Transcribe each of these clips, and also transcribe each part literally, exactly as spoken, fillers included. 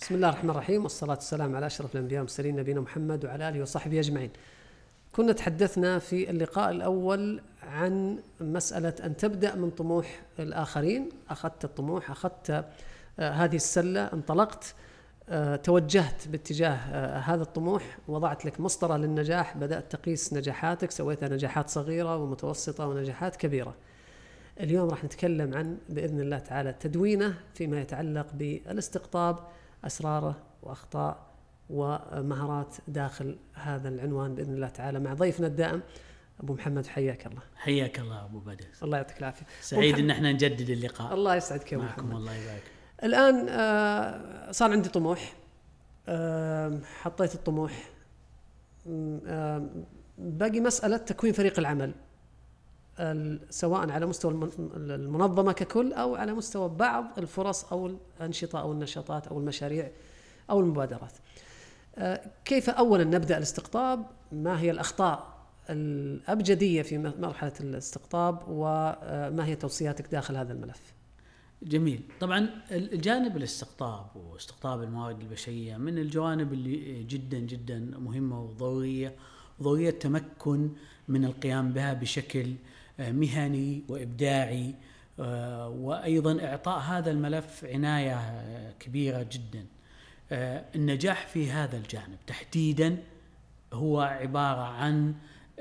بسم الله الرحمن الرحيم، والصلاة والسلام على أشرف الأنبياء والمرسلين نبينا محمد وعلى آله وصحبه أجمعين. كنا تحدثنا في اللقاء الأول عن مسألة أن تبدأ من طموح الآخرين. أخذت الطموح، أخذت آه هذه السلة، انطلقت، آه توجهت باتجاه آه هذا الطموح، وضعت لك مسطرة للنجاح، بدأت تقيس نجاحاتك، سويتها نجاحات صغيرة ومتوسطة ونجاحات كبيرة. اليوم راح نتكلم عن بإذن الله تعالى تدوينه فيما يتعلق بالاستقطاب، أسراره وأخطاء ومهارات داخل هذا العنوان بإذن الله تعالى، مع ضيفنا الدائم أبو محمد. حياك الله. حياك الله أبو بدر. الله يعطيك العافية. سعيد إن احنا نجدد اللقاء. الله يسعدك يا أبو محمد. محمد. الله يبارك. الآن آه صار عندي طموح، آه حطيت الطموح، آه باقي مسألة تكوين فريق العمل، سواء على مستوى المنظمة ككل أو على مستوى بعض الفرص أو الأنشطة أو النشاطات أو المشاريع أو المبادرات. كيف أولا نبدأ الاستقطاب؟ ما هي الأخطاء الأبجدية في مرحلة الاستقطاب؟ وما هي توصياتك داخل هذا الملف؟ جميل. طبعا الجانب الاستقطاب واستقطاب الموارد البشرية من الجوانب اللي جدا جدا مهمة وضرورية، وضرورية التمكن من القيام بها بشكل مهني وإبداعي، وأيضا إعطاء هذا الملف عناية كبيرة جدا. النجاح في هذا الجانب تحديدا هو عبارة عن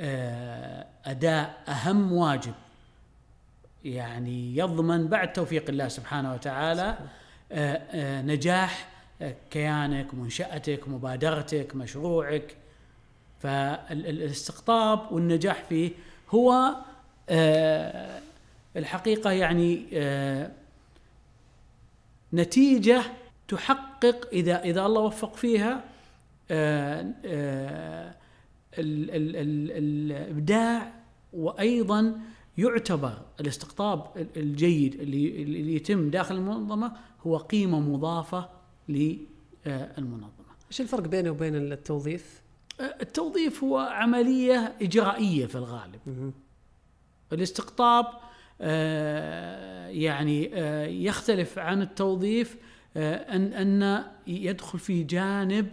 أداء أهم واجب، يعني يضمن بعد توفيق الله سبحانه وتعالى نجاح كيانك، منشأتك، مبادرتك، مشروعك. فالاستقطاب والنجاح فيه هو آه الحقيقة يعني آه نتيجة تحقق إذا إذا الله وفق فيها آه آه ال ال ال الإبداع، وأيضا يعتبر الاستقطاب الجيد اللي, اللي يتم داخل المنظمة هو قيمة مضافة للمنظمة. إيش الفرق بينه وبين التوظيف؟ التوظيف هو عملية إجرائية في الغالب. الاستقطاب آه يعني آه يختلف عن التوظيف، آه أن أن يدخل في جانب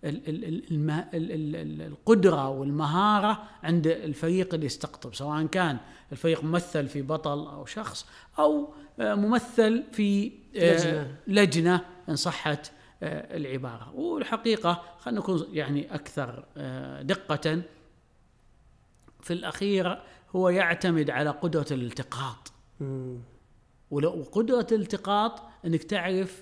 القدرة والمهارة عند الفريق اللي يستقطب، سواء كان الفريق ممثل في بطل أو شخص، أو آه ممثل في آه لجنة. لجنة إن صحت العبارة. والحقيقة خلينا نكون يعني أكثر دقة، في الأخير هو يعتمد على قدرة الالتقاط. وقدرة الالتقاط أنك تعرف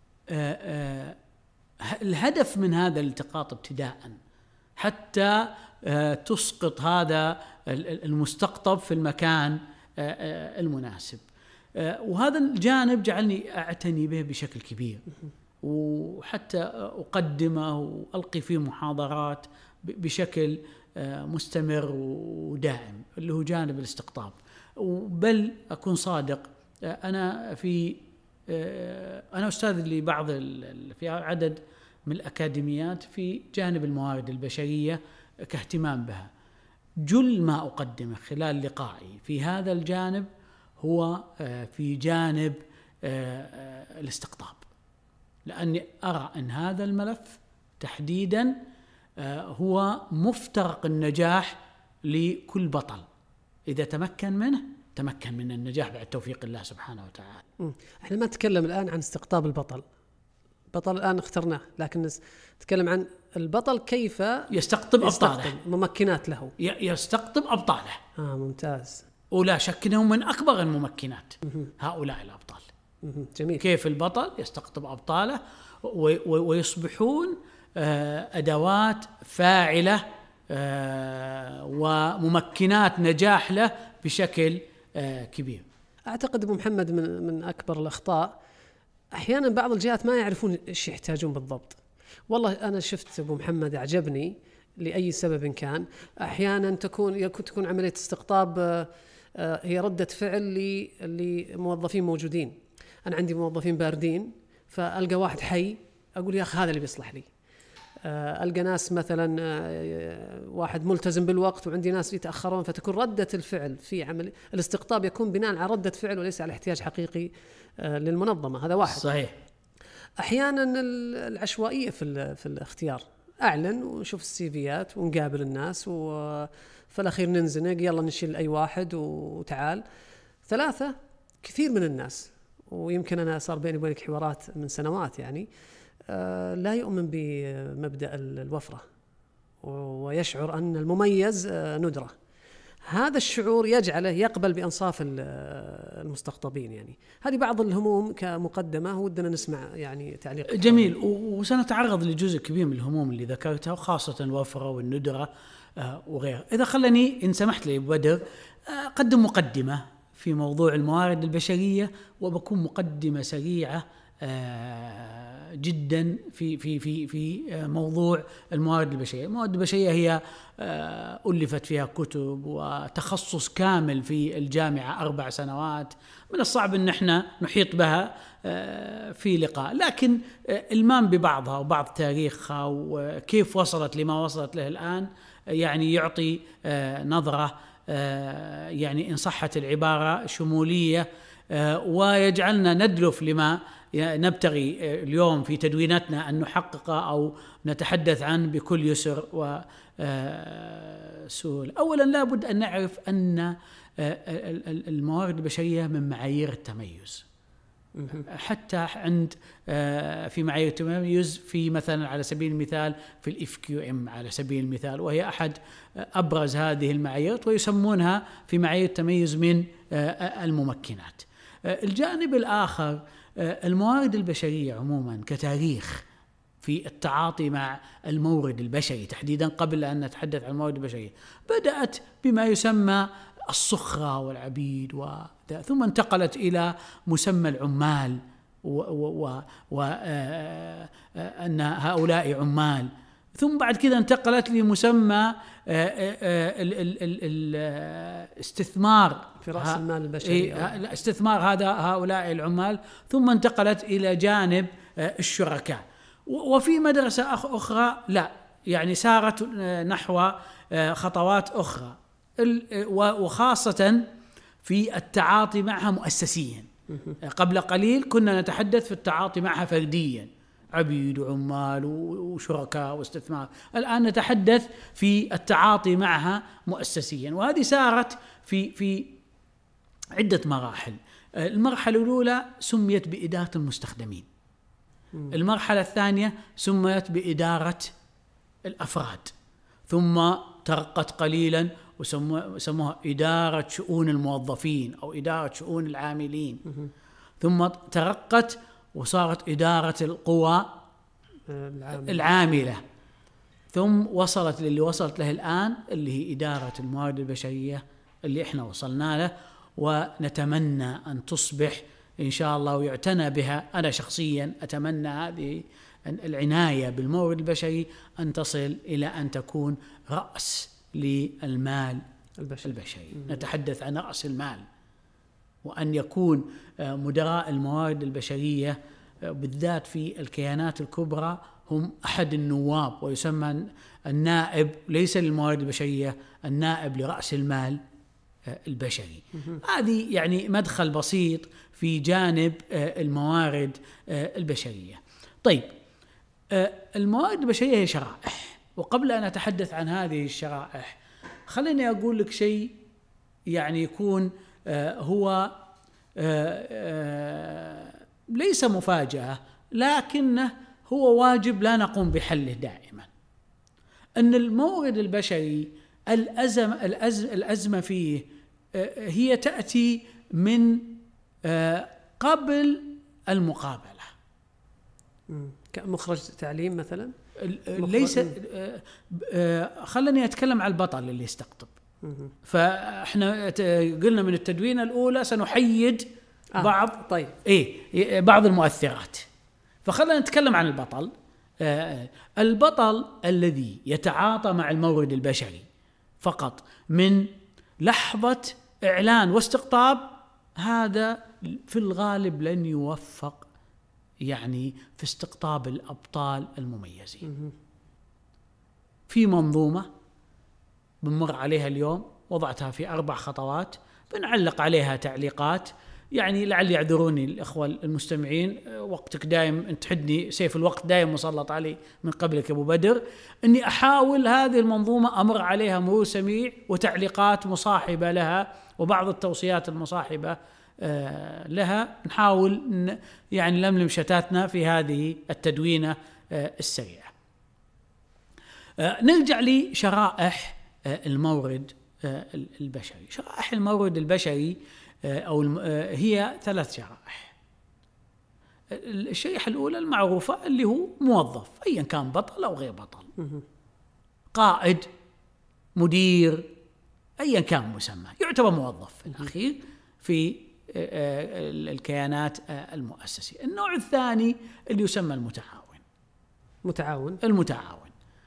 الهدف من هذا الالتقاط ابتداء، حتى تسقط هذا المستقطب في المكان المناسب. وهذا الجانب جعلني أعتني به بشكل كبير، وحتى أقدمه وألقي فيه محاضرات بشكل مستمر ودائم، اللي هو جانب الاستقطاب. بل أكون صادق، أنا في أنا أستاذ لبعض في عدد من الأكاديميات في جانب الموارد البشرية كاهتمام بها. جل ما أقدمه خلال لقائي في هذا الجانب هو في جانب الاستقطاب، لأني أرى أن هذا الملف تحديداً هو مفترق النجاح لكل بطل. إذا تمكن منه تمكن من النجاح بعد توفيق الله سبحانه وتعالى. احنا ما نتكلم الآن عن استقطاب البطل، بطل الآن اخترناه، لكن نتكلم عن البطل كيف يستقطب أبطاله، ممكنات له، يستقطب أبطاله. آه ممتاز. ولا شك أنهم من أكبر الممكنات هؤلاء الأبطال. جميل. كيف البطل يستقطب أبطاله ويصبحون أدوات فاعلة وممكنات نجاح له بشكل كبير. أعتقد أبو محمد من من أكبر الأخطاء أحيانا بعض الجهات ما يعرفون إيش يحتاجون بالضبط. والله أنا شفت أبو محمد أعجبني لأي سبب كان، أحيانا تكون تكون عملية استقطاب هي ردة فعل لموظفين موجودين. أنا عندي موظفين باردين، فألقى واحد حي أقول يا أخي هذا اللي بيصلح لي. ألقى ناس مثلا واحد ملتزم بالوقت وعندي ناس يتأخرون، فتكون ردة الفعل في عمل الاستقطاب يكون بناء على ردة فعل وليس على احتياج حقيقي للمنظمة. هذا واحد. صحيح. أحيانا العشوائية في في الاختيار، أعلن ونشوف السيفيات ونقابل الناس وفي الأخير ننزنق يلا نشيل أي واحد وتعال. ثلاثة، كثير من الناس، ويمكن أنا صار بيني وبينك حوارات من سنوات يعني آه لا يؤمن بمبدأ الوفرة ويشعر أن المميز آه ندرة. هذا الشعور يجعله يقبل بأنصاف المستقطبين. يعني هذه بعض الهموم كمقدمة، ودنا نسمع يعني تعليق. جميل. وسنتعرض لجزء كبير من الهموم اللي ذكرتها، وخاصة الوفرة والندرة آه وغيرها. إذا خلني إن سمحت لي بدر آه قدم مقدمة في موضوع الموارد البشرية، وبكون مقدمة سريعة آه جدا في في في في موضوع الموارد البشرية. الموارد البشرية هي آه ألفت فيها كتب وتخصص كامل في الجامعة أربع سنوات، من الصعب أن احنا نحيط بها آه في لقاء، لكن آه المام ببعضها وبعض تاريخها وكيف وصلت لما وصلت له الآن يعني يعطي آه نظرة آه يعني إن صحت العبارة شمولية، آه ويجعلنا ندلف لما نبتغي اليوم في تدويناتنا أن نحققه أو نتحدث عنه بكل يسر وسهولة. أولا لابد أن نعرف أن الموارد البشرية من معايير التميز، حتى عند في معايير التميز في مثلا على سبيل المثال في الإف كيو إم على سبيل المثال، وهي أحد أبرز هذه المعايير، ويسمونها في معايير التميز من الممكنات. الجانب الآخر الموارد البشرية عموما كتاريخ في التعاطي مع المورد البشري تحديدا، قبل أن نتحدث عن الموارد البشرية، بدأت بما يسمى الصخرة والعبيد، ثم انتقلت إلى مسمى العمال وأن هؤلاء عمال، ثم بعد كذا انتقلت لمسمى الاستثمار في رأس المال البشري، استثمار هذا هؤلاء العمال، ثم انتقلت إلى جانب الشركاء. وفي مدرسة أخرى لا يعني سارت نحو خطوات أخرى، وخاصة في التعاطي معها مؤسسيا. قبل قليل كنا نتحدث في التعاطي معها فرديا، عبيد وعمال وشركاء واستثمار، الآن نتحدث في التعاطي معها مؤسسيا، وهذه سارت في في عدة مراحل. المرحلة الأولى سميت بإدارة المستخدمين، المرحلة الثانية سميت بإدارة الأفراد، ثم ترقت قليلا وسموها إدارة شؤون الموظفين أو إدارة شؤون العاملين، ثم ترقت وصارت إدارة القوى العاملة، ثم وصلت للي وصلت له الآن اللي هي إدارة الموارد البشرية اللي إحنا وصلنا له، ونتمنى أن تصبح إن شاء الله ويعتنى بها. أنا شخصيا أتمنى هذه العناية بالمورد البشري أن تصل إلى أن تكون رأس للمال البشري, البشري. نتحدث عن رأس المال، وأن يكون مدراء الموارد البشرية بالذات في الكيانات الكبرى هم أحد النواب، ويسمى النائب ليس للموارد البشرية، النائب لرأس المال البشري. هذه يعني مدخل بسيط في جانب الموارد البشرية. طيب، الموارد البشرية هي شرائح، وقبل أن أتحدث عن هذه الشرائح خليني أقول لك شيء يعني يكون هو ليس مفاجأة، لكنه هو واجب لا نقوم بحله دائما. أن المورد البشري الأزم الأزمة فيه هي تأتي من قبل المقابلة، كمخرج تعليم مثلا. ليس خلني أتكلم على البطل اللي يستقطب. فإحنا قلنا من التدوينة الأولى سنحيد آه. بعض طيب إيه بعض المؤثرات، فخلنا نتكلم عن البطل. آه البطل الذي يتعاطى مع المورد البشري فقط من لحظة إعلان واستقطاب، هذا في الغالب لن يوفق يعني في استقطاب الأبطال المميزين. في منظومة بنمر عليها اليوم، وضعتها في أربع خطوات، بنعلق عليها تعليقات يعني لعل يعذروني الأخوة المستمعين، وقتك دائم أنت تحدني، سيف الوقت دائم مسلط علي من قبلك أبو بدر، أني أحاول هذه المنظومة أمر عليها مرور سريع وتعليقات مصاحبة لها وبعض التوصيات المصاحبة لها، نحاول يعني نلملم شتاتنا في هذه التدوينة السريعة. نرجع لشرائح المورد البشري. شرائح المورد البشري أو هي ثلاث شرائح. الشريحة الأولى المعروفة اللي هو موظف، أيا كان بطل أو غير بطل، قائد، مدير، أيا كان مسمى، يعتبر موظف في الأخير في الكيانات المؤسسية. النوع الثاني اللي يسمى المتعاون. متعاون المتعاون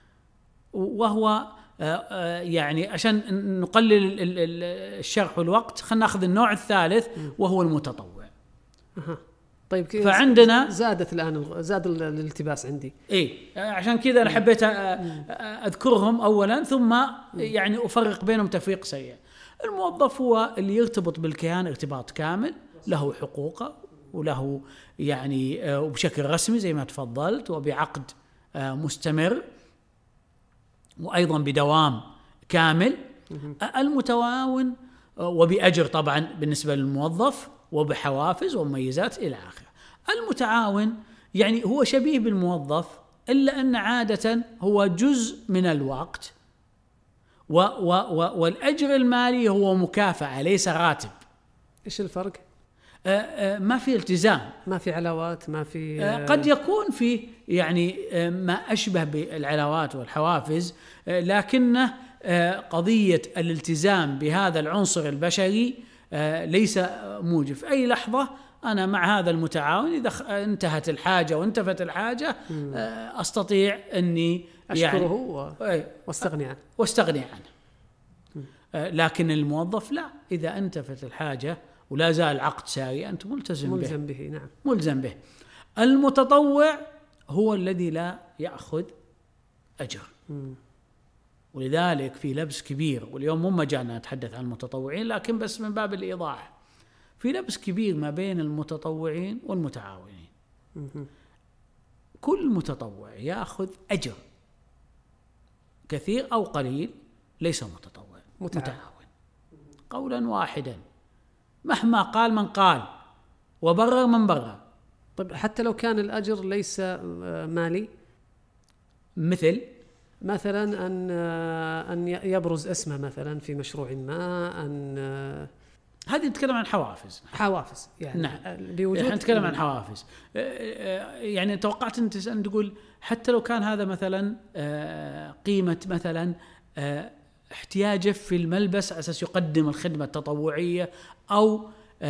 وهو يعني عشان نقلل الشرح والوقت خلينا ناخذ النوع الثالث وهو المتطوع. أه. طيب كيف فعندنا زادت الآن زاد الالتباس عندي. إيه عشان كذا أنا حبيت أذكرهم أولا ثم يعني أفرق بينهم تفريق سريع. الموظف هو اللي يرتبط بالكيان ارتباط كامل، له حقوقه وله يعني وبشكل رسمي زي ما تفضلت وبعقد مستمر وأيضا بدوام كامل. المتعاون وبأجر طبعا بالنسبة للموظف وبحوافز ومميزات إلى آخره. المتعاون يعني هو شبيه بالموظف إلا أن عادة هو جزء من الوقت و و و والأجر المالي هو مكافأة ليس راتب. إيش الفرق؟ آآ آآ ما في التزام، ما في علاوات، ما في قد يكون في يعني ما أشبه بالعلاوات والحوافز، لكنه قضية الالتزام بهذا العنصر البشري ليس موجب. في أي لحظة أنا مع هذا المتعاون إذا انتهت الحاجة وانتفت الحاجة أستطيع أني أشكره يعني واستغني عنه واستغني عنه. لكن الموظف لا، إذا انتفت الحاجة ولا زال العقد ساري أنت ملتزم, ملزم به. به نعم ملزم به. المتطوع هو الذي لا يأخذ أجر. م. ولذلك في لبس كبير، واليوم مو مجالنا نتحدث عن المتطوعين لكن بس من باب الإيضاح، في لبس كبير ما بين المتطوعين والمتعاونين. م. كل متطوع يأخذ أجر كثير أو قليل ليس متطوع، متعاون, متعاون. قولا واحدا مهما قال من قال وبرر من برر. طيب حتى لو كان الأجر ليس مالي، مثل مثلا أن أن يبرز اسمه مثلا في مشروع ما، أن هذه نتكلم عن حوافز. حوافز يعني نعم بوجود يعني نتكلم عن حوافز. يعني توقعت أن تقول حتى لو كان هذا مثلا قيمة مثلا احتياجه في الملبس على أساس يقدم الخدمة التطوعية أو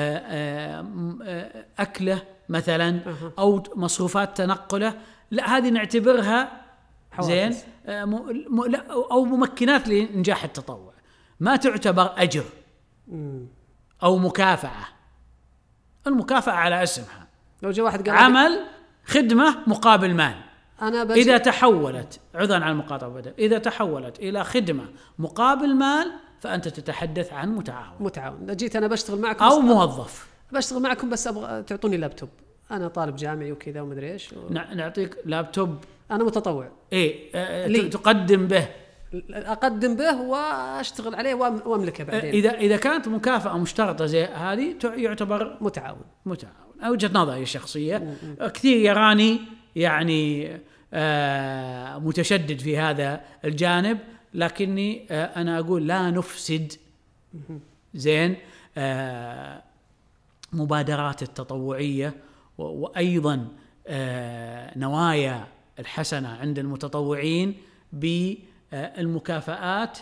أكله مثلا أو مصروفات تنقله، لا هذه نعتبرها زين أو ممكنات لإنجاح التطوع، ما تعتبر أجر أو مكافأة. المكافأة على اسمها، لو جاء واحد قال عمل خدمة مقابل مال. أنا إذا تحولت عذرا عن المقاطعة بدأ إذا تحولت إلى خدمة مقابل مال فأنت تتحدث عن متعاون. متعاون. جيت أنا بشتغل معكم أو موظف بشتغل معكم بس أبغى تعطوني لابتوب، أنا طالب جامعي وكذا ومدري إيش و... نعطيك لابتوب. أنا متطوع إيه أه تقدم به، أقدم به وأشتغل عليه وأملكه بعدين. إذا إذا كانت مكافأة مشترطة زي هذه يعتبر متعاون. متعاون. وجهة نظري الشخصية. م- م. كثير يراني يعني آه متشدد في هذا الجانب، لكني آه أنا أقول لا نفسد زين آه مبادرات التطوعية وأيضا آه نوايا الحسنة عند المتطوعين بالمكافآت،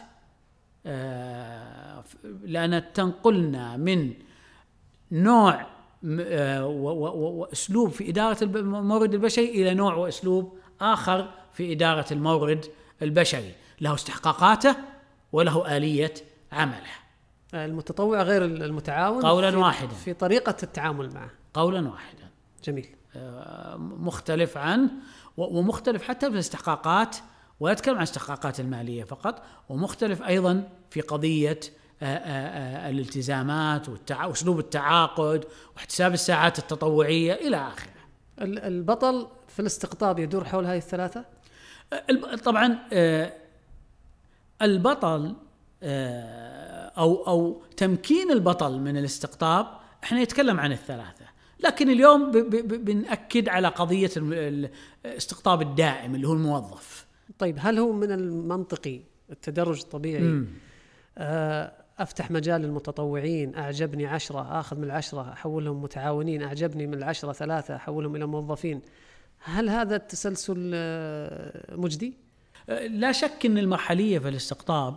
آه لأن تنقلنا من نوع وأسلوب في إدارة المورد البشري إلى نوع وأسلوب آخر في إدارة المورد البشري، له استحقاقاته وله آلية عمله. المتطوع غير المتعاون قولا في واحدا في طريقة التعامل معه. قولا واحدا. جميل. مختلف عنه ومختلف حتى في الاستحقاقات، ويتكلم عن الاستحقاقات المالية فقط، ومختلف أيضا في قضية الالتزامات وأسلوب التعاقد واحتساب الساعات التطوعية إلى آخره. البطل في الاستقطاب يدور حول هذه الثلاثة؟ طبعا البطل أو أو تمكين البطل من الاستقطاب احنا نتكلم عن الثلاثة، لكن اليوم بنأكد على قضية الاستقطاب الدائم اللي هو الموظف. طيب هل هو من المنطقي التدرج الطبيعي أفتح مجال للمتطوعين، أعجبني عشرة أخذ من العشرة أحولهم متعاونين، أعجبني من العشرة ثلاثة أحولهم إلى موظفين؟ هل هذا التسلسل مجدي؟ لا شك أن المرحلية في الاستقطاب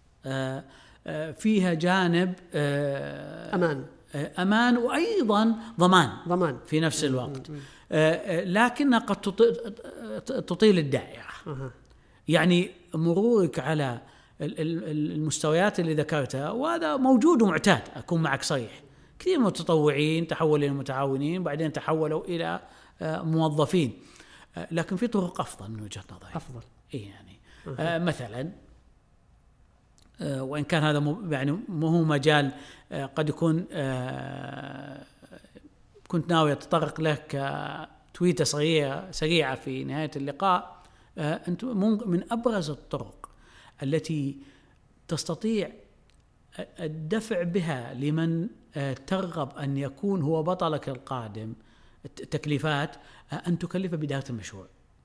فيها جانب أمان أمان وأيضا ضمان ضمان في نفس الوقت، لكنها قد تطيل الدائرة. يعني مرورك على المستويات اللي ذكرتها وهذا موجود ومعتاد، أكون معك صريح، كثير متطوعين تحولوا إلى متعاونين بعدين تحولوا إلى موظفين، لكن في طرق أفضل من وجهة نظري. أفضل إيه يعني آه مثلا آه وإن كان هذا يعني مو هو مجال آه قد يكون آه كنت ناوي أتطرق له كتويتة صغيرة سريعة في نهاية اللقاء. آه أنت من أبرز الطرق التي تستطيع الدفع بها لمن آه ترغب أن يكون هو بطلك القادم التكليفات آه أن تكلف بإدارة المشروع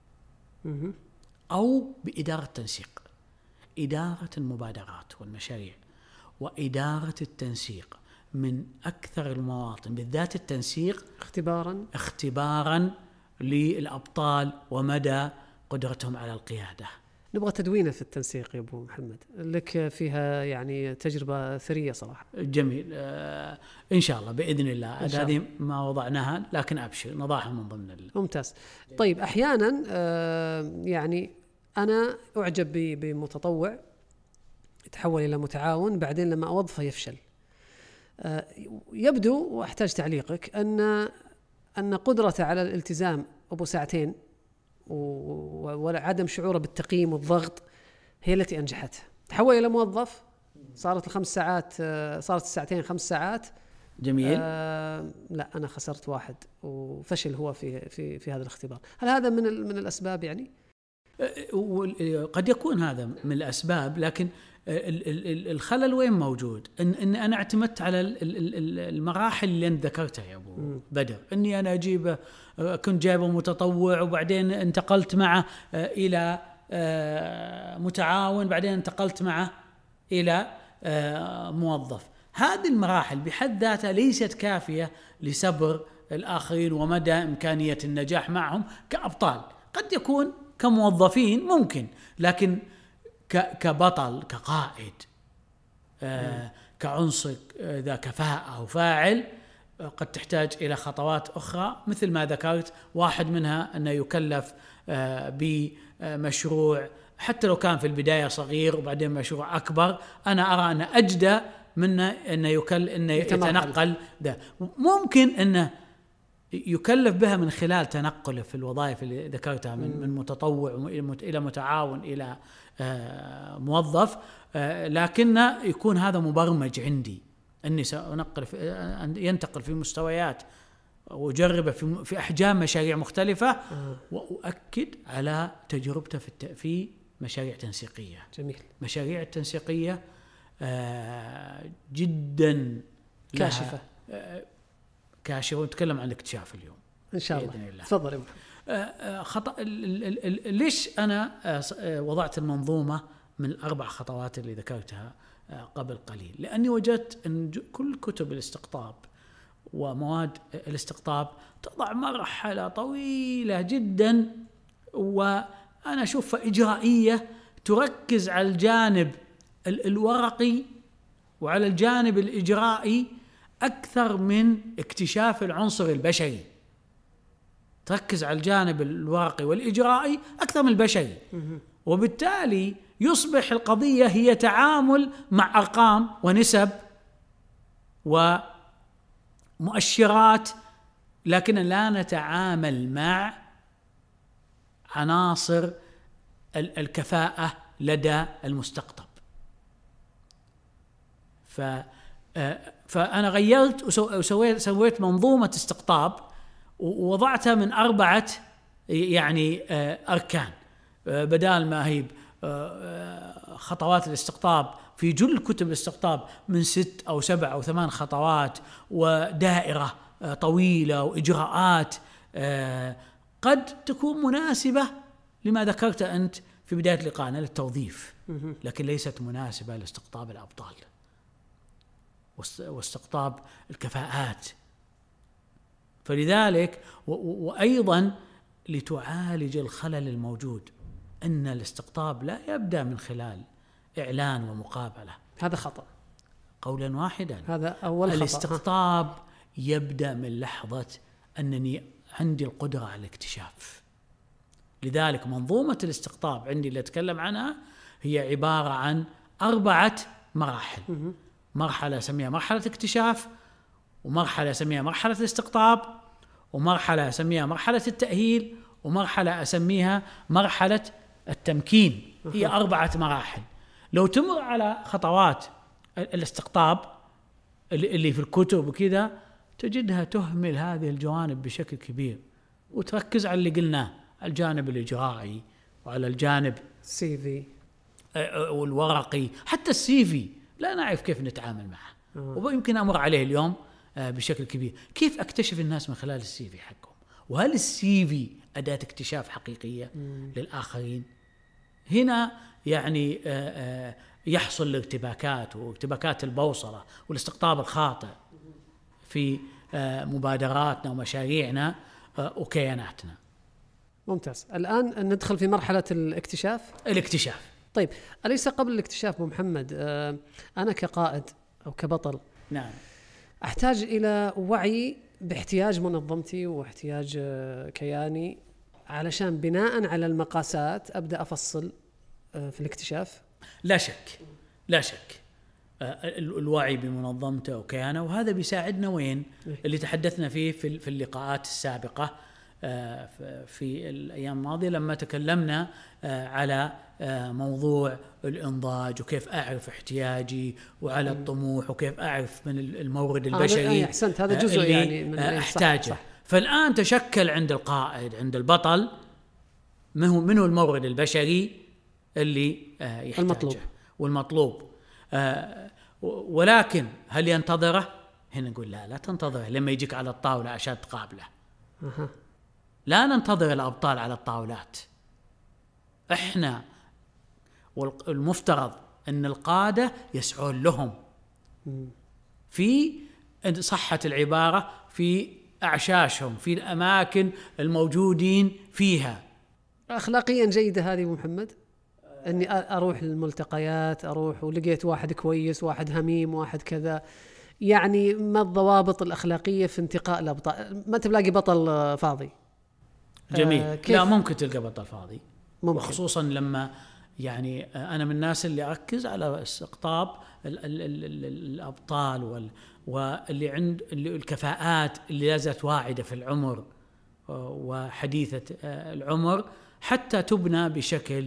أو بإدارة التنسيق، إدارة المبادرات والمشاريع وإدارة التنسيق من أكثر المواطن، بالذات التنسيق اختبارا اختبارا للأبطال ومدى قدرتهم على القيادة. نبغى تدوينه في التنسيق يا أبو محمد، لك فيها يعني تجربة ثرية صراحة. جميل آه إن شاء الله بإذن الله. هذه ما وضعناها لكن أبشر نضعها من ضمن ال... ممتاز. طيب أحيانا آه يعني أنا أعجب بمتطوع يتحول إلى متعاون، بعدين لما أوظفه يفشل. آه يبدو وأحتاج تعليقك أن أن قدرته على الالتزام أبو ساعتين وعدم شعوره بالتقييم والضغط هي التي أنجحته. تحول إلى موظف صارت الخمس ساعات صارت الساعتين خمس ساعات. جميل. آه لا أنا خسرت واحد وفشل هو في في في هذا الاختبار. هل هذا من من الأسباب؟ يعني قد يكون هذا من الأسباب، لكن الخلل وين موجود؟ إن, إن أنا اعتمدت على المراحل اللي أنت ذكرتها يا أبو م. بدر، إني أنا أجيبه كنت جايبه متطوع وبعدين انتقلت معه إلى متعاون بعدين انتقلت معه إلى موظف. هذه المراحل بحد ذاتها ليست كافية لصبر الآخرين ومدى إمكانية النجاح معهم كأبطال. قد يكون كموظفين ممكن، لكن كبطل كقائد آه كعنصر ذا كفاءة أو فاعل آه قد تحتاج إلى خطوات أخرى مثل ما ذكرت. واحد منها أنه يكلف آه بمشروع حتى لو كان في البداية صغير وبعدين مشروع أكبر. أنا أرى أن أجدى منه أنه يكل إنه يتنقل ده، ممكن أنه يكلف بها من خلال تنقله في الوظائف اللي ذكرتها من من متطوع إلى متعاون إلى آه موظف، آه لكن يكون هذا مبرمج عندي أني سأنقل في ينتقل في مستويات وأجربه في في أحجام مشاريع مختلفة آه. وأؤكد على تجربته في في مشاريع تنسيقية. جميل. مشاريع التنسيقية آه جدا كاشفة آه كاشفة. ونتكلم عن الاكتشاف اليوم إن شاء الله. تفضل. خطأ ليش أنا وضعت المنظومة من الأربع خطوات اللي ذكرتها قبل قليل؟ لأني وجدت أن كل كتب الاستقطاب ومواد الاستقطاب تضع مرحلة طويلة جدا، وأنا أشوفها إجرائية تركز على الجانب الورقي وعلى الجانب الإجرائي أكثر من اكتشاف العنصر البشري. تركز على الجانب الورقي والإجرائي أكثر من البشري، وبالتالي يصبح القضية هي تعامل مع أرقام ونسب ومؤشرات، لكن لا نتعامل مع عناصر الكفاءة لدى المستقطب. ف فأنا غيرت وسويت سويت منظومة استقطاب ووضعتها من أربعة يعني أركان، بدال ما هي خطوات الاستقطاب في جل كتب الاستقطاب من ست أو سبع أو ثمان خطوات ودائرة طويلة وإجراءات قد تكون مناسبة لما ذكرت أنت في بداية لقائنا للتوظيف، لكن ليست مناسبة لاستقطاب الأبطال واستقطاب الكفاءات. فلذلك وأيضا لتعالج الخلل الموجود أن الاستقطاب لا يبدأ من خلال إعلان ومقابلة، هذا خطأ قولا واحدا. هذا أول خطأ. الاستقطاب يبدأ من لحظة أنني عندي القدرة على الاكتشاف. لذلك منظومة الاستقطاب عندي اللي أتكلم عنها هي عبارة عن أربعة مراحل. مرحلة أسميها مرحلة اكتشاف، ومرحلة أسميها مرحلة الاستقطاب، ومرحلة أسميها مرحلة التأهيل، ومرحلة أسميها مرحلة التمكين. هي أربعة مراحل. لو تمر على خطوات الاستقطاب اللي في الكتب وكذا تجدها تهمل هذه الجوانب بشكل كبير وتركز على اللي قلناه، الجانب الإجرائي وعلى الجانب سي في والورقي. حتى السي في لا نعرف كيف نتعامل معه، ويمكن أمر عليه اليوم بشكل كبير. كيف أكتشف الناس من خلال السي في حقهم؟ وهل السي في أداة اكتشاف حقيقية مم. للآخرين؟ هنا يعني يحصل الارتباكات وارتباكات البوصلة والاستقطاب الخاطئ في مبادراتنا ومشاريعنا وكياناتنا. ممتاز. الآن ندخل في مرحلة الاكتشاف. الاكتشاف طيب، أليس قبل الاكتشاف أبو محمد أنا كقائد أو كبطل نعم أحتاج إلى وعي باحتياج منظمتي واحتياج كياني علشان بناء على المقاسات أبدأ أفصل في الاكتشاف؟ لا شك لا شك الوعي بمنظمته وكيانه، وهذا بيساعدنا وين اللي تحدثنا فيه في اللقاءات السابقة في الأيام الماضية لما تكلمنا على موضوع الإنضاج وكيف أعرف احتياجي وعلى الطموح وكيف أعرف من المورد البشري. أحسنت، هذا جزء يعني من أحتاجه. صح صح. فالآن تشكل عند القائد عند البطل منه منه المورد البشري اللي يحتاجه المطلوب والمطلوب. ولكن هل ينتظره؟ هنا نقول لا لا تنتظره لما يجيك على الطاولة عشان تقابله. أه. لا ننتظر الأبطال على الطاولات. إحنا والمفترض أن القادة يسعون لهم في صحة العبارة في أعشاشهم في الأماكن الموجودين فيها. أخلاقيا جيدة هذه أبو محمد، أني أروح للملتقيات أروح ولقيت واحد كويس واحد هميم واحد كذا، يعني ما الضوابط الأخلاقية في انتقاء الأبطال؟ ما تلاقي بطل فاضي. جميل. آه لا ممكن تلقى بطل فاضي ممكن. وخصوصا لما يعني أنا من الناس اللي أركز على استقطاب ال ال ال ال الأبطال وال واللي عند الكفاءات اللي لازالت واعدة في العمر وحديثة العمر حتى تبنى بشكل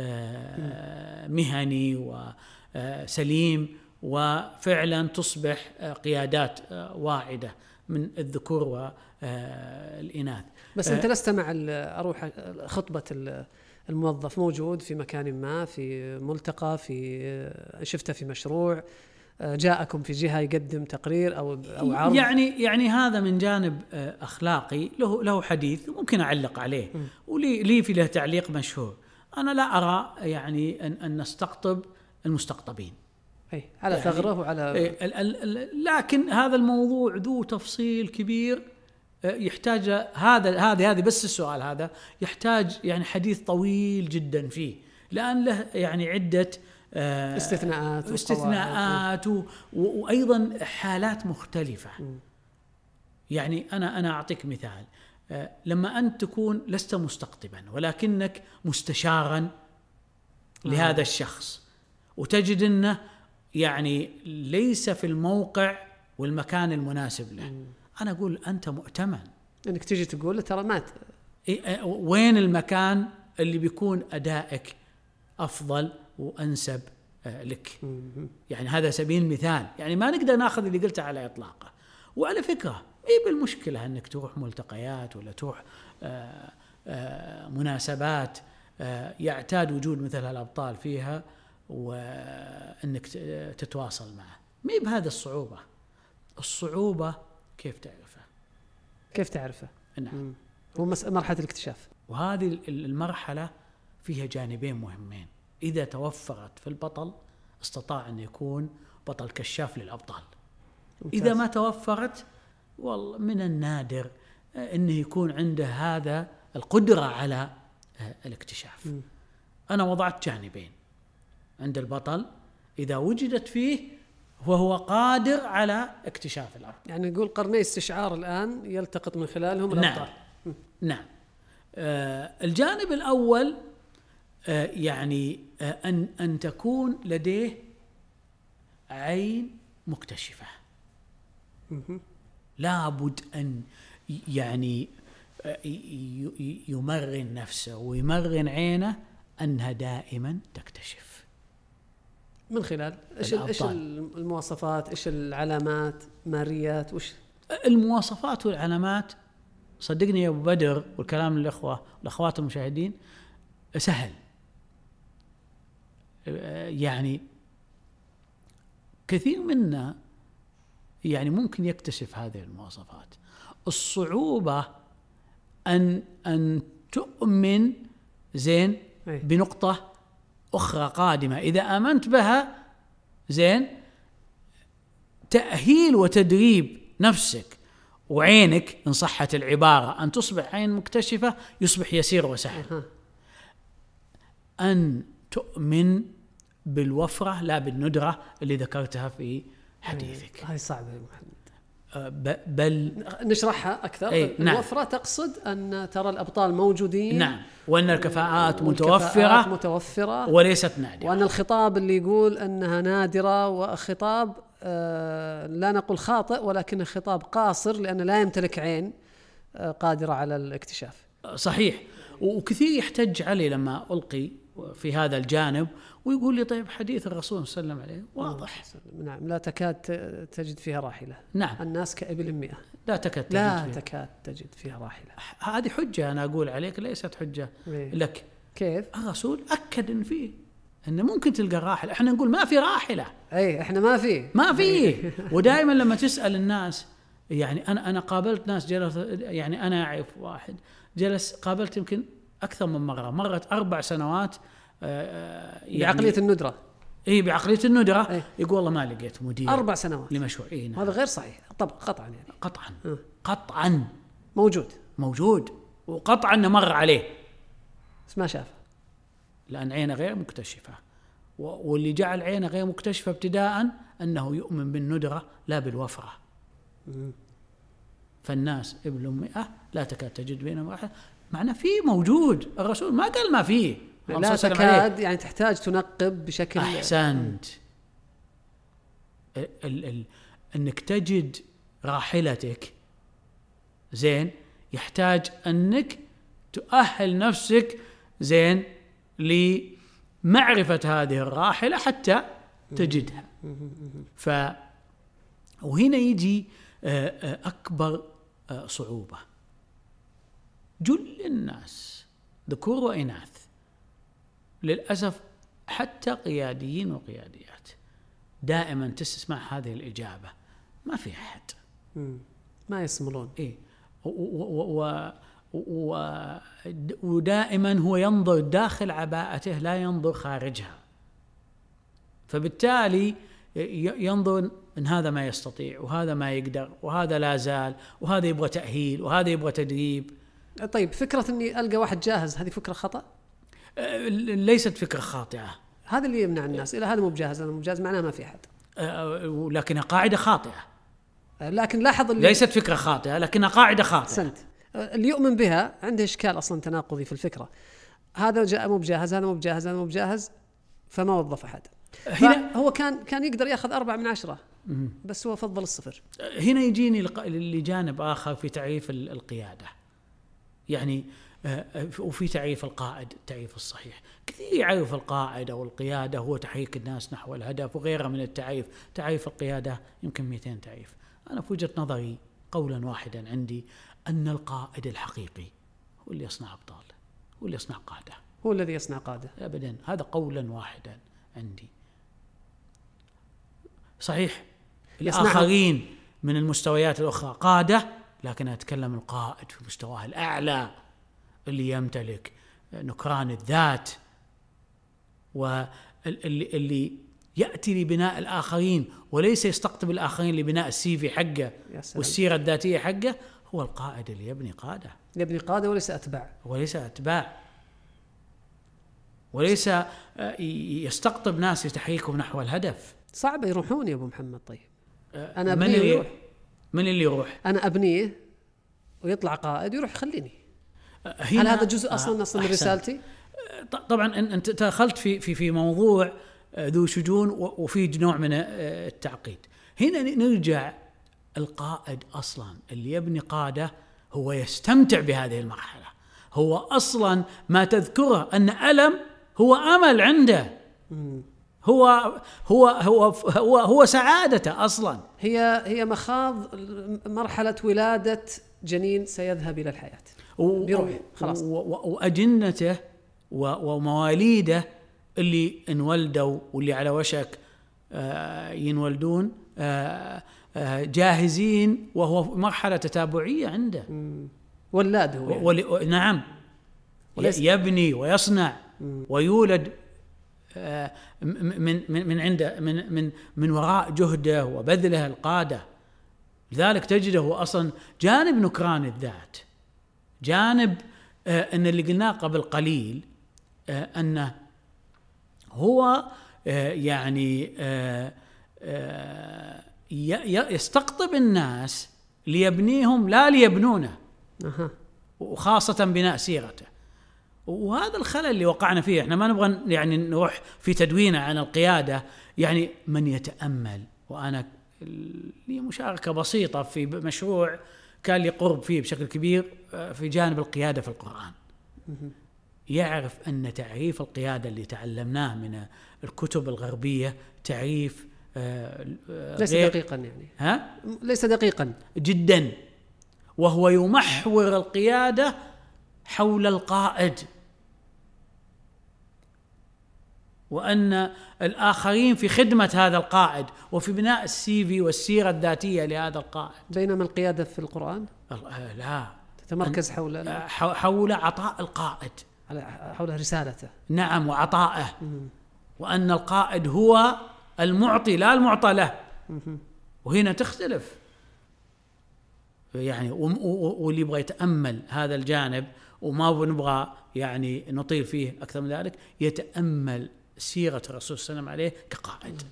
مهني وسليم وفعلا تصبح قيادات واعدة من الذكور والإناث. بس أنت لست مع أروح خطبة الموظف موجود في مكان ما في ملتقى في شفته في مشروع جاءكم في جهة يقدم تقرير أو أو عرض، يعني يعني هذا من جانب أخلاقي له له حديث ممكن أعلق عليه ولي لي في له تعليق مشهور. أنا لا أرى يعني أن أن نستقطب المستقطبين أي على يعني ثغره وعلى ال ال ال لكن هذا الموضوع ذو تفصيل كبير يحتاج هذا هذه هذه بس السؤال هذا يحتاج يعني حديث طويل جدا فيه، لأن له يعني عدة استثناءات استثناءات وأيضا حالات مختلفة. م. يعني أنا أنا أعطيك مثال، لما أنت تكون لست مستقطبا ولكنك مستشارا لهذا آه. الشخص وتجد أنه يعني ليس في الموقع والمكان المناسب له. م. أنا أقول أنت مؤتمن أنك تجي تقول له ترى مات وين المكان اللي بيكون أدائك أفضل وأنسب لك. يعني هذا سبيل المثال، يعني ما نقدر ناخذ اللي قلته على إطلاقه. وعلى فكرة إيه بالمشكلة أنك تروح ملتقيات ولا تروح آآ آآ مناسبات يعتاد وجود مثل هالأبطال فيها وأنك تتواصل معه، ما بهذا الصعوبة. الصعوبة كيف تعرفه كيف تعرفه نعم. هو مرحلة الاكتشاف، وهذه المرحلة فيها جانبين مهمين. إذا توفرت في البطل استطاع أن يكون بطل كشاف للأبطال. ممتاز. إذا ما توفرت والله من النادر أنه يكون عنده هذا القدرة على الاكتشاف. م. أنا وضعت جانبين عند البطل، إذا وجدت فيه وهو قادر على اكتشاف الأرض. يعني نقول قرني استشعار الآن يلتقط من خلالهم الأبطال. نعم. نعم. آه الجانب الأول آه يعني آه أن أن تكون لديه عين مكتشفة. لابد أن يعني آه يمرن نفسه ويمرن عينه أنها دائما تكتشف. من خلال ايش ايش المواصفات، ايش العلامات، ماريات، وش المواصفات والعلامات؟ صدقني يا ابو بدر، والكلام للاخوه والاخوات المشاهدين سهل. يعني كثير منا يعني ممكن يكتشف هذه المواصفات. الصعوبة أن أن تؤمن زين بنقطة أخرى قادمة، إذا آمنت بها زين تأهيل وتدريب نفسك وعينك إن صحت العبارة أن تصبح عين مكتشفة يصبح يسير وسهل. أن تؤمن بالوفرة لا بالندرة اللي ذكرتها في حديثك. هاي صعبة يا محمد. بل نشرحها أكثر. نعم. الوفرة تقصد أن ترى الأبطال موجودين، نعم، وأن الكفاءات متوفرة متوفرة وليست نادرة، وأن الخطاب اللي يقول أنها نادرة وخطاب آه لا نقول خاطئ ولكن خطاب قاصر لأنه لا يمتلك عين آه قادرة على الاكتشاف. صحيح. وكثير يحتج علي لما ألقي في هذا الجانب ويقول لي طيب حديث الرسول صلى الله عليه وسلم عليه واضح. نعم، لا تكاد تجد فيها راحلة. نعم. الناس كإبل مئة. لا تكاد تجد لا فيها. تكاد تجد فيها راحلة. هذه حجة أنا أقول عليك، ليست حجة إيه؟ لك. كيف؟ الرسول أكد إن فيه إنه ممكن تلقى راحلة، إحنا نقول ما في راحلة. أي إحنا ما في ما في. ودائما لما تسأل الناس، يعني أنا أنا قابلت ناس جلس، يعني أنا أعرف واحد جلس قابلت يمكن أكثر من مرة، مرت أربع سنوات يعني بعقلية الندرة. إيه بعقلية الندرة. أي. يقول والله ما لقيت مدير أربع سنوات لمشروعين. هذا غير صحيح طبعا، قطعا يعني قطعا أه. قطعا موجود موجود وقطعا مر عليه بس ما شاف، لأن عينه غير مكتشفة. واللي جعل عينه غير مكتشفة ابتداء أنه يؤمن بالندرة لا بالوفرة. م. فالناس ابن مئة لا تكاد تجد بينهم واحد، معنى فيه موجود. الرسول ما قال ما فيه، لا تكاد يعني تحتاج تنقب بشكل. أحسنت. ال ال أنك تجد راحلتك زين يحتاج أنك تؤهل نفسك زين لمعرفة هذه الراحلة حتى تجدها. ف وهنا يجي أكبر صعوبة. جل الناس ذكور وإناث للأسف حتى قياديين وقياديات دائما تسمع هذه الإجابة ما في أحد، ما يصملون. إيه و و و ودائما هو ينظر داخل عباءته لا ينظر خارجها، فبالتالي ينظر ان هذا ما يستطيع وهذا ما يقدر وهذا لا زال وهذا يبغى تأهيل وهذا يبغى تدريب. طيب فكرة اني القى واحد جاهز هذه فكرة خطأ؟ ليست فكرة خاطئة. هذا اللي يمنع الناس الى هذا مو بجاهز، هذا مو بجاهز معناه ما في احد، لكنها قاعدة خاطئة. لكن لاحظ اللي ليست فكرة خاطئة لكنها قاعدة خاطئة. سنت اللي يؤمن بها عنده إشكال أصلا تناقضي في الفكرة. هذا جاء مو بجاهز، هذا مو بجاهز، هذا مو بجاهز، فما وظف أحد. هنا هو كان كان يقدر يأخذ أربعة من عشرة بس هو فضل الصفر. هنا يجيني لجانب آخر في تعريف القيادة. يعني وفي تعريف القائد التعريف الصحيح. كثير يعرف القائد أو القيادة هو تحريك الناس نحو الهدف وغيرها من التعريف. تعريف القيادة يمكن مئتين تعريف. أنا في وجهة نظري قولا واحدا عندي أن القائد الحقيقي هو اللي يصنع أبطال، هو اللي يصنع قادة، هو الذي يصنع قادة أبدا. هذا قولا واحدا عندي. صحيح الآخرين من المستويات الأخرى قادة، لكن أتكلم القائد في مستواه الأعلى اللي يمتلك نكران الذات واللي يأتي لبناء الآخرين وليس يستقطب الآخرين لبناء السي في حقه والسيرة الذاتية حقه. هو القائد اللي يبني قادة، يبني قادة وليس أتباع، وليس أتباع، وليس يستقطب ناس لتحريكهم نحو الهدف. صعب يروحون يا أبو محمد. طيب أنا أبنيه من اللي, من اللي يروح؟ أنا أبنيه ويطلع قائد ويروح يخليني. هل هذا جزء أصلا أصلا من رسالتي؟ طبعا أنت دخلت في في في موضوع ذو شجون وفي نوع من التعقيد. هنا نرجع، القائد أصلا اللي يبني قادة هو يستمتع بهذه المرحلة. هو أصلا ما تذكره أن ألم هو أمل عنده، هو هو هو هو هو سعادته أصلا. هي هي مخاض مرحلة ولادة جنين سيذهب إلى الحياة بيروح خلاص، وأجنته ومواليده اللي انولدوا واللي على وشك ينولدون جاهزين، وهو مرحلة تتابعية عنده. ولاد هو يعني. ولي نعم يبني ويصنع ويولد من من من عنده من من من وراء جهده وبذله القادة. لذلك تجده أصلا جانب نكران الذات، جانب أن اللي قلناه قبل قليل أنه هو يعني يستقطب الناس ليبنيهم لا ليبنونه، وخاصة بناء سيرته. وهذا الخلل اللي وقعنا فيه. احنا ما نبغى يعني نروح في تدوينه عن القيادة. يعني من يتأمل، وأنا لي مشاركة بسيطة في مشروع كان لي قرب فيه بشكل كبير في جانب القيادة في القرآن، يعرف أن تعريف القيادة اللي تعلمناه من الكتب الغربية تعريف ليس دقيقا يعني ها؟ ليس دقيقا جدا، وهو يمحور القيادة حول القائد، وأن الآخرين في خدمة هذا القائد وفي بناء السي في والسيرة الذاتية لهذا القائد. بينما القيادة في القرآن لا تتمركز حول حول عطاء القائد، حول رسالته. نعم، وعطائه، وأن القائد هو المعطي لا المعطى له. وهنا تختلف يعني. واللي يبغى يتأمل هذا الجانب، وما نبغى يعني نطيل فيه أكثر من ذلك، يتأمل سيرة الرسول صلى الله عليه وسلم عليه كقائد،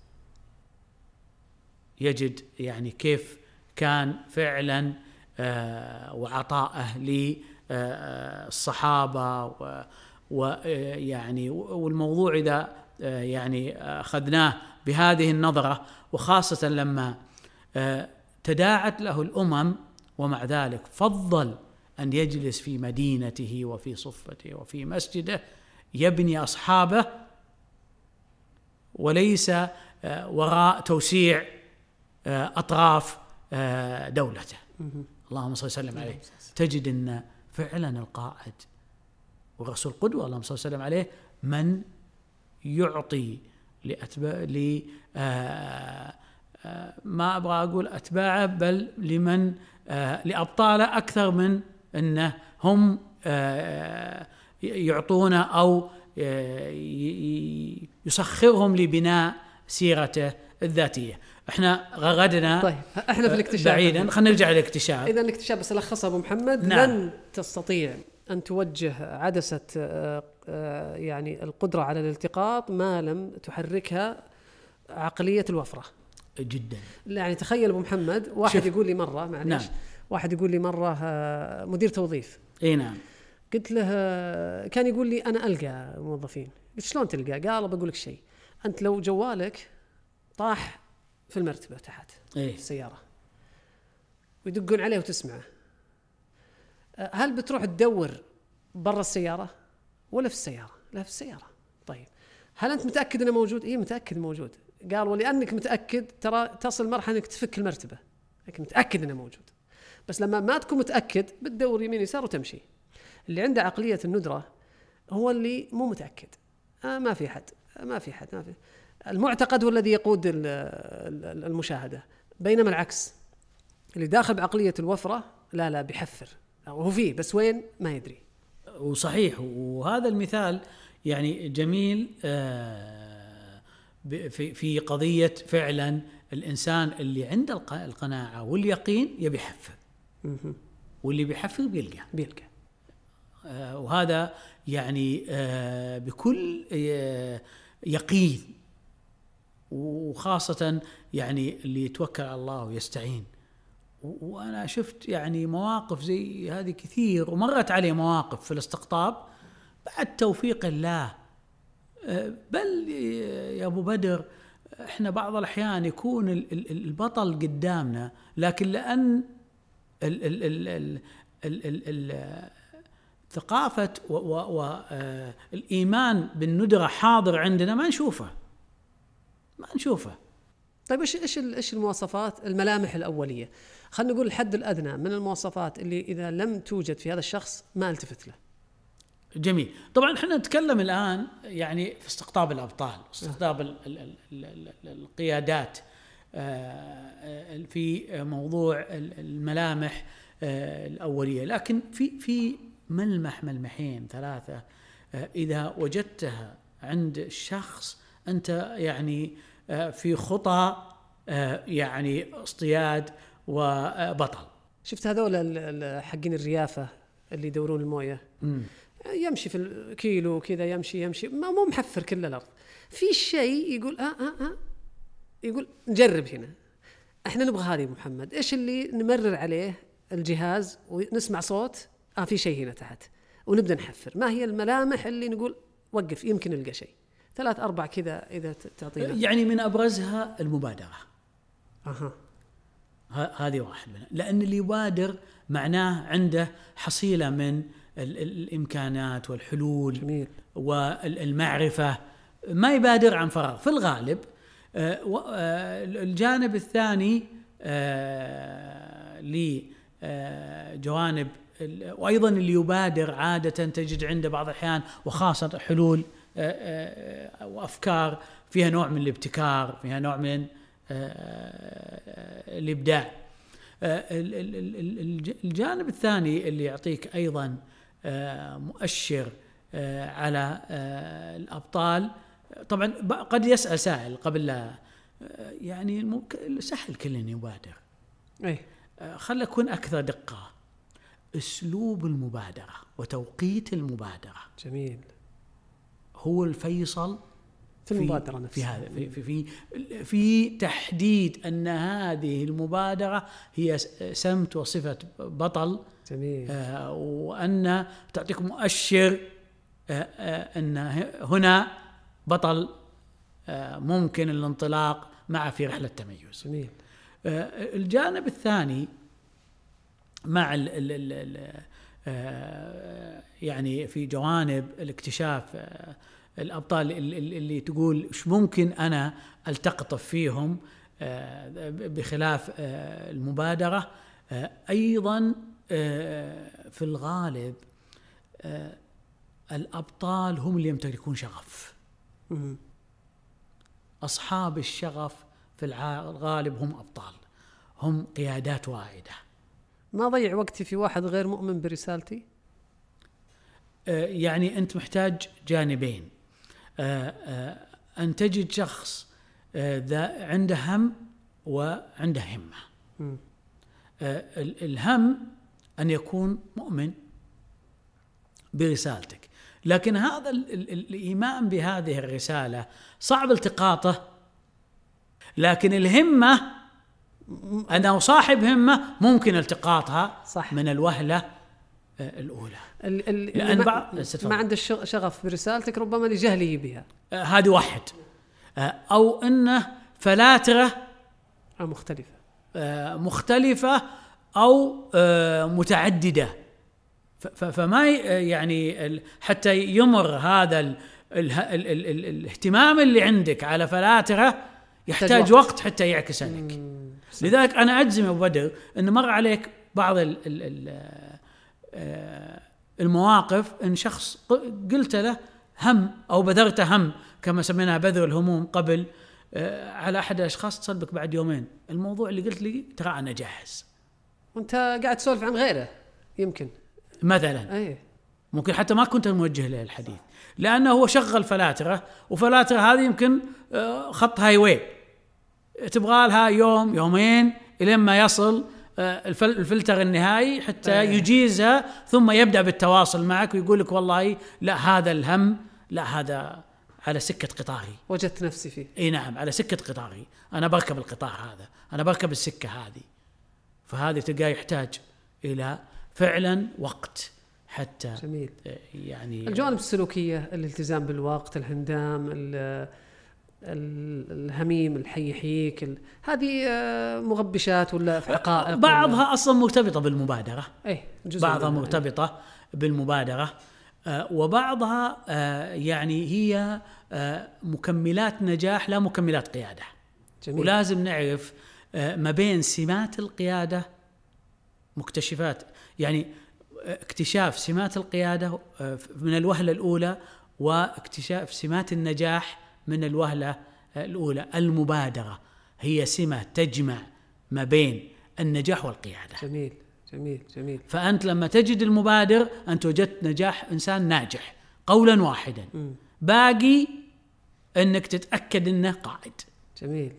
يجد يعني كيف كان فعلا آه وعطائه للصحابة، ويعني والموضوع إذا آه يعني أخذناه بهذه النظرة، وخاصة لما آه تداعت له الأمم، ومع ذلك فضل أن يجلس في مدينته وفي صفته وفي مسجده يبني أصحابه، وليس وراء توسيع أطراف دولته. اللهم صل وسلم عليه. تجد أن فعلا القائد والرسول قدوة، اللهم صل وسلم عليه، من يعطي لأتباع لي ما أبغى أقول أتباعه، بل لمن لأبطاله، أكثر من أنه هم يعطون أو يسخرهم لبناء سيرته الذاتية. احنا غدنا طيب احنا في الاكتشاف بعيدا، خلينا نرجع للاكتشاف. إذا الاكتشاف بس ألخصها أبو محمد. نعم. لن تستطيع أن توجه عدسة يعني القدرة على الالتقاط ما لم تحركها عقلية الوفرة. جدا. يعني تخيل أبو محمد، واحد شف. يقول لي مرة معليش نعم. واحد يقول لي مرة مدير توظيف، اي نعم، قلت له كان يقول لي أنا ألقى موظفين. قلت شلون تلقى؟ قال بقول لك شيء، أنت لو جوالك طاح في المرتبة تحت إيه؟ السيارة ويدقون عليه وتسمعه، هل بتروح تدور برا السيارة ولا في السيارة؟ لا في السيارة. طيب هل أنت متأكد أنه موجود؟ إيه متأكد موجود. قال ولأنك متأكد ترى تصل مرحلة أنك تفك المرتبة، لكن متأكد أنه موجود. بس لما ما تكون متأكد بتدور يمين يسار وتمشي. اللي عنده عقلية الندرة هو اللي مو متأكد، آه ما في حد ما في حد ما في المعتقد هو الذي يقود المشاهدة، بينما العكس اللي داخل بعقلية الوفرة لا لا بيحفر، هو فيه بس وين ما يدري. وصحيح، وهذا المثال يعني جميل في في قضية فعلا الإنسان اللي عنده القناعة واليقين يبي يحفر، واللي بيحفر بيلقى بيلقى وهذا يعني بكل يقين، وخاصة يعني اللي يتوكل على الله ويستعين. وأنا شفت يعني مواقف زي هذه كثير، ومرت علي مواقف في الاستقطاب بعد توفيق الله. بل يا أبو بدر إحنا بعض الأحيان يكون البطل قدامنا، لكن لأن ال ال ال ال ال ال ثقافة والإيمان بالندرة حاضر عندنا ما نشوفه ما نشوفه. طيب إيش إيش إيش المواصفات الملامح الأولية؟ خلنا نقول الحد الأدنى من المواصفات اللي إذا لم توجد في هذا الشخص ما التفت له. جميل. طبعا احنا نتكلم الآن يعني في استقطاب الأبطال، استقطاب ال ال ال ال القيادات، في موضوع الملامح الأولية، لكن في في ملمح ملمحين ثلاثة إذا وجدتها عند الشخص أنت يعني في خطى يعني اصطياد وبطل. شفت هذول حقين الريافة اللي يدورون الموية، يمشي في الكيلو كذا، يمشي يمشي ما مو محفر كل الأرض، في شيء يقول آه آه آه يقول نجرب هنا، احنا نبغى هذه محمد، ايش اللي نمرر عليه الجهاز ونسمع صوت اه في شيء هنا تحت ونبدأ نحفر. ما هي الملامح اللي نقول وقف يمكن نلقى شيء؟ ثلاث أربع كذا إذا تعطينا. يعني من أبرزها المبادرة. أها. هذه واحد منها، لأن اللي يبادر معناه عنده حصيلة من الإمكانات والحلول. جميل. والمعرفة، ما يبادر عن فراغ في الغالب. الجانب الثاني لجوانب، وأيضا اللي يبادر عادة تجد عنده بعض الأحيان وخاصة حلول وأفكار فيها نوع من الابتكار، فيها نوع من الإبداع. الجانب الثاني اللي يعطيك أيضا مؤشر على الأبطال، طبعا قد يسأل سائل قبل لا يعني سهل كل يبادر، أي خلنا نكون أكثر دقة. أسلوب المبادرة وتوقيت المبادرة جميل هو الفيصل في المبادرة نفسها، في هذا في في في, في تحديد أن هذه المبادرة هي سمت وصفة بطل. جميل. آه وأن تعطيك مؤشر آه آه أن هنا بطل آه ممكن الانطلاق معه في رحلة تميز. جميل. آه الجانب الثاني مع ال ال ال آه يعني في جوانب الاكتشاف آه الأبطال اللي, اللي تقول إيش ممكن أنا ألتقطف فيهم آه بخلاف آه المبادرة. آه أيضا آه في الغالب آه الأبطال هم اللي يمتلكون شغف. أصحاب الشغف في الغالب هم أبطال، هم قيادات واعدة. ما ضيع وقتي في واحد غير مؤمن برسالتي. آه يعني أنت محتاج جانبين، آه آه أن تجد شخص آه ذا عنده هم وعنده همة. آه الهم أن يكون مؤمن برسالتك، لكن هذا ال ال الإيمان بهذه الرسالة صعب التقاطه. لكن الهمة أنا صاحب همة ممكن التقاطها. صح. من الوهلة آه الأولى. ال ال لأن ما, ما عنده شغف برسالتك ربما لجهله بها. آه هذه واحد. آه أو أنه فلاترة أو مختلفة آه مختلفة أو آه متعددة فما يعني حتى يمر هذا ال ال ال ال ال الاهتمام اللي عندك على فلاترة يحتاج وقت حتى يعكس لك. لذلك أنا أجزم أبو بدر أن مر عليك بعض ال ال المواقف إن شخص قلت له هم أو بذرت هم كما سميناها بذر الهموم قبل على أحد الأشخاص، تصدق بعد يومين الموضوع اللي قلت لي ترى أنا جاهز، وأنت قاعد تسولف عن غيره يمكن مثلا. أيه. ممكن حتى ما كنت موجه له الحديث، لأنه هو شغل فلاترة، وفلاترة هذه يمكن خط هاي واي تبغى لها يوم يومين إلى ما يصل الفلتر النهائي حتى أيه. يجيزها، ثم يبدأ بالتواصل معك ويقول لك والله لا هذا الهم لا هذا على سكة قطاري وجدت نفسي فيه. اي نعم على سكة قطاري، أنا بركب القطار هذا، أنا بركب السكة هذه. فهذه تلقاه يحتاج إلى فعلا وقت حتى جميل. يعني الجوانب السلوكية، الالتزام بالوقت، الهندام، الهميم، الحي يحييك، هذه مغبشات ولا حقائق؟ بعضها ولا؟ أصلا مرتبطة بالمبادرة. ايه بعضها مرتبطة يعني. بالمبادرة، وبعضها يعني هي مكملات نجاح لا مكملات قيادة. جميل. ولازم نعرف ما بين سمات القيادة مكتشفات، يعني اكتشاف سمات القيادة من الوهلة الأولى واكتشاف سمات النجاح من الوهلة الأولى. المبادرة هي سمة تجمع ما بين النجاح والقيادة. جميل جميل جميل. فأنت لما تجد المبادر أنت وجدت نجاح إنسان ناجح قولا واحدا. م. باقي أنك تتأكد أنه قائد. جميل.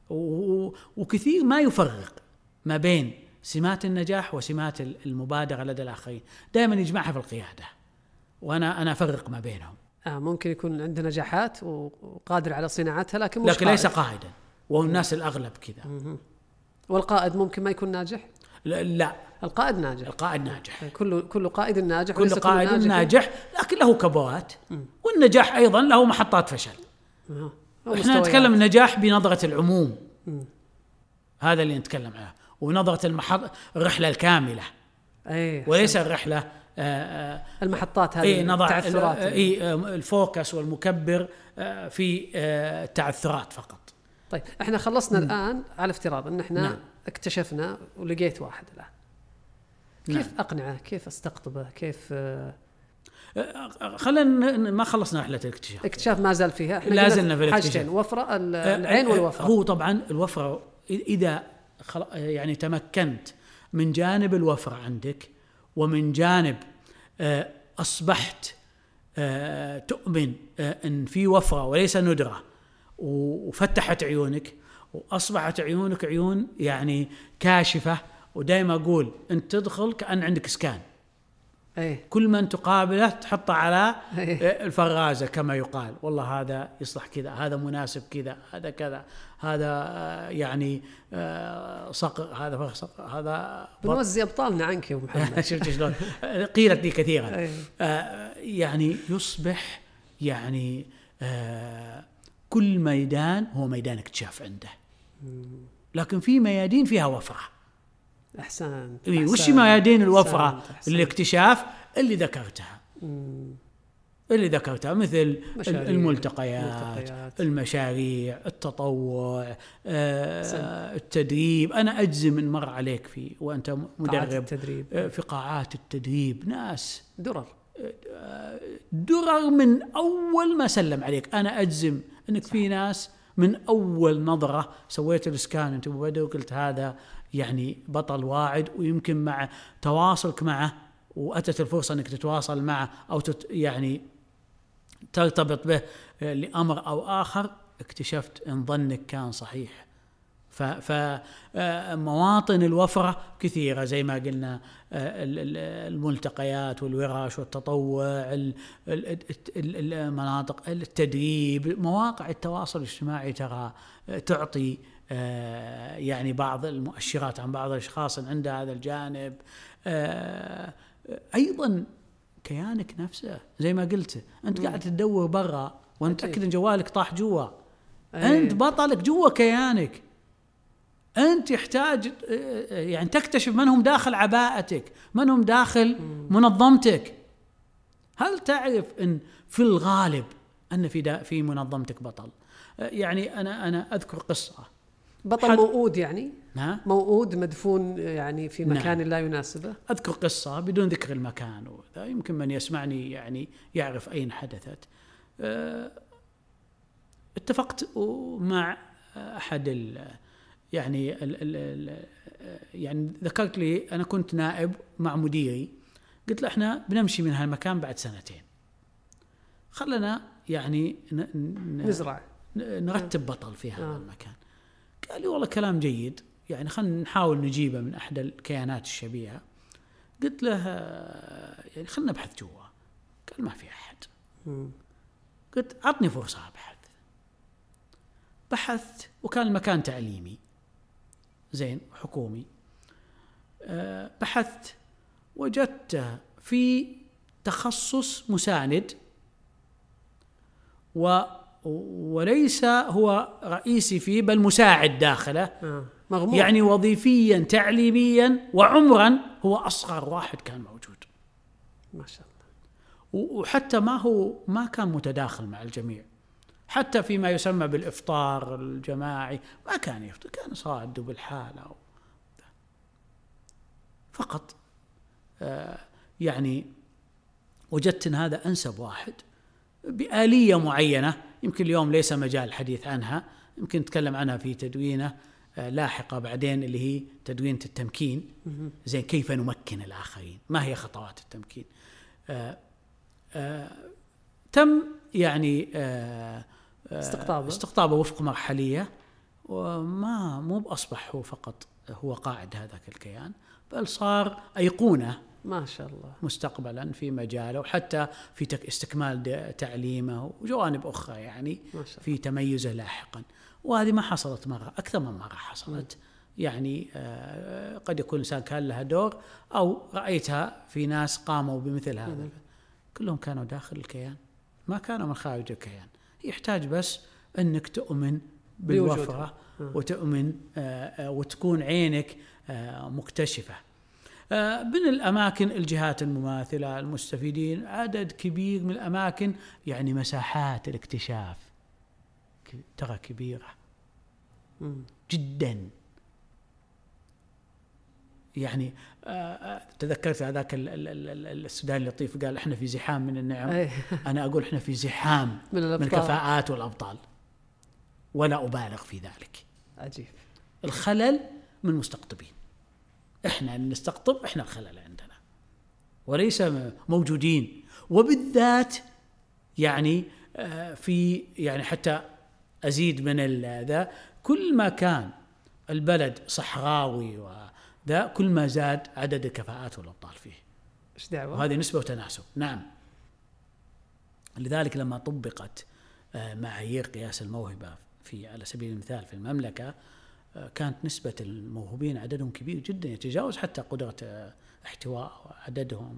وكثير ما يفرق ما بين سمات النجاح وسمات المبادرة لدى الآخرين، دائما يجمعها في القيادة، وأنا أنا أفرق ما بينهم. آه ممكن يكون عنده نجاحات وقادر على صناعتها لكن مش لكن ليس قائدا، والناس الأغلب كذا. والقائد ممكن ما يكون ناجح؟ لا, لا. القائد ناجح. القائد ناجح. كل كل قائد ناجح. كل قائد ناجح, ناجح لكن له كبوات. م. والنجاح أيضا له محطات فشل. أه. احنا نتكلم النجاح بنظرة العموم. م. هذا اللي نتكلم عنه، ونظرة المحط الرحلة الكاملة. أيه. وليس الرحلة آه المحطات هذه. إيه التعثرات. إيه الفوكس والمكبر آه في آه التعثرات فقط. طيب احنا خلصنا م. الآن على افتراض ان احنا نعم. اكتشفنا ولقيت واحد الآن. كيف نعم. أقنعه؟ كيف استقطبه؟ كيف آه خلينا ما خلصنا رحلة الاكتشاف. اكتشاف ما زال فيها. لا زلنا في الاكتشاف. وفرة العين والوفرة. هو طبعا الوفرة إذا يعني تمكنت من جانب الوفرة عندك، ومن جانب أصبحت تؤمن أن في وفرة وليس ندرة، وفتحت عيونك وأصبحت عيونك عيون يعني كاشفة، ودائما أقول أنت تدخل كأن عندك سكان. أيه. كل من تقابله تحطه على أيه. الفرازة كما يقال، والله هذا يصلح كذا، هذا مناسب كذا، هذا كذا، هذا يعني صقر، هذا صقر، هذا بنوزي أبطالنا عنك يا محمد. شفت شلون قيلت لي كثيرا. أيه. يعني يصبح يعني كل ميدان هو ميدان اكتشاف عنده، لكن في ميادين فيها وفرة. أحسن. إيه وش ميادين الوفرة؟ أحسن. أحسن. الاكتشاف اللي ذكرتها. مم. اللي ذكرتها مثل الملتقيات، المشاريع، التطوع، آه التدريب. أنا أجزم من مر عليك في وأنت مدرب في قاعات التدريب ناس درر درر من أول ما سلم عليك. أنا أجزم أنك صح. في ناس من أول نظرة سويت الاسكان أنت بدأ وقلت هذا يعني بطل واعد، ويمكن مع تواصلك معه وأتت الفرصة أنك تتواصل معه أو تت يعني ترتبط به لأمر أو آخر، اكتشفت أن ظنك كان صحيح. فمواطن الوفرة كثيرة زي ما قلنا، الملتقيات والورش والتطوع، المناطق التدريب، مواقع التواصل الاجتماعي ترى تعطي يعني بعض المؤشرات عن بعض الأشخاص عند هذا الجانب. أيضا كيانك نفسه زي ما قلت، أنت قاعد تدور برا وأنت تأكد أن جوالك طاح جوا. أنت بطلك جوا كيانك، أنت يحتاج يعني تكتشف من هم داخل عباءتك، من هم داخل منظمتك. هل تعرف أن في الغالب أن في في منظمتك بطل؟ يعني أنا أنا أذكر قصة. بطل موؤود يعني ها؟ موؤود مدفون يعني في مكان نعم. لا يناسبه. أذكر قصة بدون ذكر المكان، وذا يمكن من يسمعني يعني يعرف أين حدثت. اتفقت مع أحد ال يعني ال ال يعني ذكرت لي أنا كنت نائب مع مديري، قلت له إحنا بنمشي من هالمكان بعد سنتين، خلنا يعني نزرع نرتب بطل في هذا آه. المكان. قال لي والله كلام جيد، يعني خلنا نحاول نجيبه من أحد الكيانات الشبيهة. قلت له يعني خلنا نبحث جوا. قال ما في أحد. م. قلت عطني فرصة أبحث. بحثت وكان المكان تعليمي زين حكومي. أه بحثت وجدت في تخصص مساند و وليس هو رئيسي فيه بل مساعد داخله. آه. يعني وظيفيا تعليميا وعمرا هو أصغر واحد كان موجود ما شاء الله. وحتى ما هو ما كان متداخل مع الجميع، حتى فيما يسمى بالإفطار الجماعي ما كان يفطر، كان صاد بالحالة فقط. آه يعني وجدت أن هذا أنسب واحد بآلية معينة، يمكن اليوم ليس مجال الحديث عنها، يمكن نتكلم عنها في تدوينة آه لاحقة بعدين، اللي هي تدوينة التمكين. زين كيف نمكن الآخرين، ما هي خطوات التمكين. آه آه تم يعني آه استقطابه استقطابه وفق مرحلية، وما مو بأصبح هو فقط هو قائد هذاك الكيان، بل صار أيقونة ما شاء الله مستقبلا في مجاله، وحتى في استكمال تعليمه وجوانب أخرى يعني في تميزه لاحقا. وهذه ما حصلت مرة، أكثر من مرة حصلت. يعني آه قد يكون إنسان كان لها دور، أو رأيتها في ناس قاموا بمثل هذا. كلهم كانوا داخل الكيان، ما كانوا من خارج الكيان. يحتاج بس أنك تؤمن بالوفرة وتؤمن آه وتكون عينك آه مكتشفة. آه من الأماكن الجهات المماثلة المستفيدين عدد كبير من الأماكن، يعني مساحات الاكتشاف ترى كبيرة جدا. يعني آه تذكرت هذاك السوداني اللطيف قال احنا في زحام من النعم. أنا أقول احنا في زحام من, من الكفاءات والأبطال، ولا أبالغ في ذلك. عجيب. الخلل من مستقطبين، احنا نستقطب، احنا الخلل عندنا وليس موجودين. وبالذات يعني آه في يعني حتى أزيد من ذا، كل ما كان البلد صحراوي وذا كل ما زاد عدد الكفاءات والأبطال فيه. إيش دعوة؟ وهذه نسبة وتناسب. نعم. لذلك لما طبقت معايير قياس الموهبة في على سبيل المثال في المملكة، كانت نسبة الموهوبين عددهم كبير جدا، يتجاوز حتى قدرة احتواء عددهم.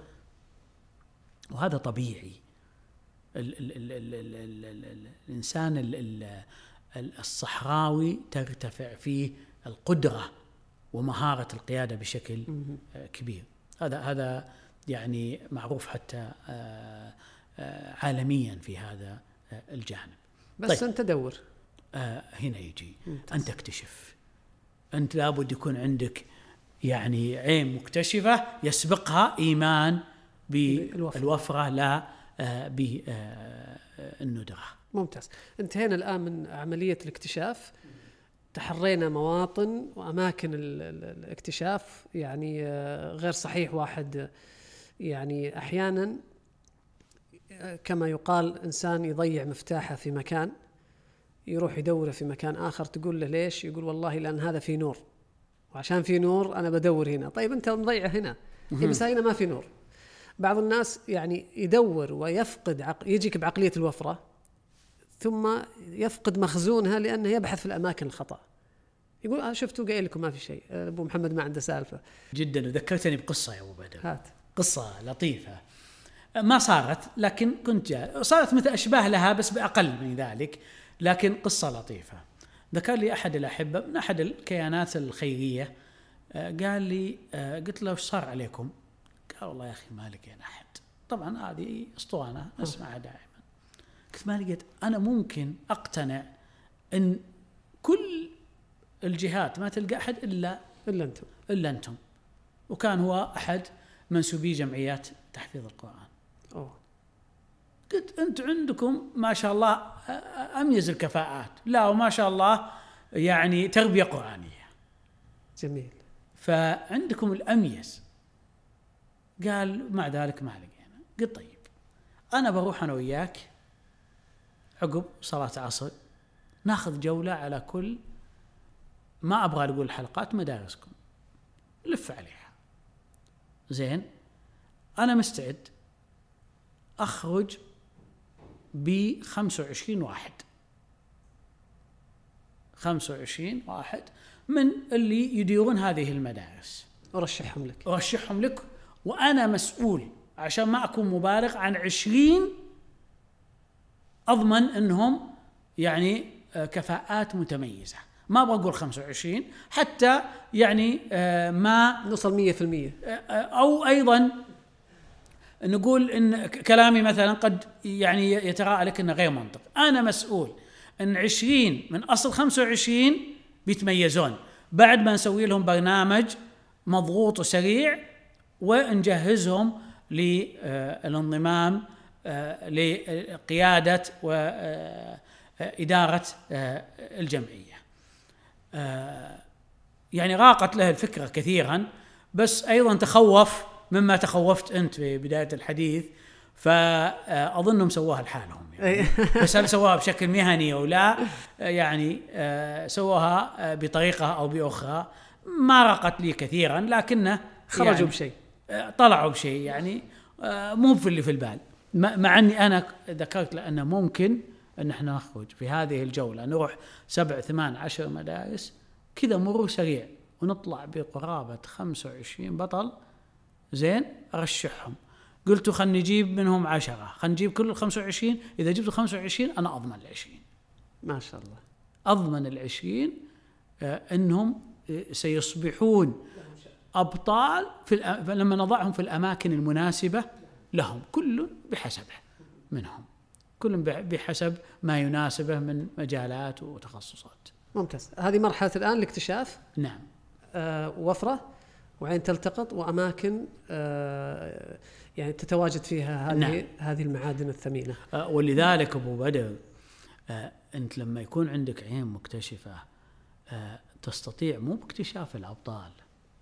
وهذا طبيعي. ال ال ال ال ال ال ال ال الإنسان ال ال الصحراوي ترتفع فيه القدرة ومهارة القيادة بشكل كبير. هذا هذا يعني معروف حتى عالميا في هذا الجانب. بس طيب. أنت دور آه هنا يجي أنت تكتشف. أنت لابد يكون عندك يعني عين مكتشفة يسبقها إيمان بالوفرة لا آه بالندرة. ممتاز. انتهينا الآن من عملية الاكتشاف، تحرينا مواطن وأماكن الاكتشاف. يعني غير صحيح واحد يعني أحيانا كما يقال إنسان يضيع مفتاحه في مكان يروح يدوره في مكان آخر، تقول له ليش؟ يقول والله لأن هذا في نور، وعشان في نور أنا بدور هنا. طيب أنت مضيعه هنا، بس هنا ما في نور. بعض الناس يعني يدور ويفقد عق... يجيك بعقلية الوفرة ثم يفقد مخزونها لأنه يبحث في الأماكن الخطأ. يقول آه شفتوا قايل لكم ما في شيء، أبو محمد ما عنده سالفة. جدا. وذكرتني بقصة يا أبو بدر. هات. قصة لطيفة ما صارت لكن كنت جاء. صارت مثل أشباه لها بس بأقل من ذلك، لكن قصة لطيفة. ذكر لي أحد الأحبة من أحد الكيانات الخيرية، قال لي قلت له وش صار عليكم؟ قال والله يا أخي ما لقينا أحد. طبعا هذه أسطوانة نسمعها دائما. قلت ما لقيت، أنا ممكن أقتنع أن كل الجهات ما تلقى أحد إلا إلا أنتم إلا أنتم. وكان هو أحد منسوبي جمعيات تحفيظ القرآن. أوه. قلت أنت عندكم ما شاء الله أميز الكفاءات، لا وما شاء الله يعني تربية قرآنية. جميل. فعندكم الأميز. قال مع ذلك ما لقينا. قلت طيب أنا بروح أنا وياك عقب صلاة عصر ناخذ جولة على كل، ما أبغى أقول حلقات، مدارسكم لف عليها. زين، أنا مستعد أخرج بخمسة وعشرين واحد خمسة وعشرين واحد من اللي يديرون هذه المدارس، أرشحهم لك أرشحهم لك وأنا مسؤول عشان ما أكون مبالغ عن عشرين أضمن أنهم يعني كفاءات متميزة. ما بقول خمسة وعشرين حتى يعني ما نوصل مية في المية، أو أيضا نقول إن كلامي مثلا قد يعني يتراءى لك إنه غير منطق. أنا مسؤول إن عشرين من أصل خمسة وعشرين بيتميزون بعد ما نسوي لهم برنامج مضغوط وسريع ونجهزهم للانضمام لقيادة وإدارة الجمعية. يعني راقت له الفكرة كثيرا، بس أيضا تخوف مما تخوفت أنت في بداية الحديث، فأظنهم سواها لحالهم يعني. بس هل سواها بشكل مهني أو لا يعني سواها بطريقة أو بأخرى ما راقت لي كثيرا، لكنه خرجوا يعني بشيء، طلعوا بشيء يعني مو في اللي في البال. مع أني أنا ذكرت لأنه ممكن أن احنا نخرج في هذه الجولة نروح سبع ثمان عشر مدارس كذا مرور سريع ونطلع بقرابة خمسة وعشرين بطل. زين، أرشحهم. قلت خلنا نجيب منهم عشرة، خلنا نجيب كل الخمسة وعشرين. إذا جبت الخمسة وعشرين أنا أضمن العشرين. ما شاء الله، أضمن العشرين آه أنهم سيصبحون أبطال في لما نضعهم في الأماكن المناسبة لهم، كل بحسبه منهم، كل بحسب ما يناسبه من مجالات وتخصصات. ممتاز. هذه مرحلة الآن الاكتشاف. نعم. آه وفرة وعين تلتقط وأماكن آه يعني تتواجد فيها هذه نعم. هذه المعادن الثمينة. آه ولذلك أبو بدر آه أنت لما يكون عندك عين مكتشفة آه تستطيع مو باكتشاف الأبطال،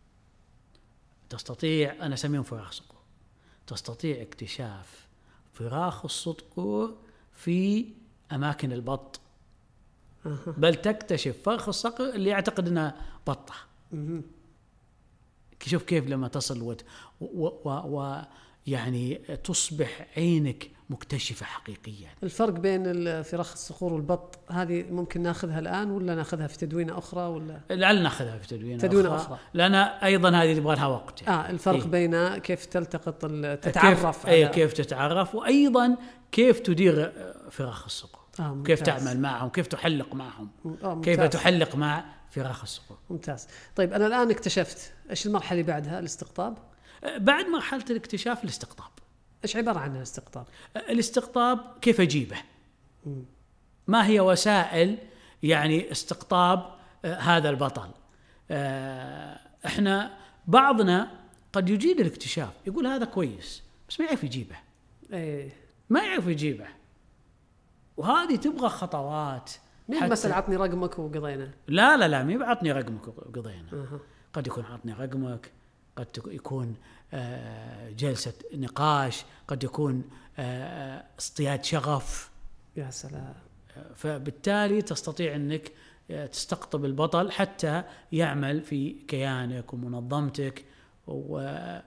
تستطيع أنا أسميهم فراخ صقور، تستطيع اكتشاف فراخ الصقور في أماكن البط. أه. بل تكتشف فراخ الصقر اللي يعتقد أنها بطة. أه. شوف كيف لما تصل و, و, و, و يعني تصبح عينك مكتشفة حقيقيا. الفرق بين الفراخ الصقور والبط هذه ممكن ناخذها الآن ولا ناخذها في تدوينة أخرى؟ ولا لعل ناخذها في تدوينة, تدوينة أخرى, أخرى لأن أيضا هذه يبغى لها وقت يعني. آه الفرق إيه؟ بين كيف تلتقط تتعرف كيف, على كيف تتعرف وأيضا كيف تدير فراخ الصقور. آه كيف تعمل معهم، كيف تحلق معهم. آه كيف تحلق مع فراخ الصقور. ممتاز. طيب أنا الآن اكتشفت، إيش المرحلة اللي بعدها؟ الاستقطاب. بعد مرحلة الاكتشاف الاستقطاب. إيش عبارة عن الاستقطاب؟ الاستقطاب كيف أجيبه؟ م. ما هي وسائل يعني استقطاب آه هذا البطل؟ آه احنا بعضنا قد يجيد الاكتشاف يقول هذا كويس بس ما يعرف يجيبه. ايه ما يعرف يجيبه، وهذه تبغى خطوات. مين مثلا عطني رقمك وقضينا؟ لا لا لا مين بعطني رقمك وقضينا. أه. قد يكون عطني رقمك، قد يكون آه جلسة نقاش، قد يكون آه اصطياد شغف. يا سلام. فبالتالي تستطيع أنك تستقطب البطل حتى يعمل في كيانك ومنظمتك، وأيضا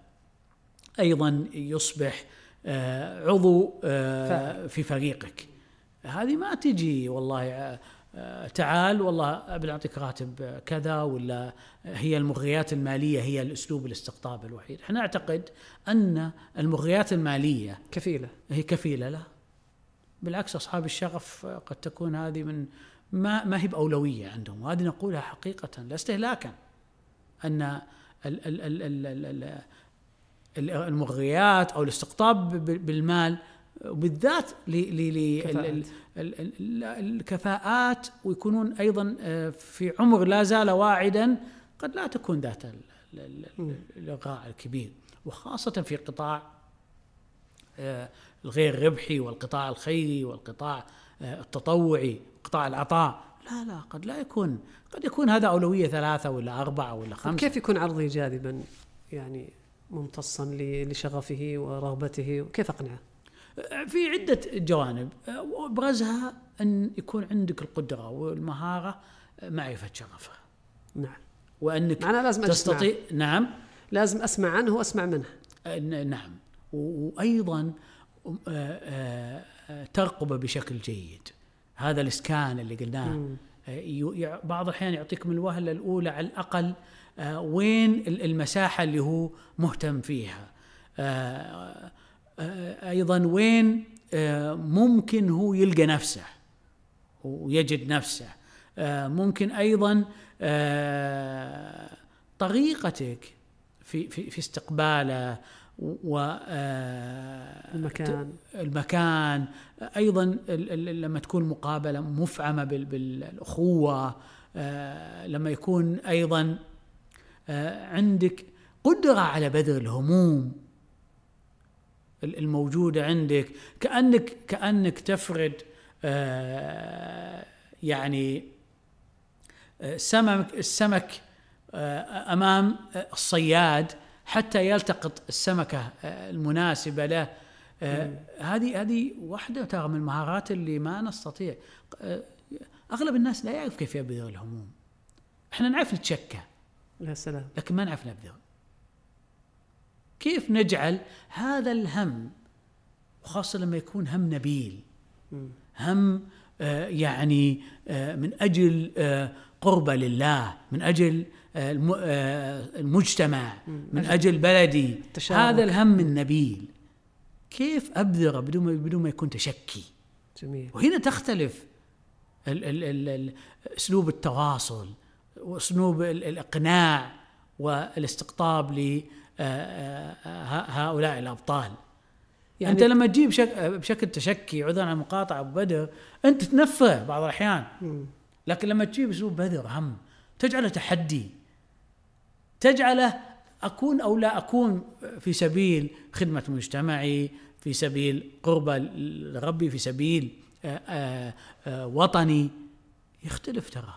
يصبح آه عضو آه في فريقك. هذه ما تجي والله آه تعال والله أبي أعطيك راتب كذا، ولا هي المغريات المالية هي الأسلوب الاستقطاب الوحيد. احنا نعتقد أن المغريات المالية كفيلة، هي كفيلة. لا بالعكس، أصحاب الشغف قد تكون هذه من ما ما هي بأولوية عندهم، وهذه نقولها حقيقة لا استهلاكا، أن ال ال ال ال ال المغريات أو الاستقطاب بالمال وبالذات للكفاءات ويكونون أيضا في عمر لا زال واعدا قد لا تكون ذات الإغراء الكبير، وخاصة في قطاع الغير ربحي والقطاع الخيري والقطاع التطوعي قطاع العطاء. لا لا قد لا يكون، قد يكون هذا أولوية ثلاثة ولا أربعة ولا خمسة. كيف يكون عرضي جاذبا يعني ممتصا لشغفه ورغبته، وكيف أقنعه؟ في عدة جوانب، وابرزها أن يكون عندك القدرة والمهارة معرفة شغفه. نعم. وأنك أنا لازم تستطيع. نعم. لازم أسمع عنه وأسمع منه. نعم. وأيضا ترقبه بشكل جيد. هذا الإسكان اللي قلناه بعض الأحيان يعطيكم الوهلة الأولى على الأقل وين المساحة اللي هو مهتم فيها، أيضا وين ممكن هو يلقى نفسه ويجد نفسه، ممكن أيضا طريقتك في في في استقباله والمكان المكان أيضا لما تكون مقابلة مفعمة بالأخوة، لما يكون أيضا عندك قدرة على بذل الهموم الموجودة عندك، كأنك كأنك تفرد يعني سمك السمك أمام الصياد حتى يلتقط السمكة المناسبة له. هذه هذه واحدة من المهارات اللي ما نستطيع. أغلب الناس لا يعرف كيف يبذل الهموم. إحنا نعرف نتشكى، يا سلام، لكن ما نعرف نبذل. كيف نجعل هذا الهم، وخاصة لما يكون هم نبيل، هم آه يعني آه من أجل آه قربة لله، من أجل آه المجتمع، من أجل بلدي، هذا الهم النبيل كيف أبذره بدون ما بدون ما يكون تشكي. جميل. وهنا تختلف ال ال ال ال أسلوب التواصل وأسلوب الإقناع والاستقطاب ل هؤلاء الأبطال. يعني أنت لما تجيب بشكل, بشكل تشكي عذرا عن المقاطعة ببدر أنت تنفه بعض الأحيان، لكن لما تجيب أسلوب بدر هم تجعله تحدي، تجعله أكون أو لا أكون في سبيل خدمة مجتمعي، في سبيل قربة لربي، في سبيل آآ آآ وطني. يختلف ترى.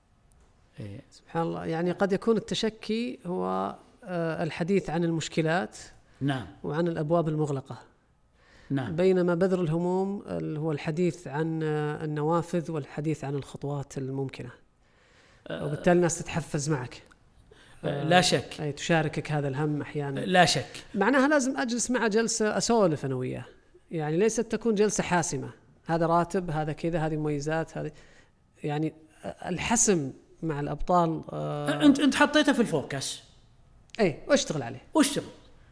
سبحان الله. يعني قد يكون التشكي هو الحديث عن المشكلات، نعم، وعن الأبواب المغلقة، نعم، بينما بذر الهموم هو الحديث عن النوافذ والحديث عن الخطوات الممكنة، وبالتالي الناس تتحفز معك. لا شك. أي تشاركك هذا الهم أحيانا. لا شك. معناها لازم أجلس مع جلسة أسولف أنا وياه، يعني ليست تكون جلسة حاسمة، هذا راتب، هذا كذا، هذه مميزات، هذه يعني الحسم مع الأبطال. آه أنت أنت حطيته في الفوكس. اي واشتغل عليه. واشتغل.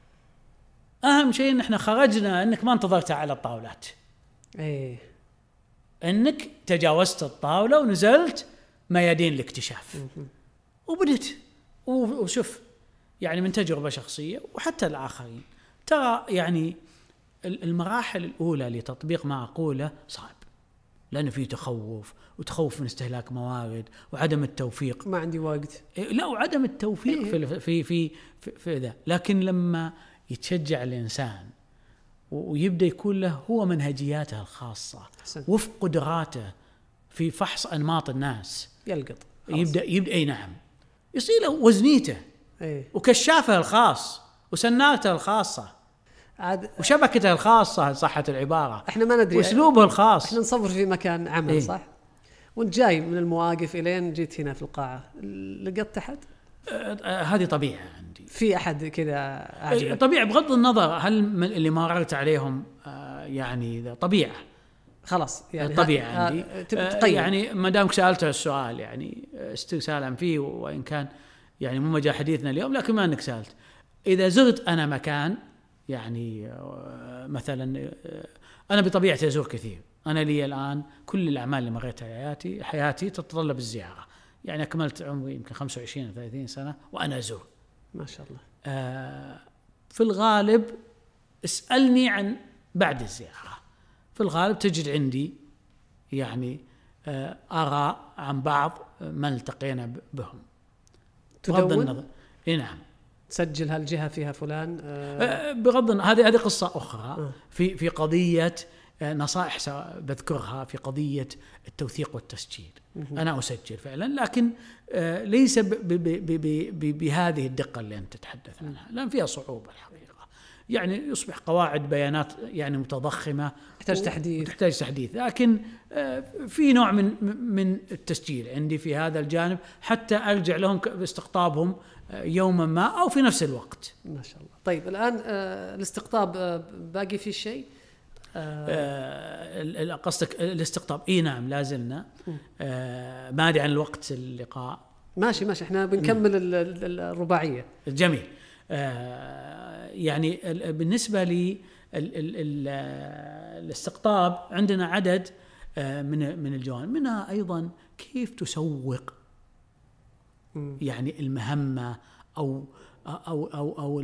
اهم شيء ان احنا خرجنا، انك ما انتظرت على الطاولات. اي انك تجاوزت الطاوله ونزلت ميادين الاكتشاف. وبدت وشوف يعني من تجربه شخصيه وحتى الاخرين، ترى يعني المراحل الاولى لتطبيق ما اقوله صعب، لأنه فيه تخوف، وتخوف من استهلاك موارد، وعدم التوفيق. ما عندي وقت. لا، وعدم التوفيق في في في في, في ذا. لكن لما يتشجع الإنسان ويبدأ يكون له هو منهجياته الخاصة وفق قدراته في فحص أنماط الناس، يلقط يبدأ يبدأ أي نعم يصير له وزنيته أيه. وكشافه الخاص وسنارته الخاصة عاد وشبكته الخاصة صحة العبارة، احنا ما ندري واسلوبه الخاص. احنا نصور في مكان عمل إيه؟ صح، وانت جاي من المواقف الين جيت هنا في القاعة لقطت أحد؟ آه آه هذه طبيعة عندي. في أحد كذا عاجبك؟ طبيعة بغض النظر هل اللي مررت عليهم آه يعني طبيعة، خلاص يعني طبيعة عندي. آه يعني ما دامك سألته السؤال يعني استرسالا فيه، وإن كان يعني مو مجال حديثنا اليوم، لكن ما أنك سألت. إذا زرت أنا مكان يعني مثلا أنا بطبيعتي أزور كثير، أنا لي الآن كل الأعمال اللي مريتها حياتي حياتي تتطلب الزيارة، يعني أكملت عمري يمكن خمسة وعشرين ثلاثين سنة وأنا أزور. ما شاء الله. آه في الغالب اسألني عن بعد الزيارة، في الغالب تجد عندي يعني آه آراء عن بعض من التقينا بهم. بغض النظر، إيه نعم، تسجل هالجهة فيها فلان. آه بغض النظر، هذه هذه قصة أخرى. آه. في في قضية آه نصائح بذكرها في قضية التوثيق والتسجيل. مه. أنا أسجل فعلا، لكن آه ليس بهذه الدقة اللي أنت تتحدث عنها، لأن فيها صعوبة الحقيقة. يعني يصبح قواعد بيانات يعني متضخمة، تحتاج تحديث تحتاج تحديث لكن في نوع من من التسجيل عندي في هذا الجانب، حتى أرجع لهم باستقطابهم يوما ما أو في نفس الوقت. ما شاء الله. طيب الآن الاستقطاب باقي في شيء؟ قصدك الاستقطاب؟ إيه نعم، لازلنا ما أدري عن الوقت اللقاء. ماشي ماشي، احنا بنكمل الرباعية. جميل. يعني بالنسبة لي الاستقطاب عندنا عدد من من الجوانب، منها أيضا كيف تسوق يعني المهمة أو أو أو أو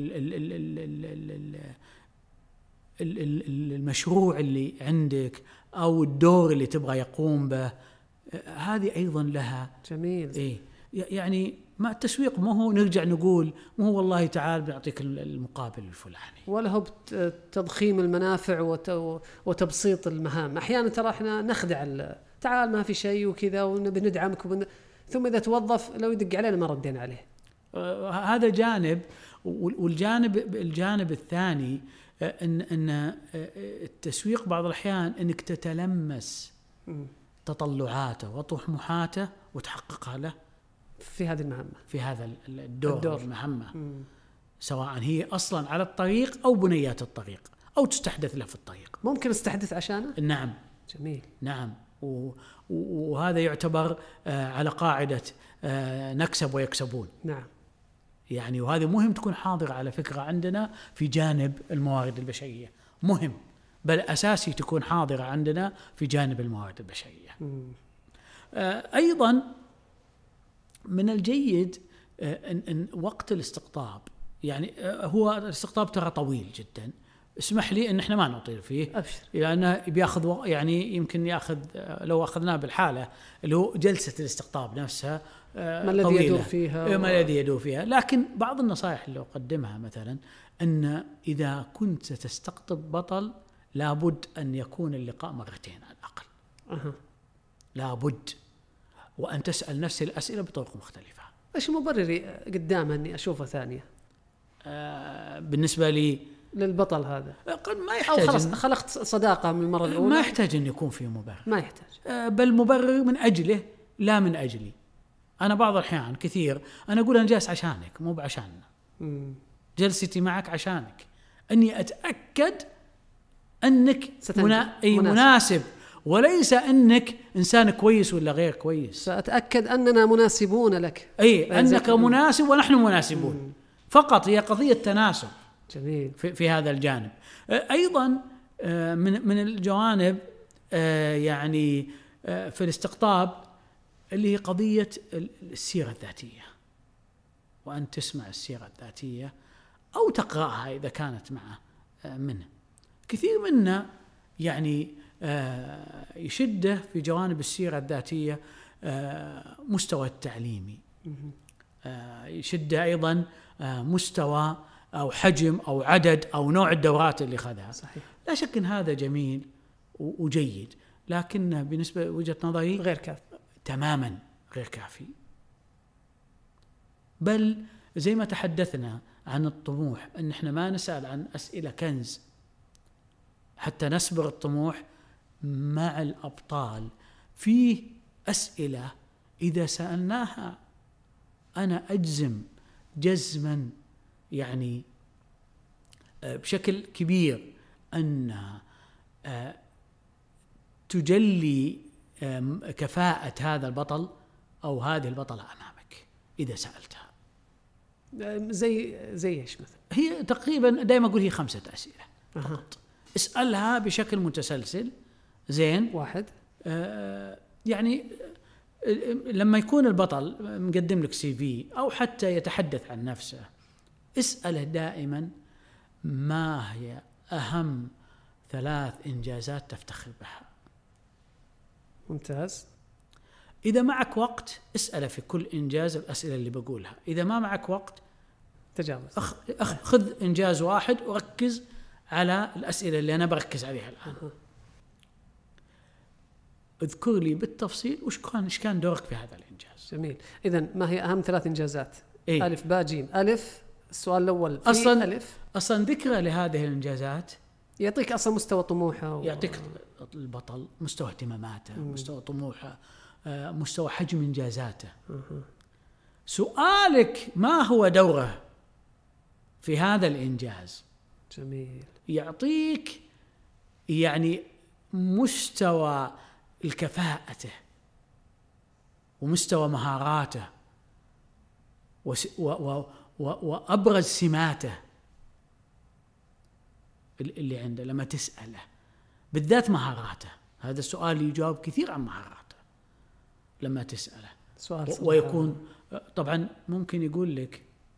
المشروع اللي عندك أو الدور اللي تبغى يقوم به، هذه أيضا لها. جميل. إيه يعني ما التسويق ما هو نرجع نقول ما هو والله تعال بنعطيك المقابل الفلاني، ولا هو تضخيم المنافع وتبسيط المهام. أحيانا ترى احنا نخدع، تعال ما في شيء وكذا ونبي ندعمك وبن... ثم إذا توظف لو يدق علينا ما ردينا عليه. آه هذا جانب. والجانب الجانب الثاني ان ان التسويق بعض الأحيان انك تتلمس م. تطلعاته وطموحاته وتحققها له في هذه المهمة، في هذا الدور, الدور. المهمة مم. سواء هي أصلا على الطريق أو بنيات الطريق أو تستحدث له في الطريق. ممكن استحدث عشانه؟ نعم. جميل. نعم. وهذا يعتبر آه على قاعدة آه نكسب ويكسبون. نعم. يعني وهذه مهم تكون حاضرة على فكرة عندنا في جانب الموارد البشرية، مهم بل أساسي تكون حاضرة عندنا في جانب الموارد البشرية. آه أيضا من الجيد إن, إن وقت الاستقطاب، يعني هو الاستقطاب ترى طويل جدا، اسمح لي ان احنا ما نطيل فيه. أبشر. لانه بياخذ يعني يمكن ياخذ لو اخذناه بالحاله اللي هو جلسه الاستقطاب نفسها ما الذي يدور فيها ما الذي يدور فيها. لكن بعض النصائح اللي اقدمها مثلا ان اذا كنت تستقطب بطل لابد ان يكون اللقاء مرتين على الاقل. أه. لابد وأن تسأل نفس الأسئلة بطرق مختلفة. إيش مبرري قدامه أني أشوفه ثانية؟ آه بالنسبة لي للبطل هذا قد ما يحتاج، أو خلاص خلقت صداقة من المرة الأولى، ما يحتاج أن يكون فيه مبرر، ما يحتاج. آه بل مبرر من أجله لا من أجلي. أنا بعض الأحيان كثير أنا أقول أنا جالس عشانك مو بعشاننا. مم. جلستي معك عشانك أني أتأكد أنك منا... أي مناسب. مناسب وليس أنك إنسان كويس ولا غير كويس. سأتأكد أننا مناسبون لك. أي أنك مناسب ونحن مناسبون. مم. فقط هي قضية تناسب. جميل. في, في هذا الجانب. أيضا من من الجوانب يعني في الاستقطاب اللي هي قضية السيرة الذاتية، وأن تسمع السيرة الذاتية أو تقرأها إذا كانت معه منه. كثير منا يعني يشده في جوانب السيرة الذاتية مستوى التعليمي، يشده أيضا مستوى أو حجم أو عدد أو نوع الدورات اللي خذها. صحيح. لا شك أن هذا جميل وجيد، لكن بالنسبة وجهة نظري غير كافي تماما، غير كافي. بل زي ما تحدثنا عن الطموح أن احنا ما نسأل عن أسئلة كنز حتى نسبر الطموح. مع الأبطال فيه أسئلة إذا سألناها أنا أجزم جزما يعني بشكل كبير أنها تجلي كفاءة هذا البطل أو هذه البطلة أمامك إذا سألتها. زي زي إيش مثلا؟ هي تقريبا دائما أقول هي خمسة أسئلة فقط. اسألها بشكل متسلسل زين واحد. آه يعني لما يكون البطل مقدم لك سي في أو حتى يتحدث عن نفسه، اسأله دائما ما هي أهم ثلاث إنجازات تفتخر بها. ممتاز. إذا معك وقت اسأله في كل إنجاز الأسئلة اللي بقولها. إذا ما معك وقت تجاوز، أخ... أخ... خذ إنجاز واحد وركز على الأسئلة اللي أنا بركز عليها الآن. اذكر لي بالتفصيل وش كان إيش كان دورك في هذا الإنجاز. جميل. إذن ما هي أهم ثلاث إنجازات؟ إيه؟ ألف باء جيم. ألف السؤال الأول أصلاً ألف أصلاً ذكرى لهذه الإنجازات يعطيك أصلا مستوى طموحه و... يعطيك البطل مستوى اهتماماته، مم. مستوى طموحه، مستوى حجم إنجازاته. مم. سؤالك ما هو دوره في هذا الإنجاز. جميل. يعطيك يعني مستوى الكفاءته ومستوى مهاراته وس... و... و... و... وأبرز سماته اللي عنده لما تسأله، بالذات مهاراته. هذا السؤال يجاوب كثير عن مهاراته لما تسأله. سؤال و... ويكون طبعا ممكن يقول لك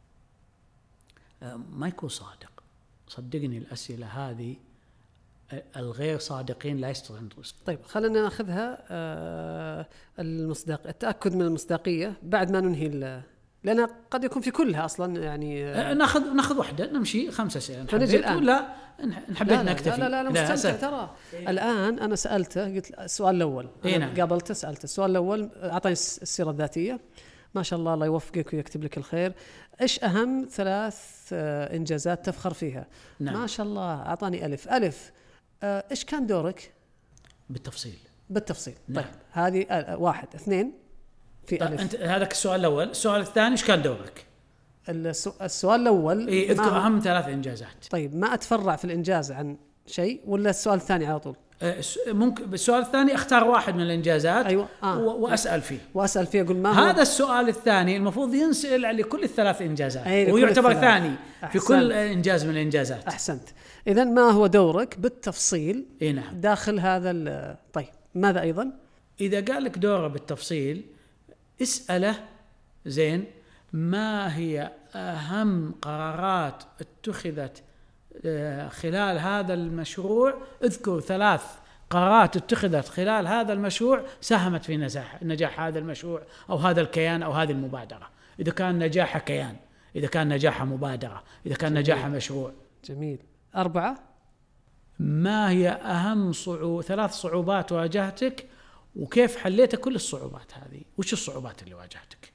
ما يكون صادق. صدقني الأسئلة هذه الغير صادقين لا يستطيعون الرزق. طيب خلينا ناخذها آه المصداق التأكد من المصداقية بعد ما ننهي، لأن قد يكون في كلها أصلا يعني آه ناخذ ناخذ واحدة نمشي خمسة أسئلة. فنجي الآن ولا نحبيت نكتفي؟ لا لا لا, لا مستمتع ترى. إيه؟ الآن أنا سألته قلت السؤال الأول إيه قابلته سألته السؤال الأول أعطاني السيرة الذاتية. ما شاء الله الله يوفقك ويكتب لك الخير. إيش أهم ثلاث آه إنجازات تفخر فيها؟ نعم. ما شاء الله أعطاني ألف ألف. آه إيش كان دورك؟ بالتفصيل. بالتفصيل. نعم. طيب هذه آه واحد. اثنين في طيب ألف. أنت هذاك السؤال الأول. السؤال الثاني إيش كان دورك؟ السؤال الأول إيه اذكر أهم ثلاث إنجازات. طيب ما أتفرع في الإنجاز عن شيء ولا السؤال الثاني على طول؟ ممكن بالسؤال الثاني اختار واحد من الإنجازات. أيوة. آه. وأسأل فيه وأسأل فيه أقول ما هو هذا السؤال الثاني المفروض ينسأل على كل الثلاث إنجازات. أيه ويعتبر الثلاث. ثاني أحسنت. في كل إنجاز من الإنجازات. أحسنت. إذن ما هو دورك بالتفصيل إيه نعم. داخل هذا. طيب ماذا أيضا؟ إذا قال لك دوره بالتفصيل اسأله زين ما هي أهم قرارات اتخذت خلال هذا المشروع. اذكر ثلاث قرارات اتخذت خلال هذا المشروع ساهمت في نجاح نجاح هذا المشروع أو هذا الكيان أو هذه المبادرة. إذا كان نجاح كيان، إذا كان نجاح مبادرة، إذا كان جميل. نجاح مشروع. جميل. أربعة ما هي أهم صعوبات ثلاث صعوبات واجهتك وكيف حليت كل الصعوبات هذه؟ وش الصعوبات اللي واجهتك؟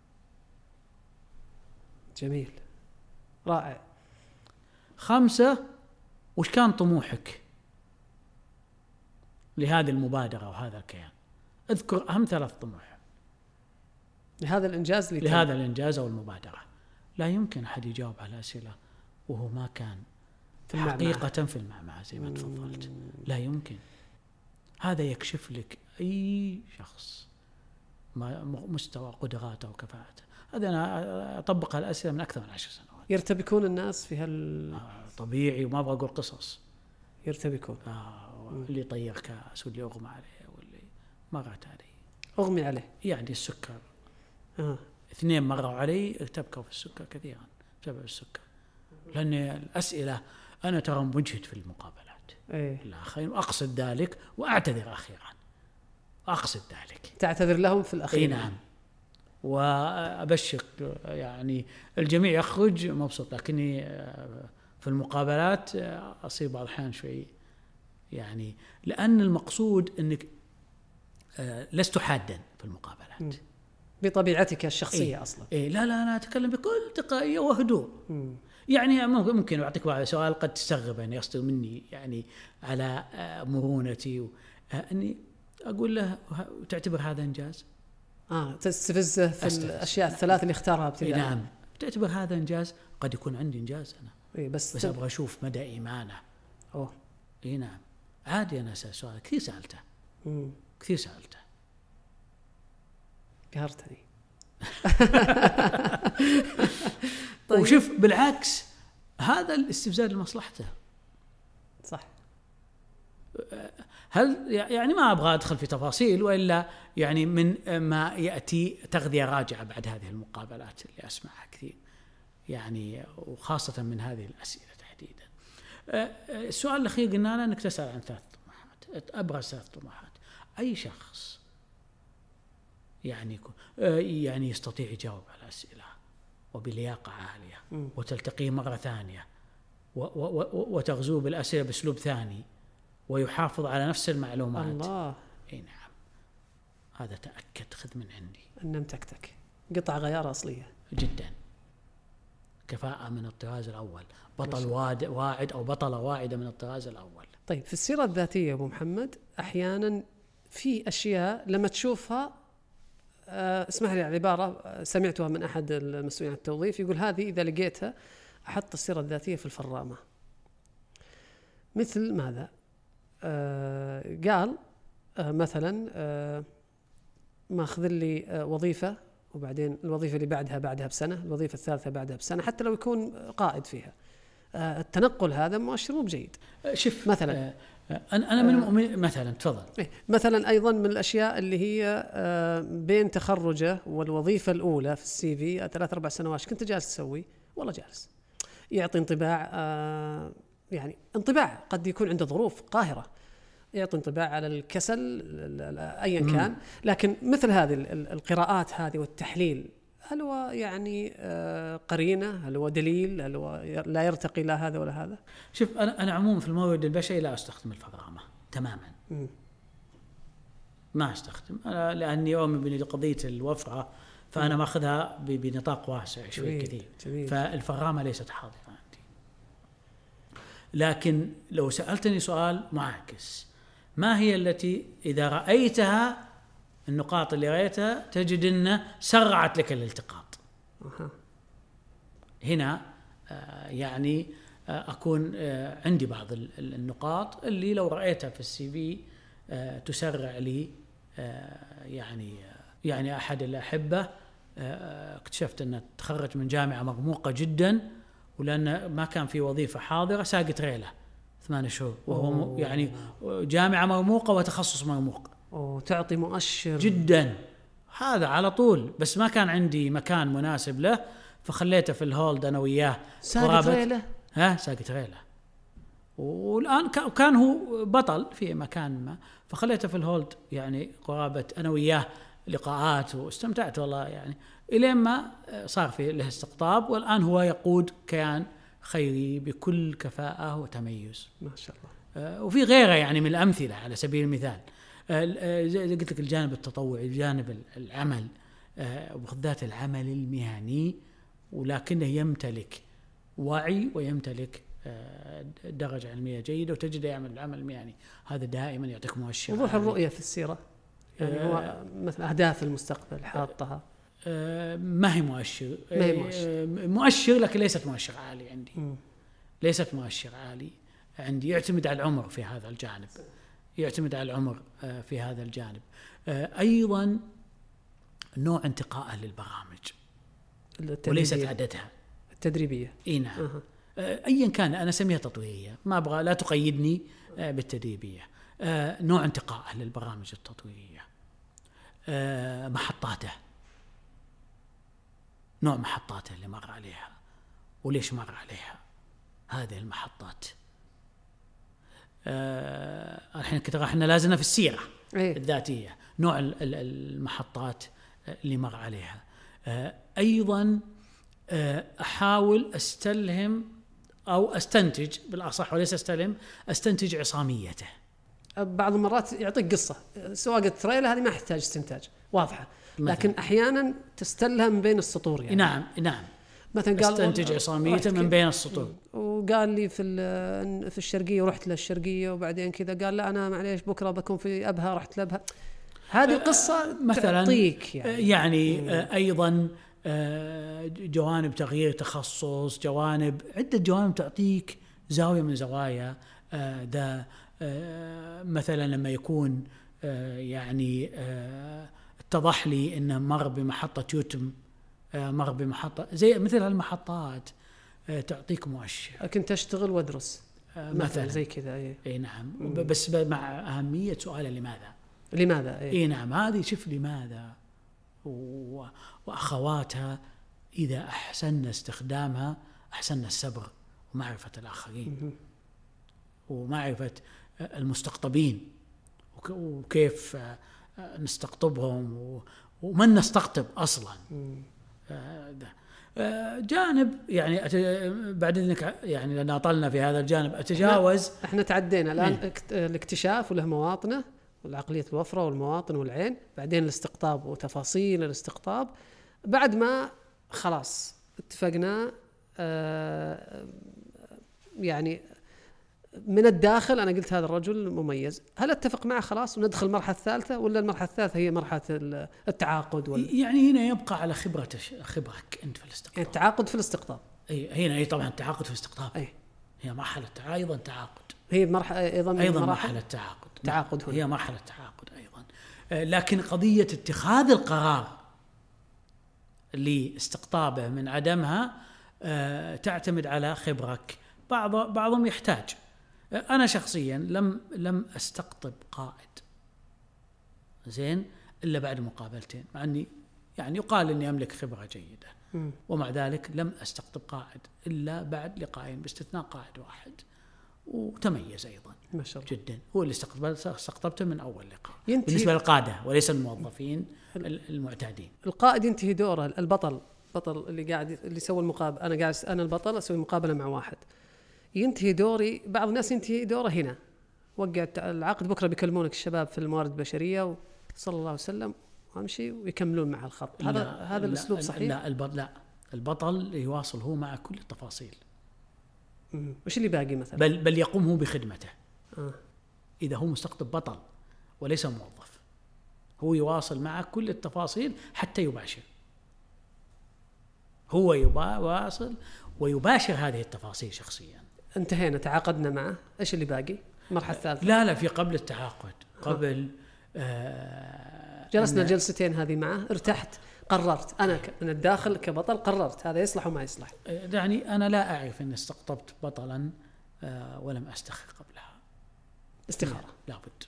جميل. رائع. خمسة وش كان طموحك لهذه المبادرة وهذا الكيان؟ اذكر أهم ثلاث طموح لهذا الإنجاز اللي لهذا الإنجاز أو المبادرة. لا يمكن أحد يجاوب على الأسئلة وهو ما كان في حقيقة في المعمعة زي ما تفضلت. لا يمكن. هذا يكشف لك أي شخص مستوى قدراته وكفاءته. هذا أنا أطبق الأسئلة من أكثر من عشر سنوات. يرتبكون الناس في هال آه طبيعي وما أبغى أقول قصص. يرتبكون. آه اللي طير كاس واللي أغمى عليه واللي مرت عليه. أغمي عليه. يعني السكر. آه. اثنين مروا علي ارتبكوا في السكر كثيرا بسبب السكر. لأن الأسئلة أنا ترى مجهد في المقابلات. إيه. الآخرين وأقصد ذلك وأعتذر أخيرا. أقصد ذلك. تعتذر لهم في الأخير. إيه نعم. وأبشر يعني الجميع يخرج مبسوط، لكني في المقابلات أصير بعض الأحيان شوي يعني لأن المقصود أنك لست حادا في المقابلات. م. بطبيعتك الشخصية. إيه؟ أصلا إيه لا لا أنا أتكلم بكل تلقائية وهدوء. م. يعني ممكن أعطيك بعض سؤال قد تستغرب أن يصدر مني يعني على مرونتي أني أقول له تعتبر هذا إنجاز؟ آه تستفزه في أستفز. الأشياء الثلاث اللي اختارها ابتداء. إيه نعم. تعتبر هذا إنجاز؟ قد يكون عندي إنجاز أنا. إيه بس بس أبغى أشوف مدى إيمانه. أوه. إيه نعم. عادي أنا أسأل سؤال كثير سألته. مم. كثير سألته. قهرتني. طيب. وشوف بالعكس هذا الاستفزاز لمصلحته. صح. هل يعني ما أبغى أدخل في تفاصيل، وإلا يعني من ما يأتي تغذية راجعة بعد هذه المقابلات اللي أسمعها كثير يعني، وخاصة من هذه الأسئلة تحديدا. السؤال الأخير قلنا له أنك تسأل عن ثلاث طموحات، أبرز ثلاث طموحات. أي شخص يعني يعني يستطيع يجاوب على أسئلة وبلياقة عالية وتلتقيه مرة ثانية وتغزوه بالأسئلة بأسلوب ثاني ويحافظ على نفس المعلومات. الله. اي نعم، هذا تأكد، خذ من عندي. النم تكتك، قطع غيار أصلية جدا، كفاءة من الطراز الأول، بطل واد واعد أو بطلة واعدة من الطراز الأول. طيب في السيرة الذاتية أبو محمد أحيانا في أشياء لما تشوفها، أه اسمح لي على العبارة سمعتها من أحد المسؤولين عن التوظيف، يقول هذه إذا لقيتها أحط السيرة الذاتية في الفرامة. مثل ماذا؟ آه قال آه مثلا آه ماخذ لي آه وظيفة، وبعدين الوظيفة اللي بعدها بعدها بسنة، الوظيفة الثالثة بعدها بسنة، حتى لو يكون قائد فيها. آه التنقل هذا مؤشر مو بجيد. شوف مثلا آه أنا أنا من المؤمنين مثلا، تفضل. مثلا أيضا من الأشياء اللي هي آه بين تخرجه والوظيفة الأولى في السي في ثلاث أربع سنوات كنت جالس تسوي؟ والله جالس. يعطي انطباع آه يعني انطباع قد يكون عنده ظروف قاهرة، يعطي انطباع على الكسل أيا كان. لكن مثل هذه القراءات هذه والتحليل، هل هو يعني قرينة؟ هل هو دليل؟ هل هو لا يرتقي لا هذا ولا هذا؟ شوف أنا أنا عموما في المورد البشري لا أستخدم الفرامة تماما. م. ما أستخدم أنا لأني أؤمن بقضية الوفرة، فأنا ما أخذها بنطاق واسع شوي كثير. جميل. فالفرامة ليست حاضرة عندي. لكن لو سألتني سؤال معاكس، ما هي التي إذا رأيتها، النقاط اللي رأيتها تجد أنه سرعت لك الالتقاط؟ أه. هنا آه يعني آه أكون آه عندي بعض النقاط اللي لو رأيتها في السي في آه تسرع لي. آه يعني آه يعني أحد الأحبة آه اكتشفت أنه تخرج من جامعة مرموقة جدا، ولأن ما كان في وظيفة حاضرة ساقت ريله ثمان شهور، وهو أوه. يعني جامعة مرموقة وتخصص مرموق، وتعطي مؤشر جدا هذا على طول. بس ما كان عندي مكان مناسب له، فخليته في الهولد أنا وياه. ساقت ريله ها ساقت ريله، والآن كان هو بطل في مكان ما، فخليته في الهولد يعني قرابة أنا وياه لقاءات، واستمتعت والله يعني إلى ما صار في له استقطاب، والآن هو يقود كيان خيري بكل كفاءة وتميز ما شاء الله. وفي غيره يعني من الأمثلة على سبيل المثال. زي قلت لك الجانب التطوعي، الجانب العمل وبالذات العمل المهني، ولكنه يمتلك وعي ويمتلك درجة علمية جيدة وتجد يعمل العمل المهني، هذا دائما يعطيك مؤشر. وضوح الرؤية في السيرة يعني هو مثل أهداف المستقبل حاطها. ما هي مؤشر، ما هي مؤشر. مؤشر لكن ليست مؤشر عالي عندي. م. ليست مؤشر عالي عندي. يعتمد على العمر في هذا الجانب، يعتمد على العمر في هذا الجانب. أيضا نوع انتقائه للبرامج وليست عددها التدريبية. اي نعم. أه. أيا كان أنا أسميها تطويرية، ما أبغى لا تقيدني بالتدريبية. نوع انتقائه للبرامج التطويرية، محطاته، نوع محطاته اللي مر عليها وليش مر عليها هذه المحطات. الحين كده احنا لازلنا في السيرة أيه. الذاتية، نوع المحطات اللي مر عليها. أيضا أحاول أستلهم أو أستنتج بالأصح وليس أستلهم، أستنتج عصاميته. بعض المرات يعطيك قصة سواقة تريلا، هذه ما يحتاج استنتاج واضحة، لكن أحيانا تستلهم بين السطور يعني. نعم نعم. مثلا قال استنتج عصاميته من بين السطور. وقال لي في في الشرقية ورحت للشرقية، وبعدين كذا قال لا أنا معليش بكرة بكون في أبها، رحت لأبها. هذه القصة مثلا تعطيك يعني, يعني أيضا جوانب تغيير تخصص، جوانب عدة جوانب تعطيك زاوية من زوايا ذا. مثلا لما يكون يعني اتضح لي إنه مر بمحطة يوتم، مر بمحطة زي مثل هالمحطات تعطيك مؤشر. كنت أشتغل وأدرس مثلا زي كذا. اي اي نعم. مم. بس مع اهميه سؤال لماذا لماذا اي إيه نعم. هذه شوف لماذا واخواتها اذا احسننا استخدامها احسننا الصبر ومعرفه الاخرين. مم. ومعرفه المستقطبين وكيف نستقطبهم ومن نستقطب اصلا. جانب يعني بعد إذنك يعني لأن أطلنا في هذا الجانب أتجاوز. احنا تعدينا الآن م. الاكتشاف وله مواطنه والعقلية الوفرة والمواطن والعين، بعدين الاستقطاب وتفاصيل الاستقطاب. بعد ما خلاص اتفقنا آه يعني من الداخل أنا قلت هذا الرجل مميز، هل اتفق معه خلاص وندخل المرحلة الثالثة، ولا المرحلة الثالثة هي مرحلة التعاقد وال... يعني هنا يبقى على خبرة خبرك أنت في الاستقطاب. يعني التعاقد في الاستقطاب. أي هنا أي طبعا التعاقد في الاستقطاب. أي هي مرحلة أيضا تعاقد. هي مرحلة أيضا أيضا مرحلة تعاقد. تعاقد هنا. هي مرحلة تعاقد أيضا. لكن قضية اتخاذ القرار لاستقطابه من عدمها تعتمد على خبرك. بعض بعضهم يحتاج. أنا شخصيا لم لم أستقطب قائد زين إلا بعد مقابلتين، مع أني يعني يقال إني أملك خبرة جيدة. م. ومع ذلك لم أستقطب قائد إلا بعد لقاءين باستثناء قائد واحد، وتميز أيضا ما شاء الله جدا. هو اللي استقطبته من أول لقاء بالنسبة للقادة وليس الموظفين المعتادين. القائد ينتهي دوره، البطل بطل اللي قاعد اللي سوى المقابلة، أنا قاعد أنا البطل أسوي مقابلة مع واحد، ينتهي دوري. بعض الناس ينتهي دوره هنا، وقع العقد، بكرة بيكلمونك الشباب في الموارد البشرية وصلى الله وسلم وامشي ويكملون مع الخط. هذا هذا الأسلوب صحيح؟ لا البطل لا البطل يواصل هو مع كل التفاصيل. وش اللي باقي مثلا؟ بل بل يقوم هو بخدمته. آه. إذا هو مستقطب بطل وليس موظف، هو يواصل مع كل التفاصيل حتى يباشر. هو يواصل ويباشر هذه التفاصيل شخصيا. انتهينا تعاقدنا معه، ايش اللي باقي؟ المرحله الثالثه. لا لا في قبل التعاقد، قبل آه جلسنا جلستين هذه معه، ارتحت، قررت انا من الداخل كبطل، قررت هذا يصلح وما يصلح. يعني انا لا اعرف اني استقطبت بطلا آه ولم استخر قبلها. استخاره لابد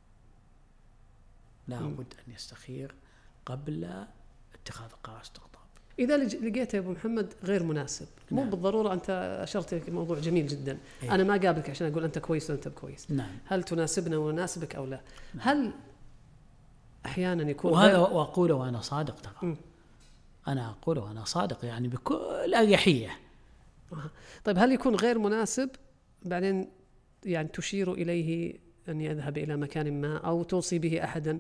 لابد ان يستخير قبل اتخاذ قرار استقطاب. إذا لقيته يا أبو محمد غير مناسب، مو نعم. بالضرورة. أنت أشرت الموضوع جميل جدا. إيه؟ أنا ما قابلك عشان أقول أنت كويس وأنت بكويس. نعم. هل تناسبنا ونناسبك أو لا؟ نعم. هل أحيانا يكون وهذا وأقوله وأنا صادق ترى. أنا أقوله وأنا صادق يعني بكل أريحية. طيب هل يكون غير مناسب بعدين يعني تشير إليه أن يذهب إلى مكان ما أو توصي به أحدا؟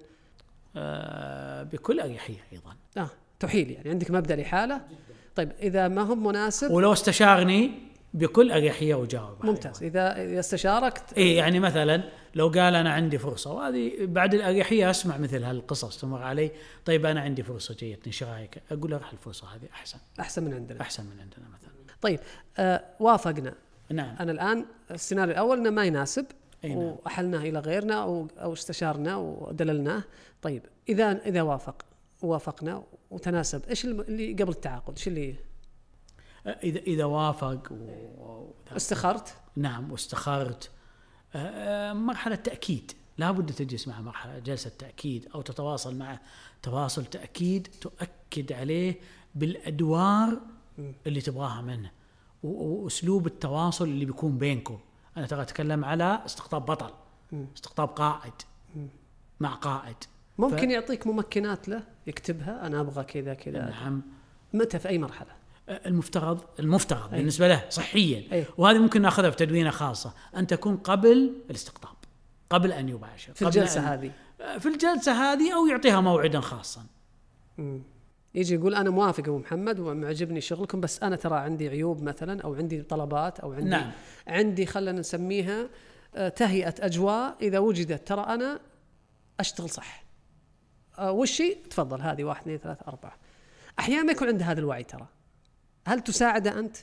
آه بكل أريحية أيضا. آه. تحيل يعني عندك مبدأ لحالة. طيب إذا ما هو مناسب ولو استشارني بكل أريحية وجاوب. ممتاز. إذا استشارك إيه يعني مثلا لو قال أنا عندي فرصة، وهذه بعد الأريحية أسمع مثل هالقصص تمر علي. طيب أنا عندي فرصة جيدة، إيش رأيك؟ أقول راح الفرصة هذه أحسن أحسن من عندنا أحسن من عندنا مثلا. طيب آه وافقنا. نعم. أنا الآن السيناريو الأول إنه ما يناسب. نعم. وأحلناه إلى غيرنا أو أو استشارنا ودللناه. طيب إذا إذا وافق وافقنا وتناسب، ايش اللي قبل التعاقد؟ ايش اللي اذا اذا وافق و... استخرت؟ نعم واستخرت. مرحله تاكيد لابد تجلس مع مرحله جلسه تاكيد او تتواصل معه تواصل تاكيد تؤكد عليه بالادوار م. اللي تبغاها منه واسلوب التواصل اللي بيكون بينكم. انا ترى اتكلم على استقطاب بطل م. استقطاب قائد م. مع قائد. ممكن ف... يعطيك ممكنات له يكتبها، أنا أبغى كذا كذا. نعم. متى في أي مرحلة؟ المفترض المفترض أي. بالنسبة له صحيا. أي. وهذه ممكن نأخذها في تدوينة خاصة، أن تكون قبل الاستقطاب، قبل أن يباشر في الجلسة هذه في الجلسة هذه أو يعطيها موعدا خاصا. مم. يجي يقول أنا موافق أبو محمد ومعجبني شغلكم، بس أنا ترى عندي عيوب مثلا أو عندي طلبات أو عندي نعم. عندي خلنا نسميها تهيئة أجواء إذا وجدت ترى أنا أشتغل صح. وشي تفضل هذه واحد اثنين ثلاثة أربعة. أحيانا ما يكون عنده هذا الوعي ترى. هل تساعده أنت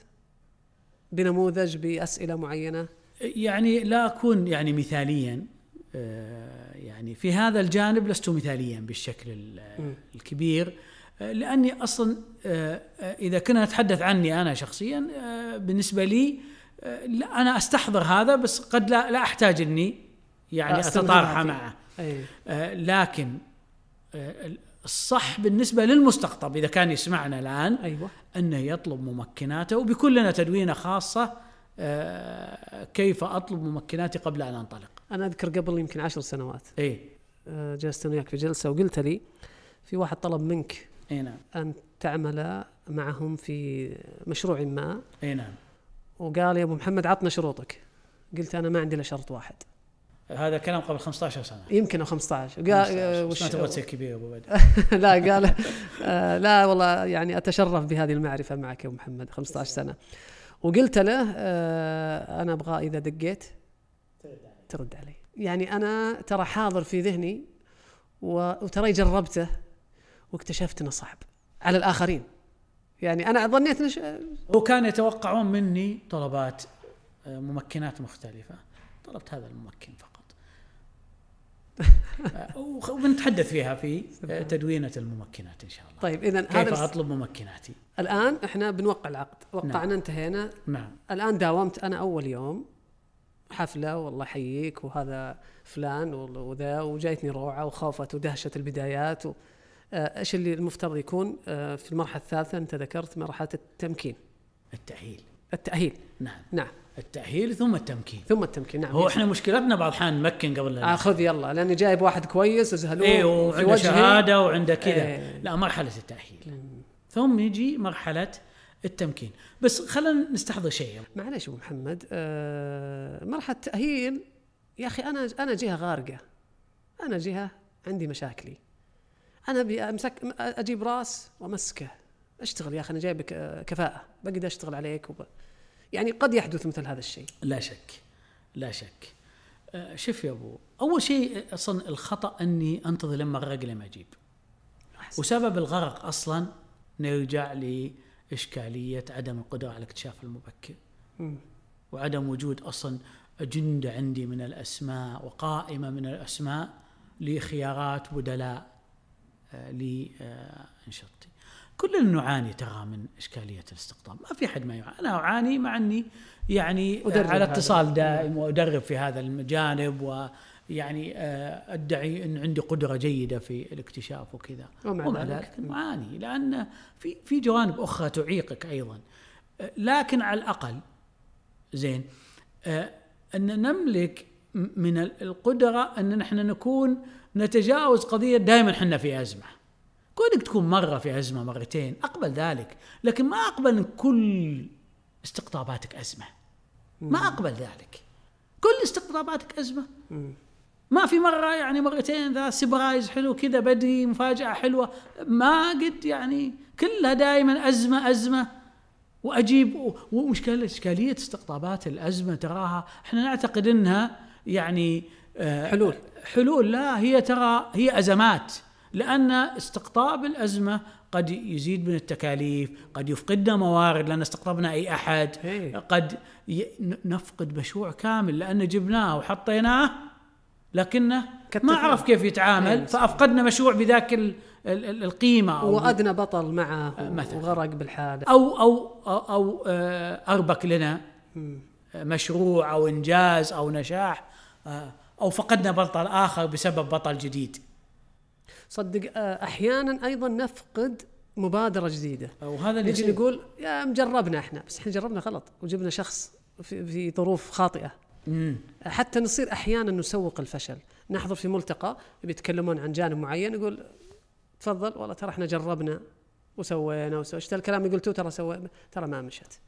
بنموذج بأسئلة معينة؟ يعني لا أكون يعني مثاليا يعني في هذا الجانب لست مثاليا بالشكل الكبير، لأني أصلا إذا كنا نتحدث عني أنا شخصيا بالنسبة لي لا أنا أستحضر هذا بس قد لا, لا أحتاج إني يعني أتطارح معه. أيه. آه لكن آه الصح بالنسبة للمستقطب إذا كان يسمعنا الآن أيوة. أنه يطلب ممكناته، وبيكون لنا تدوينة خاصة آه كيف أطلب ممكناتي قبل أن أنطلق. أنا أذكر قبل يمكن عشر سنوات إيه آه جلست وياك في جلسة وقلت لي في واحد طلب منك إيه نعم. أن تعمل معهم في مشروع ما. إيه نعم. وقال يا أبو محمد عطنا شروطك. قلت أنا ما عندي إلا شرط واحد. هذا كلام قبل خمسة عشر سنة يمكن أو خمسة عشر. قال وش ما تبغى تصير كبير أبو بدر؟ لا قال آه لا والله يعني أتشرف بهذه المعرفة معك يا أبو محمد خمسة عشر سنة. وقلت له آه أنا أبغى إذا دقيت ترد علي. يعني أنا ترى حاضر في ذهني وترى جربته واكتشفت أنه صعب على الآخرين. يعني أنا ظنيت نش... وكان يتوقعون مني طلبات ممكنات مختلفة، طلبت هذا الممكن فقط. وبنتحدث فيها في تدوينة الممكنات إن شاء الله. طيب إذن كيف هذا أطلب ممكناتي؟ الآن إحنا بنوقع العقد، وقعنا نعم. انتهينا. نعم. الآن داومت أنا أول يوم حفلة والله يحييك وهذا فلان وذا وجايتني روعة وخافت ودهشت البدايات و... ايش اللي المفترض يكون في المرحله الثالثه؟ انت ذكرت مرحله التمكين، التأهيل. التأهيل نعم نعم. التأهيل ثم التمكين. ثم التمكين نعم. هو احنا مشكلتنا بعض الأحيان نمكن قبل لا اخذ يلا لاني جايب واحد كويس وزهلوه ايه وعنده شهاده وعنده كذا. ايه. لا مرحله التأهيل مم. ثم يجي مرحله التمكين. بس خلينا نستحضر شيء معليش ابو محمد. آه مرحله التأهيل يا اخي انا انا جهه غارقه، انا جهه عندي مشاكلي، أنا أبي أمسك أجيب راس وأمسكه أشتغل يا أخي أنا جايبك كفاءة بقدر أشتغل عليك وب... يعني قد يحدث مثل هذا الشيء. لا شك لا شك. أه شوف يا أبو، أول شيء أصلا الخطأ أني أنتظر لما أغرق لما أجيب. وسبب الغرق أصلا نرجع لإشكالية عدم القدرة على الاكتشاف المبكر م. وعدم وجود أصلا أجندة عندي من الأسماء وقائمة من الأسماء لخيارات بدلاء لانشطتي. كلنا نعاني ترى من إشكالية الاستقطاب، ما في حد ما يعاني. أنا أعاني مع أني يعني على اتصال دائم وأدرب في هذا الجانب، ويعني أدعي أن عندي قدرة جيدة في الاكتشاف وكذا، ومع ذلك نعاني لأن في في جوانب أخرى تعيقك أيضا. لكن على الأقل زين أن نملك من القدرة أن نحن نكون نتجاوز قضية دائما حنا في أزمة. كونك تكون مرة في أزمة مرتين أقبل ذلك، لكن ما أقبل أن كل استقطاباتك أزمة. ما أقبل ذلك. كل استقطاباتك أزمة. ما في مرة يعني مرتين ذا سبرايز حلو كذا بدري مفاجأة حلوة، ما قد يعني كلها دائما أزمة أزمة وأجيب. ومشكلة إشكالية استقطابات الأزمة تراها إحنا نعتقد أنها يعني حلول حلول. لا، هي ترى هي أزمات، لأن استقطاب الأزمة قد يزيد من التكاليف، قد يفقدنا موارد لأن استقطبنا أي أحد، قد نفقد مشروع كامل لأن جبناه وحطيناه لكنه ما عرف كيف يتعامل، فأفقدنا مشروع بذاك القيمة، أو وأدنى بطل معه وغرق بالحادث، أو أو أو, أو أربك لنا مشروع أو إنجاز أو نجاح، أو فقدنا بطل آخر بسبب بطل جديد. صدق أحيانا أيضا نفقد مبادرة جديدة، وهذا اللي نجي نقول يا مجربنا إحنا، بس إحنا جربنا غلط وجبنا شخص في, في ظروف خاطئة. مم. حتى نصير أحيانا نسوق الفشل. نحضر في ملتقى بيتكلمون عن جانب معين، يقول تفضل والله ترى إحنا جربنا وسوينا وسوينا اشتغل الكلام اللي قلتوه ترى سوينا ترى ما مشت.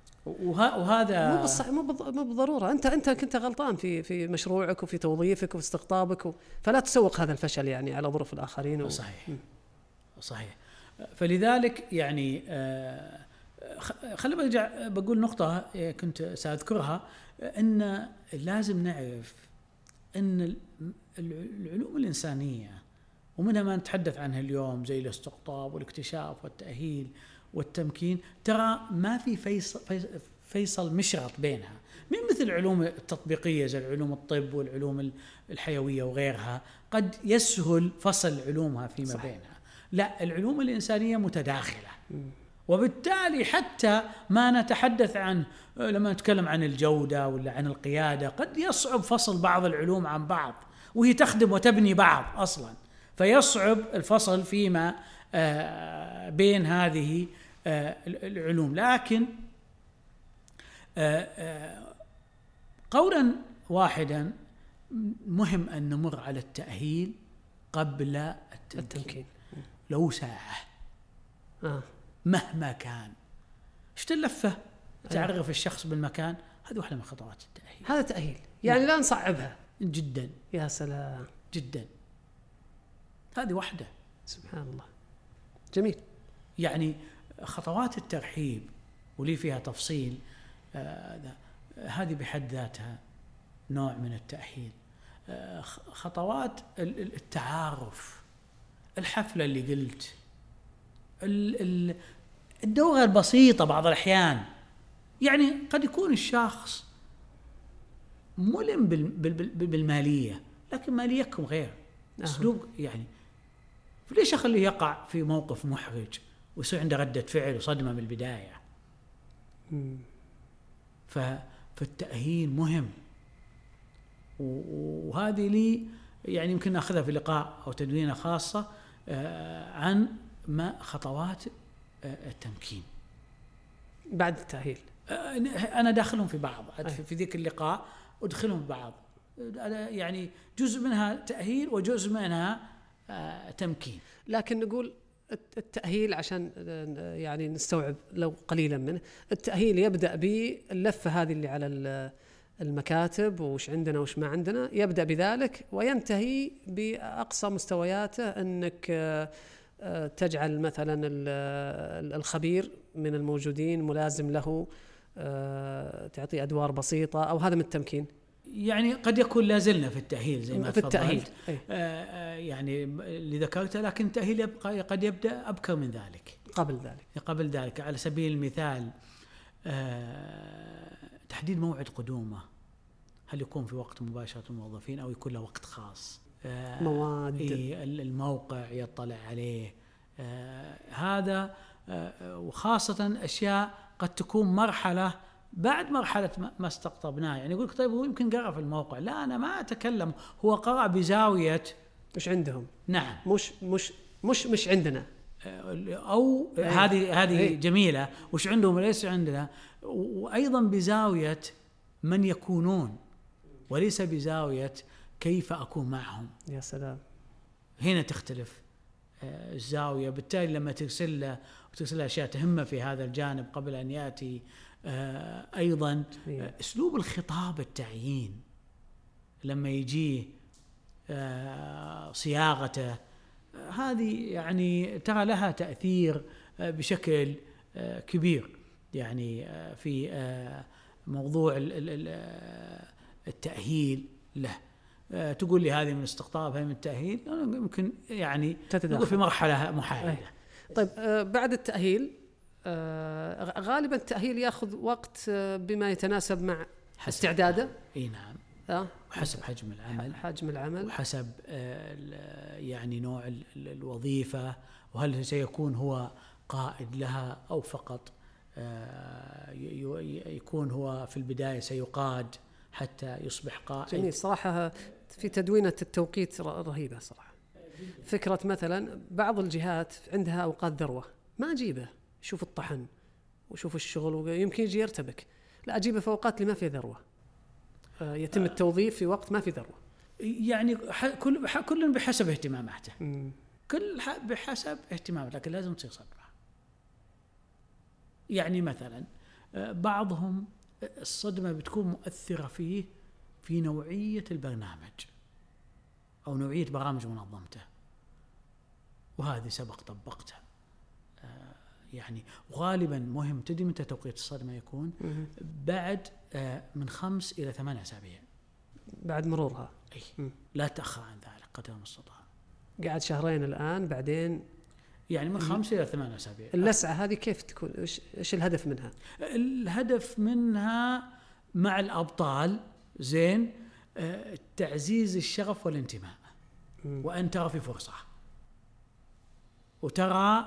وهذا مو بالصح مو مو بالضروره. انت انت كنت غلطان في في مشروعك وفي توظيفك وفي استقطابك و... فلا تسوق هذا الفشل يعني على ظروف الاخرين و... صحيح م. صحيح. فلذلك يعني آه خلينا برجع بقول نقطه كنت ساذكرها، ان لازم نعرف ان العلوم الانسانيه ومنها ما نتحدث عنها اليوم زي الاستقطاب والاكتشاف والتأهيل والتمكين، ترى ما في فيصل, فيصل مشرط بينها، من مثل العلوم التطبيقية زي العلوم الطب والعلوم الحيوية وغيرها قد يسهل فصل علومها فيما صح. بينها. لا، العلوم الإنسانية متداخلة، وبالتالي حتى ما نتحدث عن لما نتكلم عن الجودة ولا عن القيادة قد يصعب فصل بعض العلوم عن بعض، وهي تخدم وتبني بعض أصلا، فيصعب الفصل فيما بين هذه العلوم. لكن قولا واحدا مهم أن نمر على التأهيل قبل التمكين, التمكين. لو ساعة آه. مهما كان شفت اللفة تعرف آه. الشخص بالمكان، هذه واحدة من خطوات التأهيل. هذا تأهيل يعني لا نصعبها جدا. يا سلام جدا، هذه واحدة. سبحان الله، جميل. يعني خطوات الترحيب ولي فيها تفصيل آه هذه بحد ذاتها نوع من التأهيل. آه خطوات التعارف، الحفلة اللي قلت، الدورة البسيطة بعض الأحيان، يعني قد يكون الشخص ملم بالمالية لكن ماليكم غير أسلوب، يعني ليش أخليه يقع في موقف محرج ويصير عنده ردة فعل وصدمة من البداية؟ فالتأهيل مهم، وهذه لي يعني يمكن نأخذها في لقاء أو تدوينة خاصة عن ما خطوات التمكين بعد التأهيل. أنا داخلهم في بعض في ذيك اللقاء أدخلهم في بعض، يعني جزء منها تأهيل وجزء منها تمكين. لكن نقول التأهيل عشان يعني نستوعب لو قليلا منه، التأهيل يبدأ باللفة هذه اللي على المكاتب وش عندنا وش ما عندنا، يبدأ بذلك وينتهي بأقصى مستوياته أنك تجعل مثلا الخبير من الموجودين ملازم له، تعطي أدوار بسيطة، أو هذا من التمكين. يعني قد يكون لازلنا في التأهيل زي ما في التأهيل آه يعني اللي ذكرته، لكن التأهيل يبقى قد يبدأ أبكر من ذلك، قبل ذلك قبل ذلك على سبيل المثال آه تحديد موعد قدومه، هل يكون في وقت مباشرة الموظفين أو يكون له وقت خاص، آه مواد، الموقع يطلع عليه، آه هذا آه وخاصة أشياء قد تكون مرحلة بعد مرحلة ما استقطبناه. يعني يقولك طيب هو يمكن قرأ في الموقع، لا أنا ما أتكلم، هو قرأ بزاوية مش عندهم، نعم مش مش مش مش عندنا، أو هذه هذه جميلة، وش عندهم وليس عندنا، وأيضا بزاوية من يكونون وليس بزاوية كيف أكون معهم. يا سلام، هنا تختلف الزاوية. بالتالي لما ترسل له وترسل له أشياء تهمه في هذا الجانب قبل أن يأتي، آه أيضا آه أسلوب الخطاب التعيين لما يجي آه صياغته، آه هذه يعني ترى لها تأثير آه بشكل آه كبير، يعني آه في آه موضوع التأهيل له. آه تقول لي هذه من استقطاب، هذه من التأهيل، يمكن يعني تقول في مرحلة محايدة. طيب آه بعد التأهيل آه غالبا التأهيل يأخذ وقت آه بما يتناسب مع استعداده. اي نعم، آه وحسب حجم العمل حجم العمل وحسب آه يعني نوع الوظيفة، وهل سيكون هو قائد لها أو فقط آه يكون هو في البداية سيقاد حتى يصبح قائد. جميل صراحة، في تدوينة التوقيت رهيبة صراحة. فكرة مثلا بعض الجهات عندها أوقات ذروة، ما أجيبه شوف الطحن وشوف الشغل ويمكن يجي يرتبك، لا أجيبه في أوقات اللي ما في ذروة، يتم التوظيف في وقت ما في ذروة. يعني كل كل بحسب اهتماماته، كل بحسب اهتماماته، لكن لازم تصير صبرة. يعني مثلا بعضهم الصدمة بتكون مؤثرة فيه في نوعية البرنامج أو نوعية برامج منظمته، وهذه سبق طبقتها. يعني غالبا مهم تدري متى توقيت الصدمة يكون؟ بعد من خمس إلى ثمان أسابيع بعد مرورها. أي لا تأخر عن ذلك قدر المستطاع. قاعد شهرين الآن، بعدين يعني من خمس إلى ثمان أسابيع. اللسعة هذه كيف تكون؟ إيش إيش الهدف منها؟ الهدف منها مع الأبطال زين تعزيز الشغف والانتماء، وأن ترى في فرصة وترى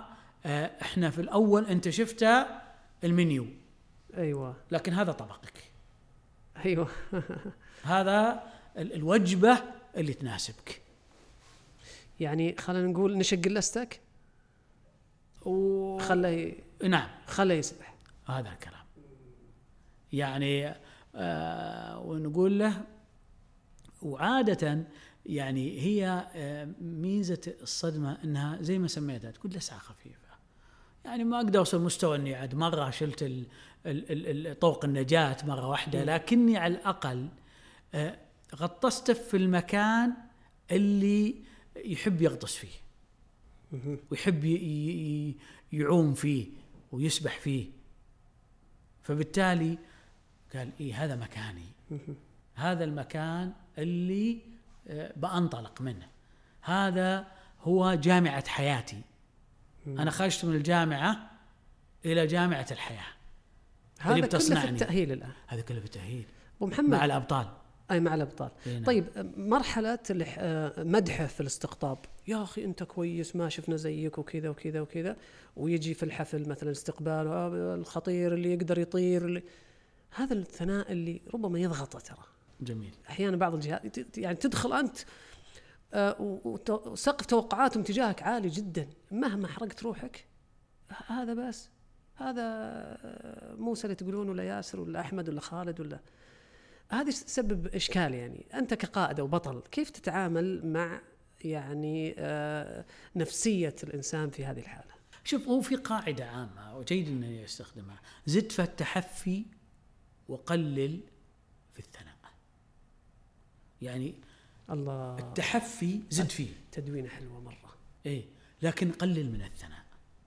آه احنا في الاول انت شفت المنيو، ايوه لكن هذا طبقك، ايوه هذا الوجبه اللي تناسبك. يعني خلينا نقول نشق الاستك و... خله نعم خله يسبح، هذا الكلام. يعني آه ونقول له، وعادة يعني هي آه ميزة الصدمة انها زي ما سميتها تكون لسعة خفيفة. يعني ما اقدر اوصل مستوى اني عاد مرة شلت ال ال ال طوق النجاة مرة واحدة، لكني على الاقل آه غطسته في المكان اللي يحب يغطس فيه ويحب يعوم فيه ويسبح فيه. فبالتالي قال إيه هذا مكاني، هذا المكان اللي بأنطلق منه، هذا هو جامعة حياتي. أنا خرجت من الجامعة إلى جامعة الحياة، هذا كله في التأهيل الآن، هذا كله في التأهيل أبو محمد مع الأبطال. أي مع الأبطال. طيب مرحلة مدحه في الاستقطاب، يا أخي أنت كويس ما شفنا زيك وكذا وكذا وكذا، ويجي في الحفل مثلا استقبال الخطير اللي يقدر يطير اللي... هذا الثناء اللي ربما يضغطه ترى. جميل. أحيانا بعض الجهات يعني تدخل أنت وسقف توقعاتهم تجاهك عالي جدا، مهما حرقت روحك هذا بس، هذا موسى اللي تقولون ولا ياسر ولا أحمد ولا خالد ولا، هذا سبب إشكال. يعني أنت كقائد أو بطل كيف تتعامل مع يعني آه نفسية الإنسان في هذه الحالة؟ شوف، هو في قاعدة عامة وجيد أن يستخدمها: زد في التحفي وقلل في الثناء. يعني الله، التحفي زد فيه، تدوينه حلوة مرة، إيه، لكن قلل من الثناء.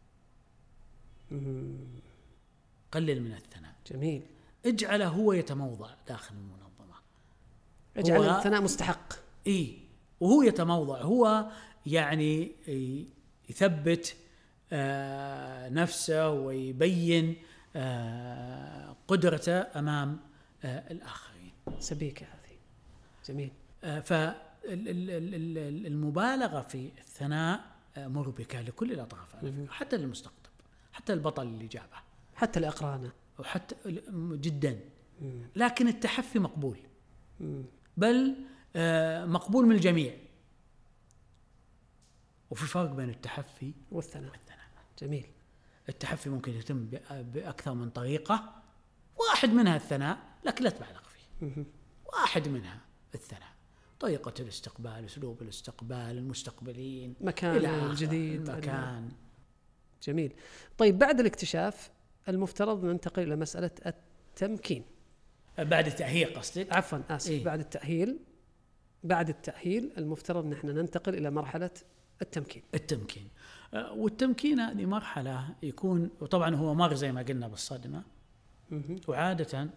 قلل من الثناء. جميل. اجعله هو يتموضع داخل المنظمة، اجعل الثناء مستحق. إيه، وهو يتموضع، هو يعني يثبت آه نفسه ويبين آه قدرته أمام آه الآخرين. سبيكة هذه. جميل. آه فالمبالغة في الثناء آه مربكة لكل الأطراف، حتى للمستقطب، حتى البطل اللي جابه، حتى لأقرانه، وحتى جدا. لكن التحفي مقبول، مم. بل آه مقبول من الجميع. وفي فرق بين التحفي والثناء. والثناء. جميل. التحفي ممكن يتم بأكثر من طريقة، واحد منها الثناء، لكن لا تبالغ فيه. مم. واحد منها الثناء، طريقة الاستقبال، أسلوب الاستقبال، المستقبلين، مكان الجديد، مكان. جميل. طيب بعد الاكتشاف المفترض ننتقل إلى مسألة التمكين. بعد التأهيل قصدك؟ عفوا آسف. إيه؟ بعد التأهيل بعد التأهيل المفترض نحن ننتقل إلى مرحلة التمكين. التمكين والتمكين هذه مرحلة يكون، وطبعا هو مر زي ما قلنا بالصدمة. وعادة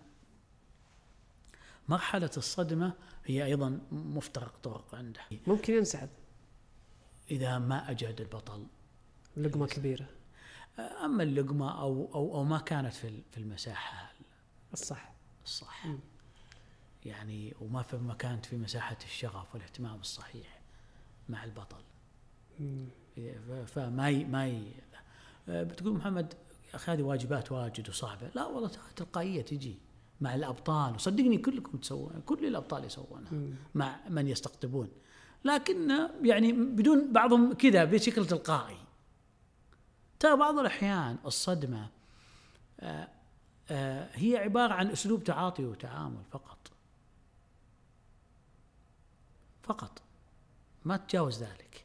مرحلة الصدمة هي أيضا مفترق طرق عنده، ممكن ينسحب إذا ما أجهد البطل لقمة كبيرة. أما اللقمة أو أو أو ما كانت في في المساحة الصح الصح م. يعني وما في ما كانت في مساحة الشغف والاهتمام الصحيح مع البطل. م. فما ي ما ي بتقول محمد يا أخي هذه واجبات واجد وصعبة، لا والله تلقائية تجي مع الأبطال، وصدقني كلكم تسوون، كل الأبطال يسوونها مع من يستقطبون، لكن يعني بدون بعضهم كذا بشكل تلقائي. ترى بعض الأحيان الصدمة آآ آآ هي عبارة عن أسلوب تعاطي وتعامل فقط فقط، ما تجاوز ذلك.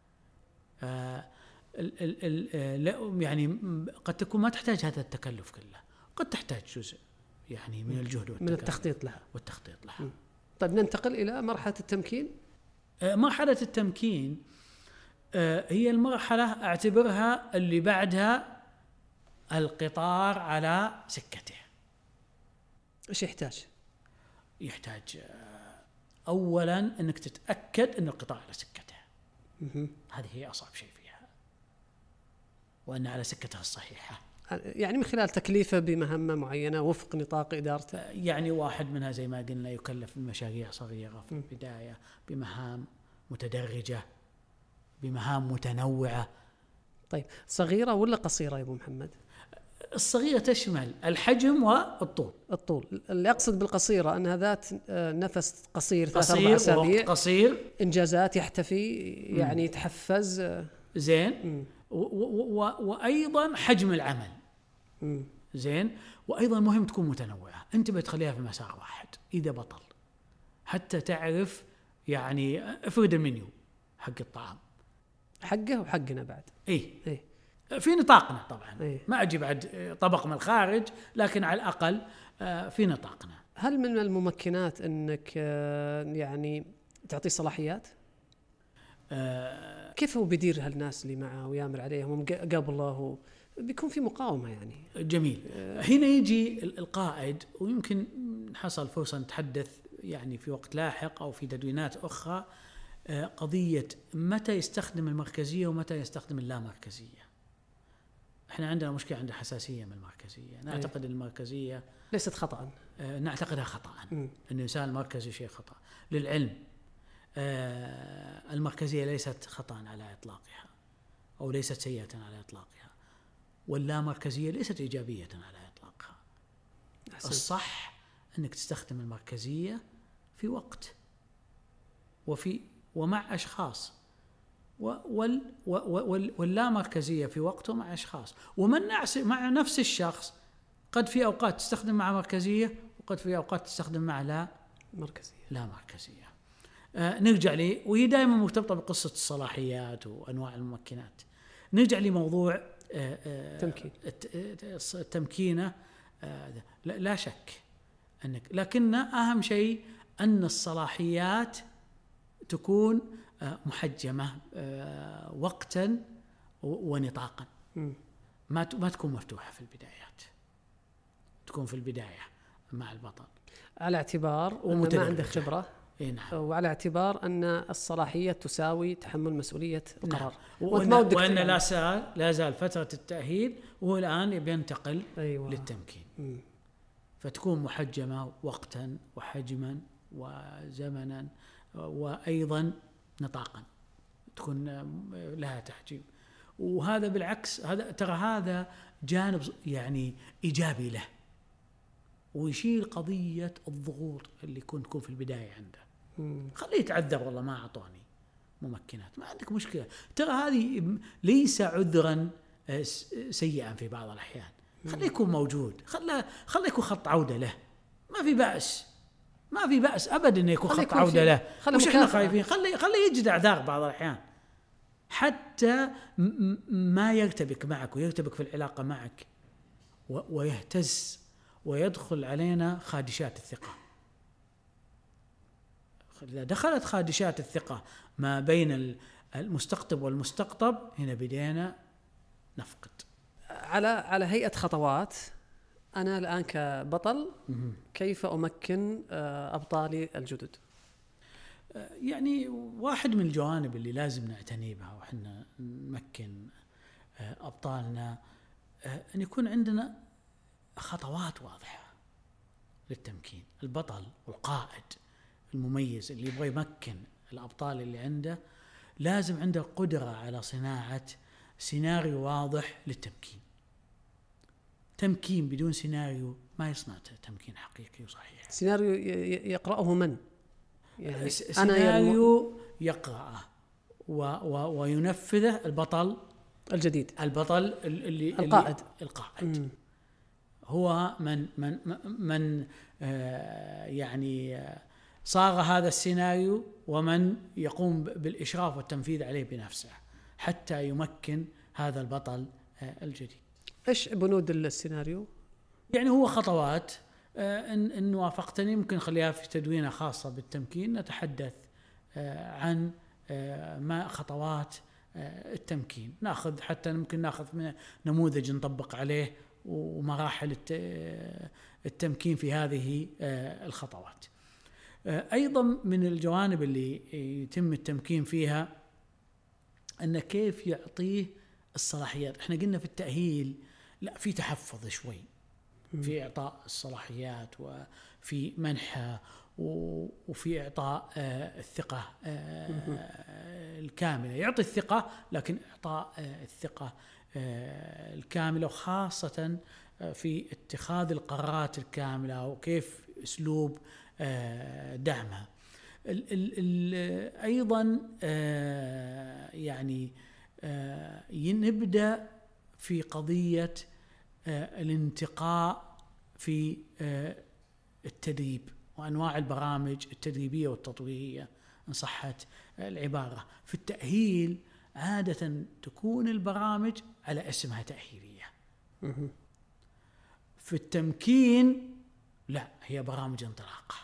ال ال ال يعني قد تكون ما تحتاج هذا التكلف كله، قد تحتاج جزء يعني من الجهد من التخطيط لها والتخطيط لها. طيب ننتقل إلى مرحلة التمكين. مرحلة التمكين هي المرحلة أعتبرها اللي بعدها القطار على سكته. إيش يحتاج؟ يحتاج أولاً أنك تتأكد أن القطار على سكته. هذه هي أصعب شيء فيها، وأن على سكتها الصحيحة، يعني من خلال تكليفه بمهمة معينة وفق نطاق إدارته. يعني واحد منها زي ما قلنا يكلف بمشاريع صغيرة في البداية، بمهام متدرجة، بمهام متنوعة، طيب صغيرة ولا قصيرة يا أبو محمد؟ الصغيرة تشمل الحجم والطول. الطول، اللي أقصد بالقصيرة أنها ذات نفس قصير ثلاث أربع قصير أسابيع، وقت قصير، إنجازات يحتفي يعني يتحفز. زين، و و و وأيضا حجم العمل. مم. زين، وأيضا مهم تكون متنوعة. أنت بتخليها في مسار واحد إذا بطل، حتى تعرف يعني افرد المنيو حق الطعام حقه وحقنا بعد. إيه, إيه؟ في نطاقنا طبعا. إيه؟ ما أجي بعد طبق من الخارج، لكن على الأقل في نطاقنا. هل من الممكنات أنك يعني تعطي صلاحيات؟ آه كيف هو بيدير هالناس اللي معه ويامر عليهم قبل الله؟ بيكون في مقاومة يعني. جميل. آه هنا يجي القائد، ويمكن حصل فرصة نتحدث يعني في وقت لاحق أو في تدوينات أخرى آه قضية متى يستخدم المركزية ومتى يستخدم اللامركزية. احنا عندنا مشكلة، عندنا حساسية من المركزية. نعتقد المركزية ليست خطأ، آه نعتقدها خطأ، أن الإنسان المركزي شيء خطأ. للعلم آه المركزية ليست خطأ على إطلاقها، أو ليست سيئة على إطلاقها، واللامركزية ليست إيجابية على إطلاقها. أحسن. الصح أنك تستخدم المركزية في وقت وفي ومع أشخاص، وال وال واللامركزية في وقت ومع أشخاص، ومن مع نفس الشخص قد في أوقات تستخدم مع مركزية، وقد في أوقات تستخدم مع لا مركزية. لا مركزية. آه نرجع لي، وهي دائما مرتبطة بقصة الصلاحيات وأنواع الممكنات. نرجع لموضوع آه آه تمكين التمكينة. آه لا, لا شك أنك، لكن أهم شيء أن الصلاحيات تكون آه محجمة آه وقتا ونطاقا، ما ما تكون مفتوحة في البدايات، تكون في البداية مع البطل على اعتبار أنه ما عنده خبرة. إيه نعم. وعلى اعتبار أن الصلاحية تساوي تحمل مسؤولية القرار. نعم. وأن, وأن لا زال لا زال فترة التأهيل، وهو الآن بينتقل أيوة. للتمكين. مم. فتكون محجمة وقتا وحجما وزمنا وأيضا نطاقا، تكون لها تحجيم. وهذا بالعكس، هذا ترى هذا جانب يعني إيجابي له، ويشيل قضية الضغوط اللي كنت تكون في البداية عنده. خليه يتعذر، والله ما أعطوني ممكنات، ما عندك مشكلة. ترى هذه ليس عذرا سيئا في بعض الأحيان. خليه يكون موجود، خليه خليه يكون خط عودة له، ما في بأس، ما في بأس أبدا إنه يكون خط عودة له. مش إحنا خايفين، خليه خليه يجد أعذار بعض الأحيان حتى ما يرتبك معك ويرتبك في العلاقة معك ويهتز ويدخل علينا خادشات الثقة. إذا دخلت خادشات الثقة ما بين المستقطب والمستقطب، هنا بدينا نفقد. على على هيئة خطوات، أنا الآن كبطل كيف أمكن أبطالي الجدد؟ يعني واحد من الجوانب اللي لازم نعتني بها وحنا نمكن أبطالنا أن يكون عندنا خطوات واضحة للتمكين. البطل والقائد المميز اللي يبغى يمكن الأبطال اللي عنده لازم عنده قدرة على صناعة سيناريو واضح للتمكين. تمكين بدون سيناريو ما يصنع تمكين حقيقي وصحيح. سيناريو يقرأه من؟ يعني سيناريو يقرأه و و وينفذه البطل الجديد، البطل اللي القائد اللي القائد م. هو من من من آه يعني آه صاغ هذا السيناريو، ومن يقوم بالإشراف والتنفيذ عليه بنفسه حتى يمكن هذا البطل آه الجديد. إيش بنود السيناريو؟ يعني هو خطوات، آه إن, إن وافقتني ممكن خليها في تدوينة خاصة بالتمكين، نتحدث آه عن آه ما خطوات آه التمكين. نأخذ حتى ممكن نأخذ من نموذج نطبق عليه ومراحل التمكين في هذه الخطوات. أيضا من الجوانب اللي يتم التمكين فيها أن كيف يعطيه الصلاحيات. احنا قلنا في التأهيل لا في تحفظ شوي، في إعطاء الصلاحيات وفي منحها وفي إعطاء الثقة الكاملة. يعطي الثقة لكن إعطاء الثقة الكاملة، وخاصة في اتخاذ القرارات الكاملة وكيف أسلوب دعمها. ال ال ال أيضا يعني نبدأ في قضية الانتقاء في التدريب وأنواع البرامج التدريبية والتطويرية إن صحت العبارة. في التأهيل عادة تكون البرامج على اسمها تأهيلية. في التمكين لا، هي برامج انطلاقة،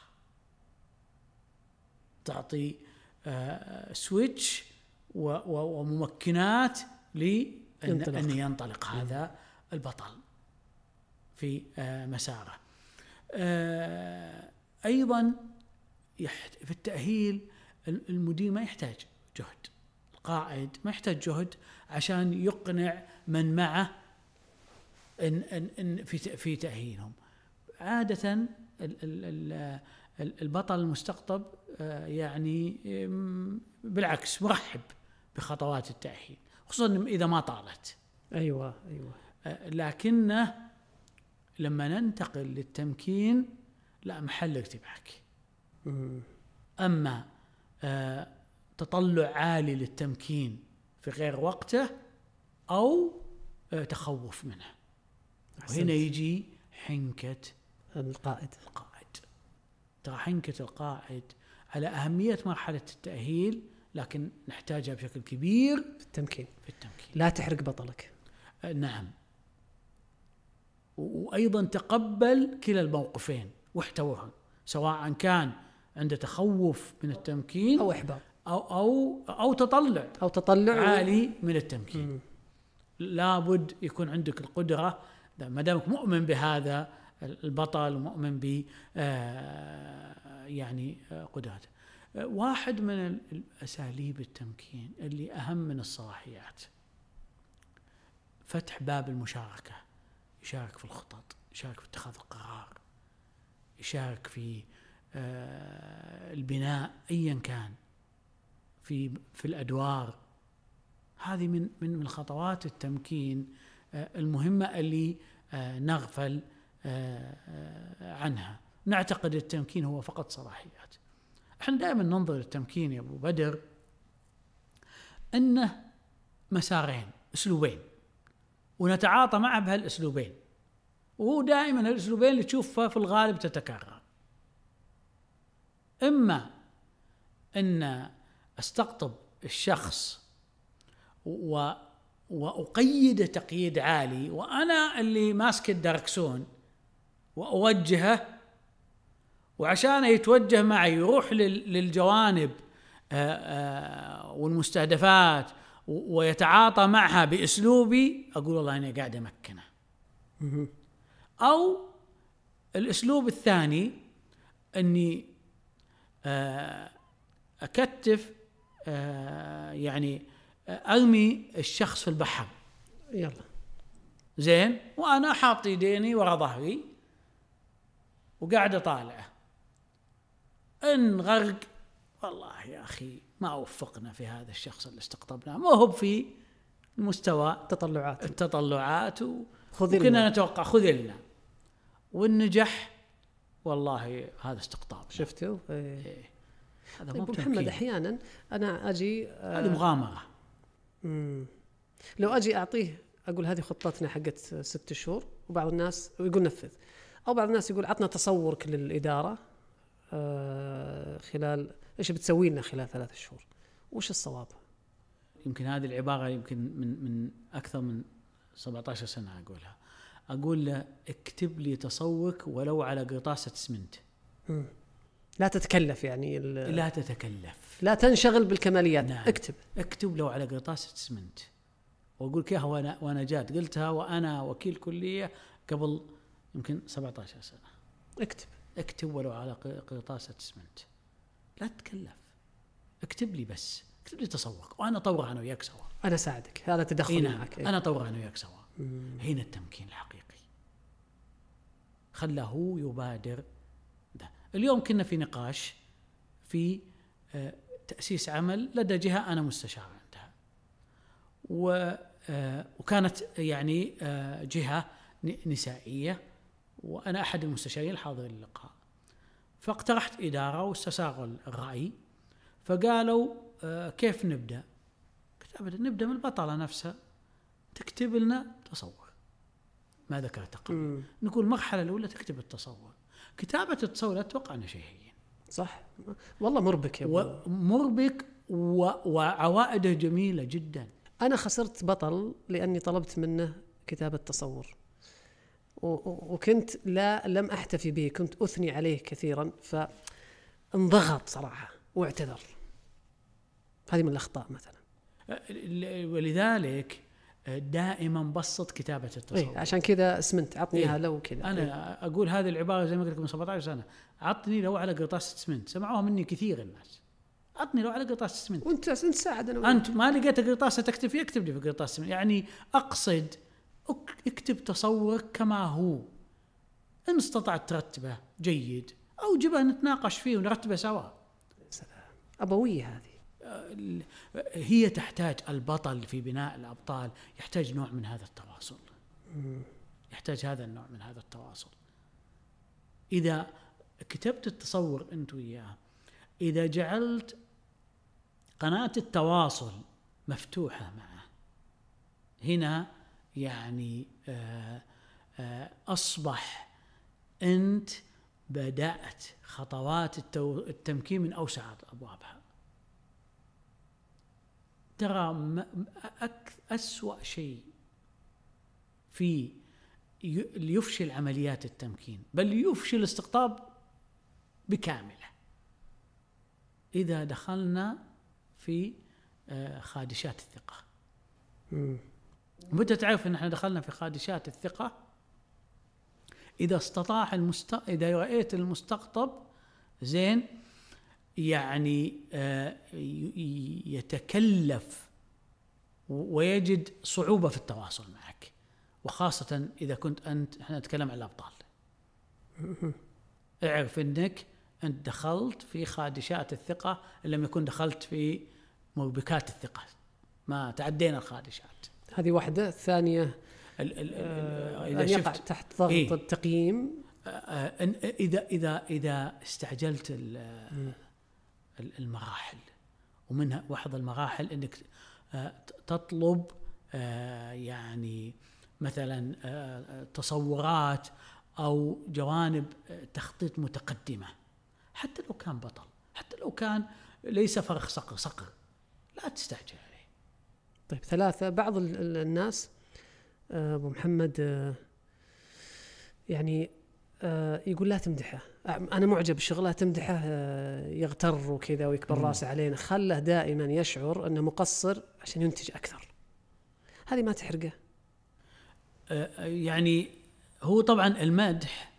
تعطي سويتش وممكنات لأن ينطلق هذا البطل في مساره. أيضا في التأهيل المدير ما يحتاج جهد، القائد ما يحتاج جهد عشان يقنع من معه إن إن إن في في تأهيلهم. عادة البطل المستقطب يعني بالعكس مرحب بخطوات التأهيل، خصوصا إذا ما طالت. أيوة أيوة. لكنه لما ننتقل للتمكين لا، محلك تبعك. أما آه تطلع عالي للتمكين في غير وقته أو آه تخوف منه، وهنا يجي حنكة القائد. القائد ترى حنكة القائد على أهمية مرحلة التأهيل، لكن نحتاجها بشكل كبير في التمكين. في التمكين لا تحرق بطلك. آه نعم. وأيضا تقبل كلا الموقفين واحتوهم، سواء كان عنده تخوف من التمكين أو إحباط أو أو أو تطلع أو تطلع عالي من التمكين. مم. لابد يكون عندك القدرة، ما دامك مؤمن بهذا البطل ومؤمن ب يعني قدراته. واحد من الأساليب التمكين اللي أهم من الصلاحيات فتح باب المشاركة. يشارك في الخطط، يشارك في اتخاذ القرار، يشارك في البناء أيا كان، في في الأدوار. هذه من من من خطوات التمكين المهمة اللي نغفل عنها. نعتقد التمكين هو فقط صلاحيات. احنا دائما ننظر للتمكين يا أبو بدر أنه مسارين، أسلوبين، ونتعاطى معه بهالأسلوبين، وهو دائما الأسلوبين اللي تشوفها في الغالب تتكرر. إما أن أستقطب الشخص و وأقيده تقييد عالي، وأنا اللي ماسك الدركسون وأوجهه، وعشان يتوجه معي يروح للجوانب والمستهدفات ويتعاطى معها بأسلوبي، أقول والله أنا قاعد أمكنه. أو الأسلوب الثاني أني أكتف يعني أرمي الشخص في البحر، يلا زين، وأنا حاط يديني ورا ظهري وقاعد أطالعه. إن غرق والله يا أخي ما وفقنا في هذا الشخص اللي استقطبناه، ما هو في المستوى التطلعات التطلعات وكنا نتوقع خذلنا، والنجح والله هذا استقطاب. شفتوا؟ إيه. إيه. هذا طيب محمد، أحيانا أنا أجي هذه مغامرة. مم. لو أجي أعطيه أقول هذه خطتنا حقت ست شهور، وبعض الناس يقول نفذ، أو بعض الناس يقول عطنا تصورك للإدارة آه خلال إيش بتسوي لنا خلال ثلاث شهور، وش الصواب؟ يمكن هذه العبارة يمكن من من أكثر من سبعة عشر سنة أقولها. أقول له اكتب لي تصورك ولو على قرطاسة اسمنت. مم. لا تتكلف، يعني لا تتكلف، لا تنشغل بالكماليات. نعم. اكتب اكتب لو على قرطاسة اسمنت، وأقول لك وانا وانا جات قلتها وانا وكيل كلية قبل يمكن سبعة عشر سنة. اكتب اكتب ولو على قرطاسة اسمنت، لا تتكلف، اكتب لي بس، اكتب لي تصورك وانا اطور انا وياك سوا. انا اساعدك، هذا تدخل معك. انا اطور انا وياك سوا. هنا التمكين الحقيقي. خلاه هو يبادر ده. اليوم كنا في نقاش في تأسيس عمل لدى جهة أنا مستشار عندها، وكانت يعني جهة نسائية وأنا أحد المستشارين الحاضرين للقاء. فاقترحت إدارة واستساغوا الرأي، فقالوا كيف نبدأ؟ قلت أبدا، نبدأ من البطلة نفسها، تكتب لنا تصور ما ذكرت قبل. نقول المرحلة الأولى تكتب التصور. كتابة التصور لا أتوقع أنه شيء هين، صح والله مربك يا أبو. مربك و... وعوائده جميلة جدا. أنا خسرت بطل لأني طلبت منه كتابة تصور، و... وكنت لا لم أحتفي به، كنت أثني عليه كثيرا، فانضغط صراحة واعتذر. هذه من الأخطاء مثلا. ولذلك دائما بسط كتابة التصور. إيه عشان كذا اسمنت عطني إيه؟ لو كذا أنا إيه؟ أقول هذه العبارة زي ما قلت لكم من سبعة عشر سنة، عطني لو على قرطاس اسمنت. سمعوها مني كثير الناس، عطني لو على قرطاس اسمنت. وانت انت ساعدنا، انت ما لقيت قرطاسه تكتب فيه، اكتب لي في قرطاس اسمنت. يعني اقصد اكتب تصورك كما هو، ان استطعت ترتبه جيد، او جبه نتناقش فيه ونرتبه سوا. سلام، ابويه هذه. هي تحتاج البطل في بناء الابطال، يحتاج نوع من هذا التواصل، يحتاج هذا النوع من هذا التواصل. اذا كتبت التصور انت وياه، اذا جعلت قناة التواصل مفتوحة معه، هنا يعني آآ آآ أصبح أنت بدأت خطوات التمكين من أوسع أبوابها. ترى أسوأ شيء في ليفشل عمليات التمكين، بل يفشل الاستقطاب بكامله، إذا دخلنا في خادشات الثقة. متى تعرف ان احنا دخلنا في خادشات الثقة؟ اذا استطاع المست... اذا رأيت المستقطب زين يعني يتكلف ويجد صعوبة في التواصل معك، وخاصة اذا كنت انت، احنا نتكلم عن الابطال، اعرف انك انت دخلت في خادشات الثقة ان لم يكن دخلت في مربكات الثقة، ما تعدينا الخادشات. هذه واحدة. الثانية ال ال آه إذا أن يقع تحت ضغط إيه؟ التقييم. آه إذا إذا إذا استعجلت المراحل، ومنها واحد المراحل إنك آه تطلب آه يعني مثلا آه تصورات أو جوانب تخطيط متقدمة، حتى لو كان بطل، حتى لو كان ليس فرخ صقر صقر، لا تستعجل عليه. طيب ثلاثة، بعض الناس أبو محمد يعني يقول لا تمدحه، أنا معجب بشغله، تمدحه يغتر وكذا ويكبر راسه علينا، خله دائما يشعر أنه مقصر عشان ينتج أكثر. هذه ما تحرقه؟ يعني هو طبعا المدح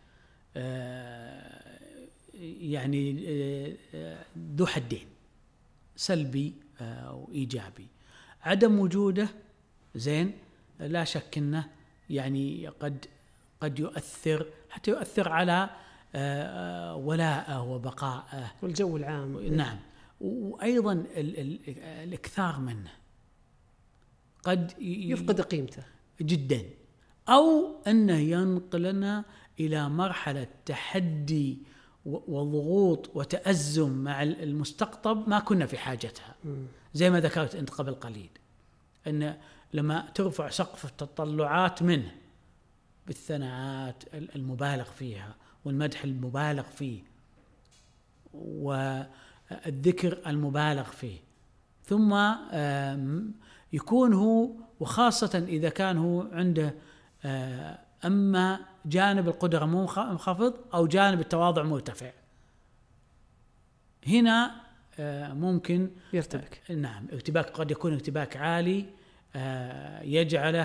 يعني ذو حدين، سلبي وإيجابي. عدم وجوده زين لا شك انه يعني قد قد يؤثر، حتى يؤثر على ولائه وبقائه والجو العام. نعم. وايضا ال ال الاكثار منه قد يفقد قيمته جدا، او انه ينقلنا الى مرحله تحدي وضغوط وتأزم مع المستقطب ما كنا في حاجتها. زي ما ذكرت أنت قبل قليل، أن لما ترفع سقف التطلعات منه بالثناءات المبالغ فيها والمدح المبالغ فيه والذكر المبالغ فيه، ثم يكون هو، وخاصة إذا كان هو عنده أما جانب القدرة منخفض أو جانب التواضع مرتفع، هنا ممكن يرتبك. نعم، ارتباك قد يكون ارتباك عالي يجعله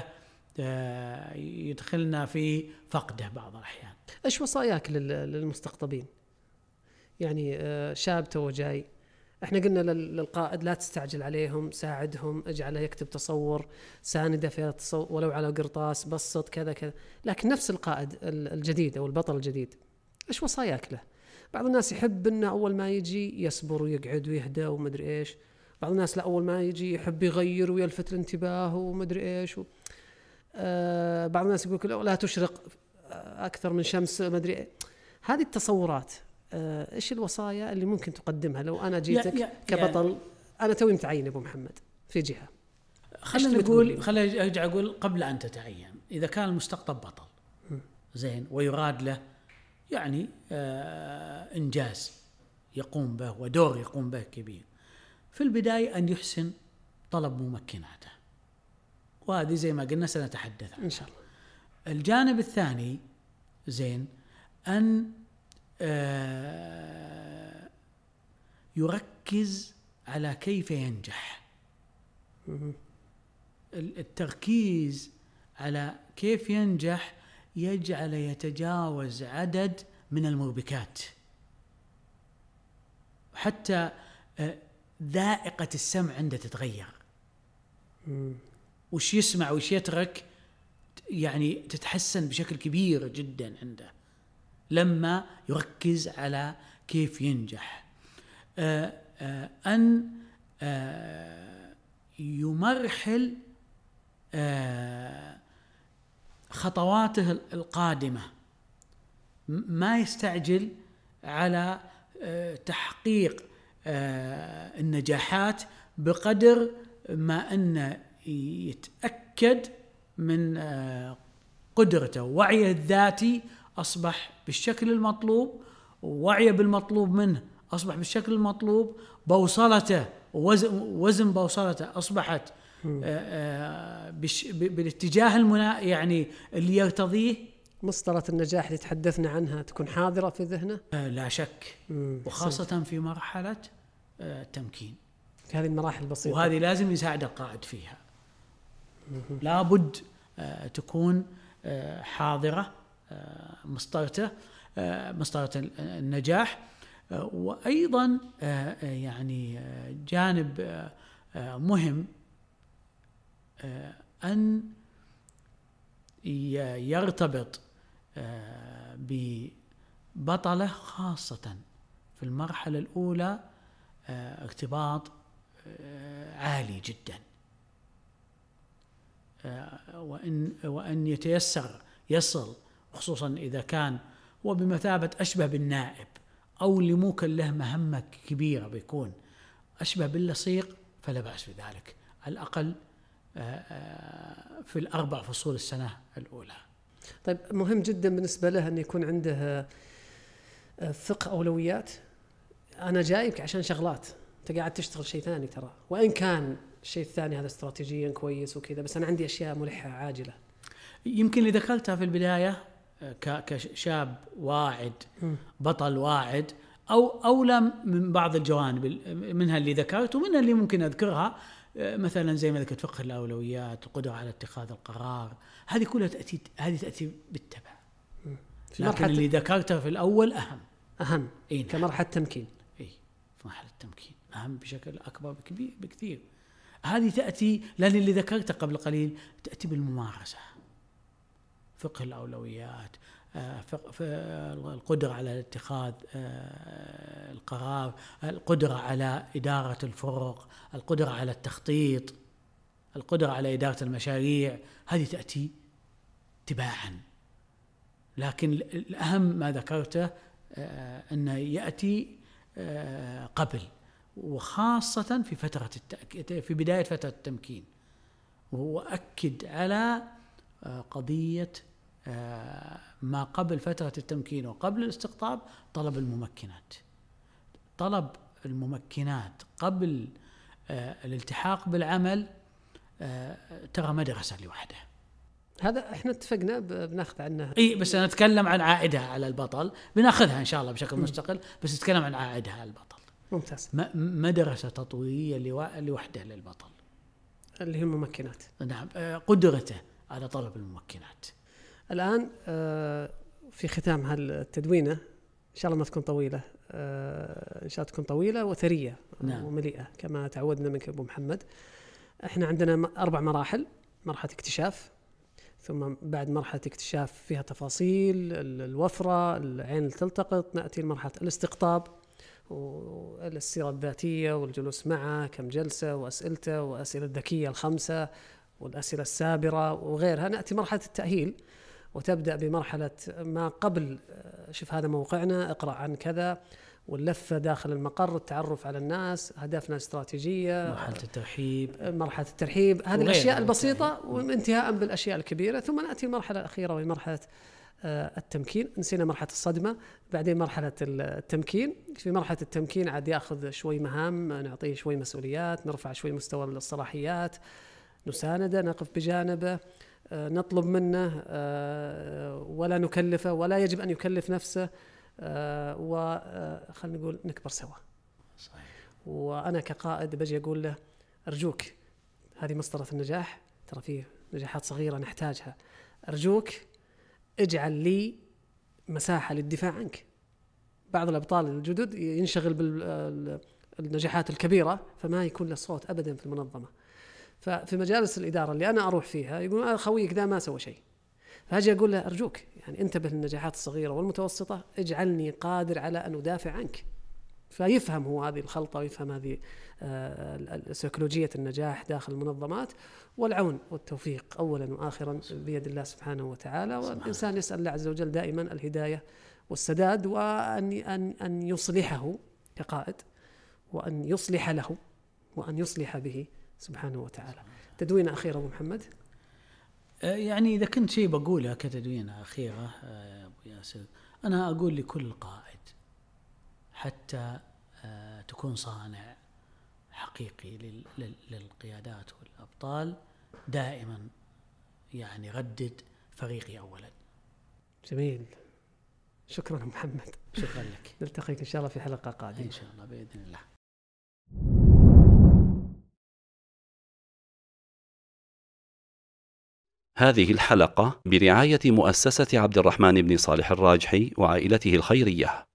يدخلنا في فقده بعض الأحيان. إيش وصاياك للمستقطبين؟ يعني شاب تو جاي، احنا قلنا للقائد لا تستعجل عليهم، ساعدهم، اجعله يكتب تصور، سانده في التصور ولو على قرطاس، بسط كذا كذا. لكن نفس القائد الجديد او البطل الجديد ايش وصاياك له؟ بعض الناس يحب انه اول ما يجي يصبر ويقعد ويهدى ومدري ايش، بعض الناس لا اول ما يجي يحب يغير ويلفت الانتباه ومدري ايش و... آه بعض الناس يقول لا تشرق اكثر من شمس مدري إيه. هذه التصورات آه ايش الوصايا اللي ممكن تقدمها لو انا جيتك يا يا كبطل يا انا توي متعين ابو محمد في جهه؟ خلينا نقول خلينا ارجع اقول قبل ان تتعين، اذا كان المستقطب بطل زين ويراد له يعني آه انجاز يقوم به ودور يقوم به كبير، في البدايه ان يحسن طلب ممكناته، وهذه زي ما قلنا سنتحدث عنها ان شاء الله. الجانب الثاني زين ان آه يركز على كيف ينجح. التركيز على كيف ينجح يجعل يتجاوز عدد من المربكات، حتى ذائقة السمع عنده تتغير، وش يسمع وش يترك يعني تتحسن بشكل كبير جدا عنده لما يركز على كيف ينجح. آآ آآ أن آآ يمرحل خطواته القادمة، ما يستعجل على تحقيق النجاحات بقدر ما أنه يتأكد من قدرته ووعيه الذاتي أصبح بالشكل المطلوب، ووعيه بالمطلوب منه أصبح بالشكل المطلوب، بوصلته ووزن بوصلته أصبحت بالاتجاه المنا يعني اللي يرتضيه. مسطرة النجاح اللي تحدثنا عنها تكون حاضرة في ذهنه لا شك، وخاصة في مرحلة التمكين، هذه المراحل البسيطة، وهذه لازم يساعد القائد فيها. لابد تكون حاضرة مسطرته مسطرة النجاح. وأيضا يعني جانب مهم أن يرتبط ببطله خاصة في المرحلة الأولى ارتباط عالي جدا، وأن وأن يتيسر يصل، خصوصا إذا كان وبمثابة أشبه بالنائب أو اللي ممكن له مهمة كبيرة بيكون أشبه باللصيق، فلا بأس بذلك على الأقل في الأربع فصول السنة الأولى. طيب مهم جدا بالنسبة له أن يكون عنده فقه أولويات. أنا جايك عشان شغلات، أنت قاعد تشتغل شيء ثاني ترى، وإن كان الشيء الثاني هذا استراتيجيا كويس وكذا، بس أنا عندي أشياء ملحة عاجلة. يمكن اللي ذكرتها في البداية كشاب واعد بطل واعد، أو أولى من بعض الجوانب منها اللي ذكرت ومنها اللي ممكن أذكرها، مثلا زي ما ذكرت فقه الأولويات، القدرة على اتخاذ القرار، هذه كلها تأتي هذه تأتي بالتبع، لكن اللي ذكرته في الأول أهم أهم إيه كمرحلة تمكين. إيه في مرحلة التمكين أهم بشكل أكبر بكثير. هذه تأتي لأن اللي ذكرته قبل قليل تأتي بالممارسة، فقه الأولويات، القدرة على اتخاذ القرار، القدرة على إدارة الفرق، القدرة على التخطيط، القدرة على إدارة المشاريع، هذه تأتي تباعا. لكن الأهم ما ذكرته أنه يأتي قبل، وخاصة في فترة التأكيد في بداية فترة التمكين، وهو أكد على قضية ما قبل فترة التمكين وقبل الاستقطاب، طلب الممكنات. طلب الممكنات قبل الالتحاق بالعمل ترى مدرسة لوحده. هذا احنا اتفقنا بناخذ عنها. اي بس انا اتكلم عن عائدها على البطل، بناخذها ان شاء الله بشكل مستقل، بس اتكلم عن عائدها على البطل. ممتاز. مدرسة تطويرية لوحده للبطل اللي هي الممكنات. نعم، قدرته على طلب الممكنات. الآن في ختام هالتدوينة إن شاء الله ما تكون طويلة، إن شاء الله تكون طويلة وثرية نعم. ومليئة كما تعودنا منك أبو محمد. إحنا عندنا أربع مراحل: مرحلة اكتشاف، ثم بعد مرحلة اكتشاف فيها تفاصيل الوفرة، العين اللي تلتقط، نأتي لمرحلة الاستقطاب والسيرة الذاتية والجلوس معه، كم جلسة، وأسئلته وأسئلة الذكية الخمسة والأسئلة السابرة وغيرها. نأتي مرحلة التأهيل، وتبدأ بمرحلة ما قبل شوف هذا موقعنا، اقرأ عن كذا، واللفة داخل المقر، التعرف على الناس، هدفنا الاستراتيجية، مرحلة الترحيب مرحلة الترحيب، هذه الأشياء البسيطة، وانتهاء بالأشياء الكبيرة. ثم نأتي المرحلة الأخيرة وهي مرحلة التمكين. نسينا مرحلة الصدمة، بعدين مرحلة التمكين. في مرحلة التمكين عاد يأخذ شوي مهام، نعطيه شوي مسؤوليات، نرفع شوي مستوى الصلاحيات، نسانده، نقف بجانبه، نطلب منه ولا نكلفه ولا يجب أن يكلف نفسه، وخلنا نقول نكبر سوا. صحيح. وأنا كقائد بجي أقول له أرجوك، هذه مسطرة النجاح، ترى فيه نجاحات صغيرة نحتاجها، أرجوك اجعل لي مساحة للدفاع عنك. بعض الأبطال الجدد ينشغل بالنجاحات الكبيرة فما يكون له صوت أبدا في المنظمة. ففي مجالس الإدارة اللي أنا أروح فيها يقولون خويك ذا ما سوى شيء، فهاجي أقول له أرجوك يعني انتبه للنجاحات الصغيرة والمتوسطة، اجعلني قادر على أن أدافع عنك. فيفهم هو هذه الخلطة، ويفهم هذه سيكولوجية النجاح داخل المنظمات. والعون والتوفيق أولا وآخرا بيد الله سبحانه وتعالى، والإنسان يسأل الله عز وجل دائما الهداية والسداد، وأن أن أن يصلحه كقائد، وأن يصلح له، وأن يصلح به سبحانه وتعالى. تدوينة أخيرة أبو محمد. يعني إذا كنت شيء بقوله كتدوينة أخيرة أبو ياسر، أنا أقول لكل قائد حتى تكون صانع حقيقي للقيادات والأبطال، دائما يعني ردد فريقي أولا. جميل، شكرا محمد. شكرا لك. نلتقيك إن شاء الله في حلقة قادمة إن شاء الله بإذن الله. هذه الحلقة برعاية مؤسسة عبد الرحمن بن صالح الراجحي وعائلته الخيرية.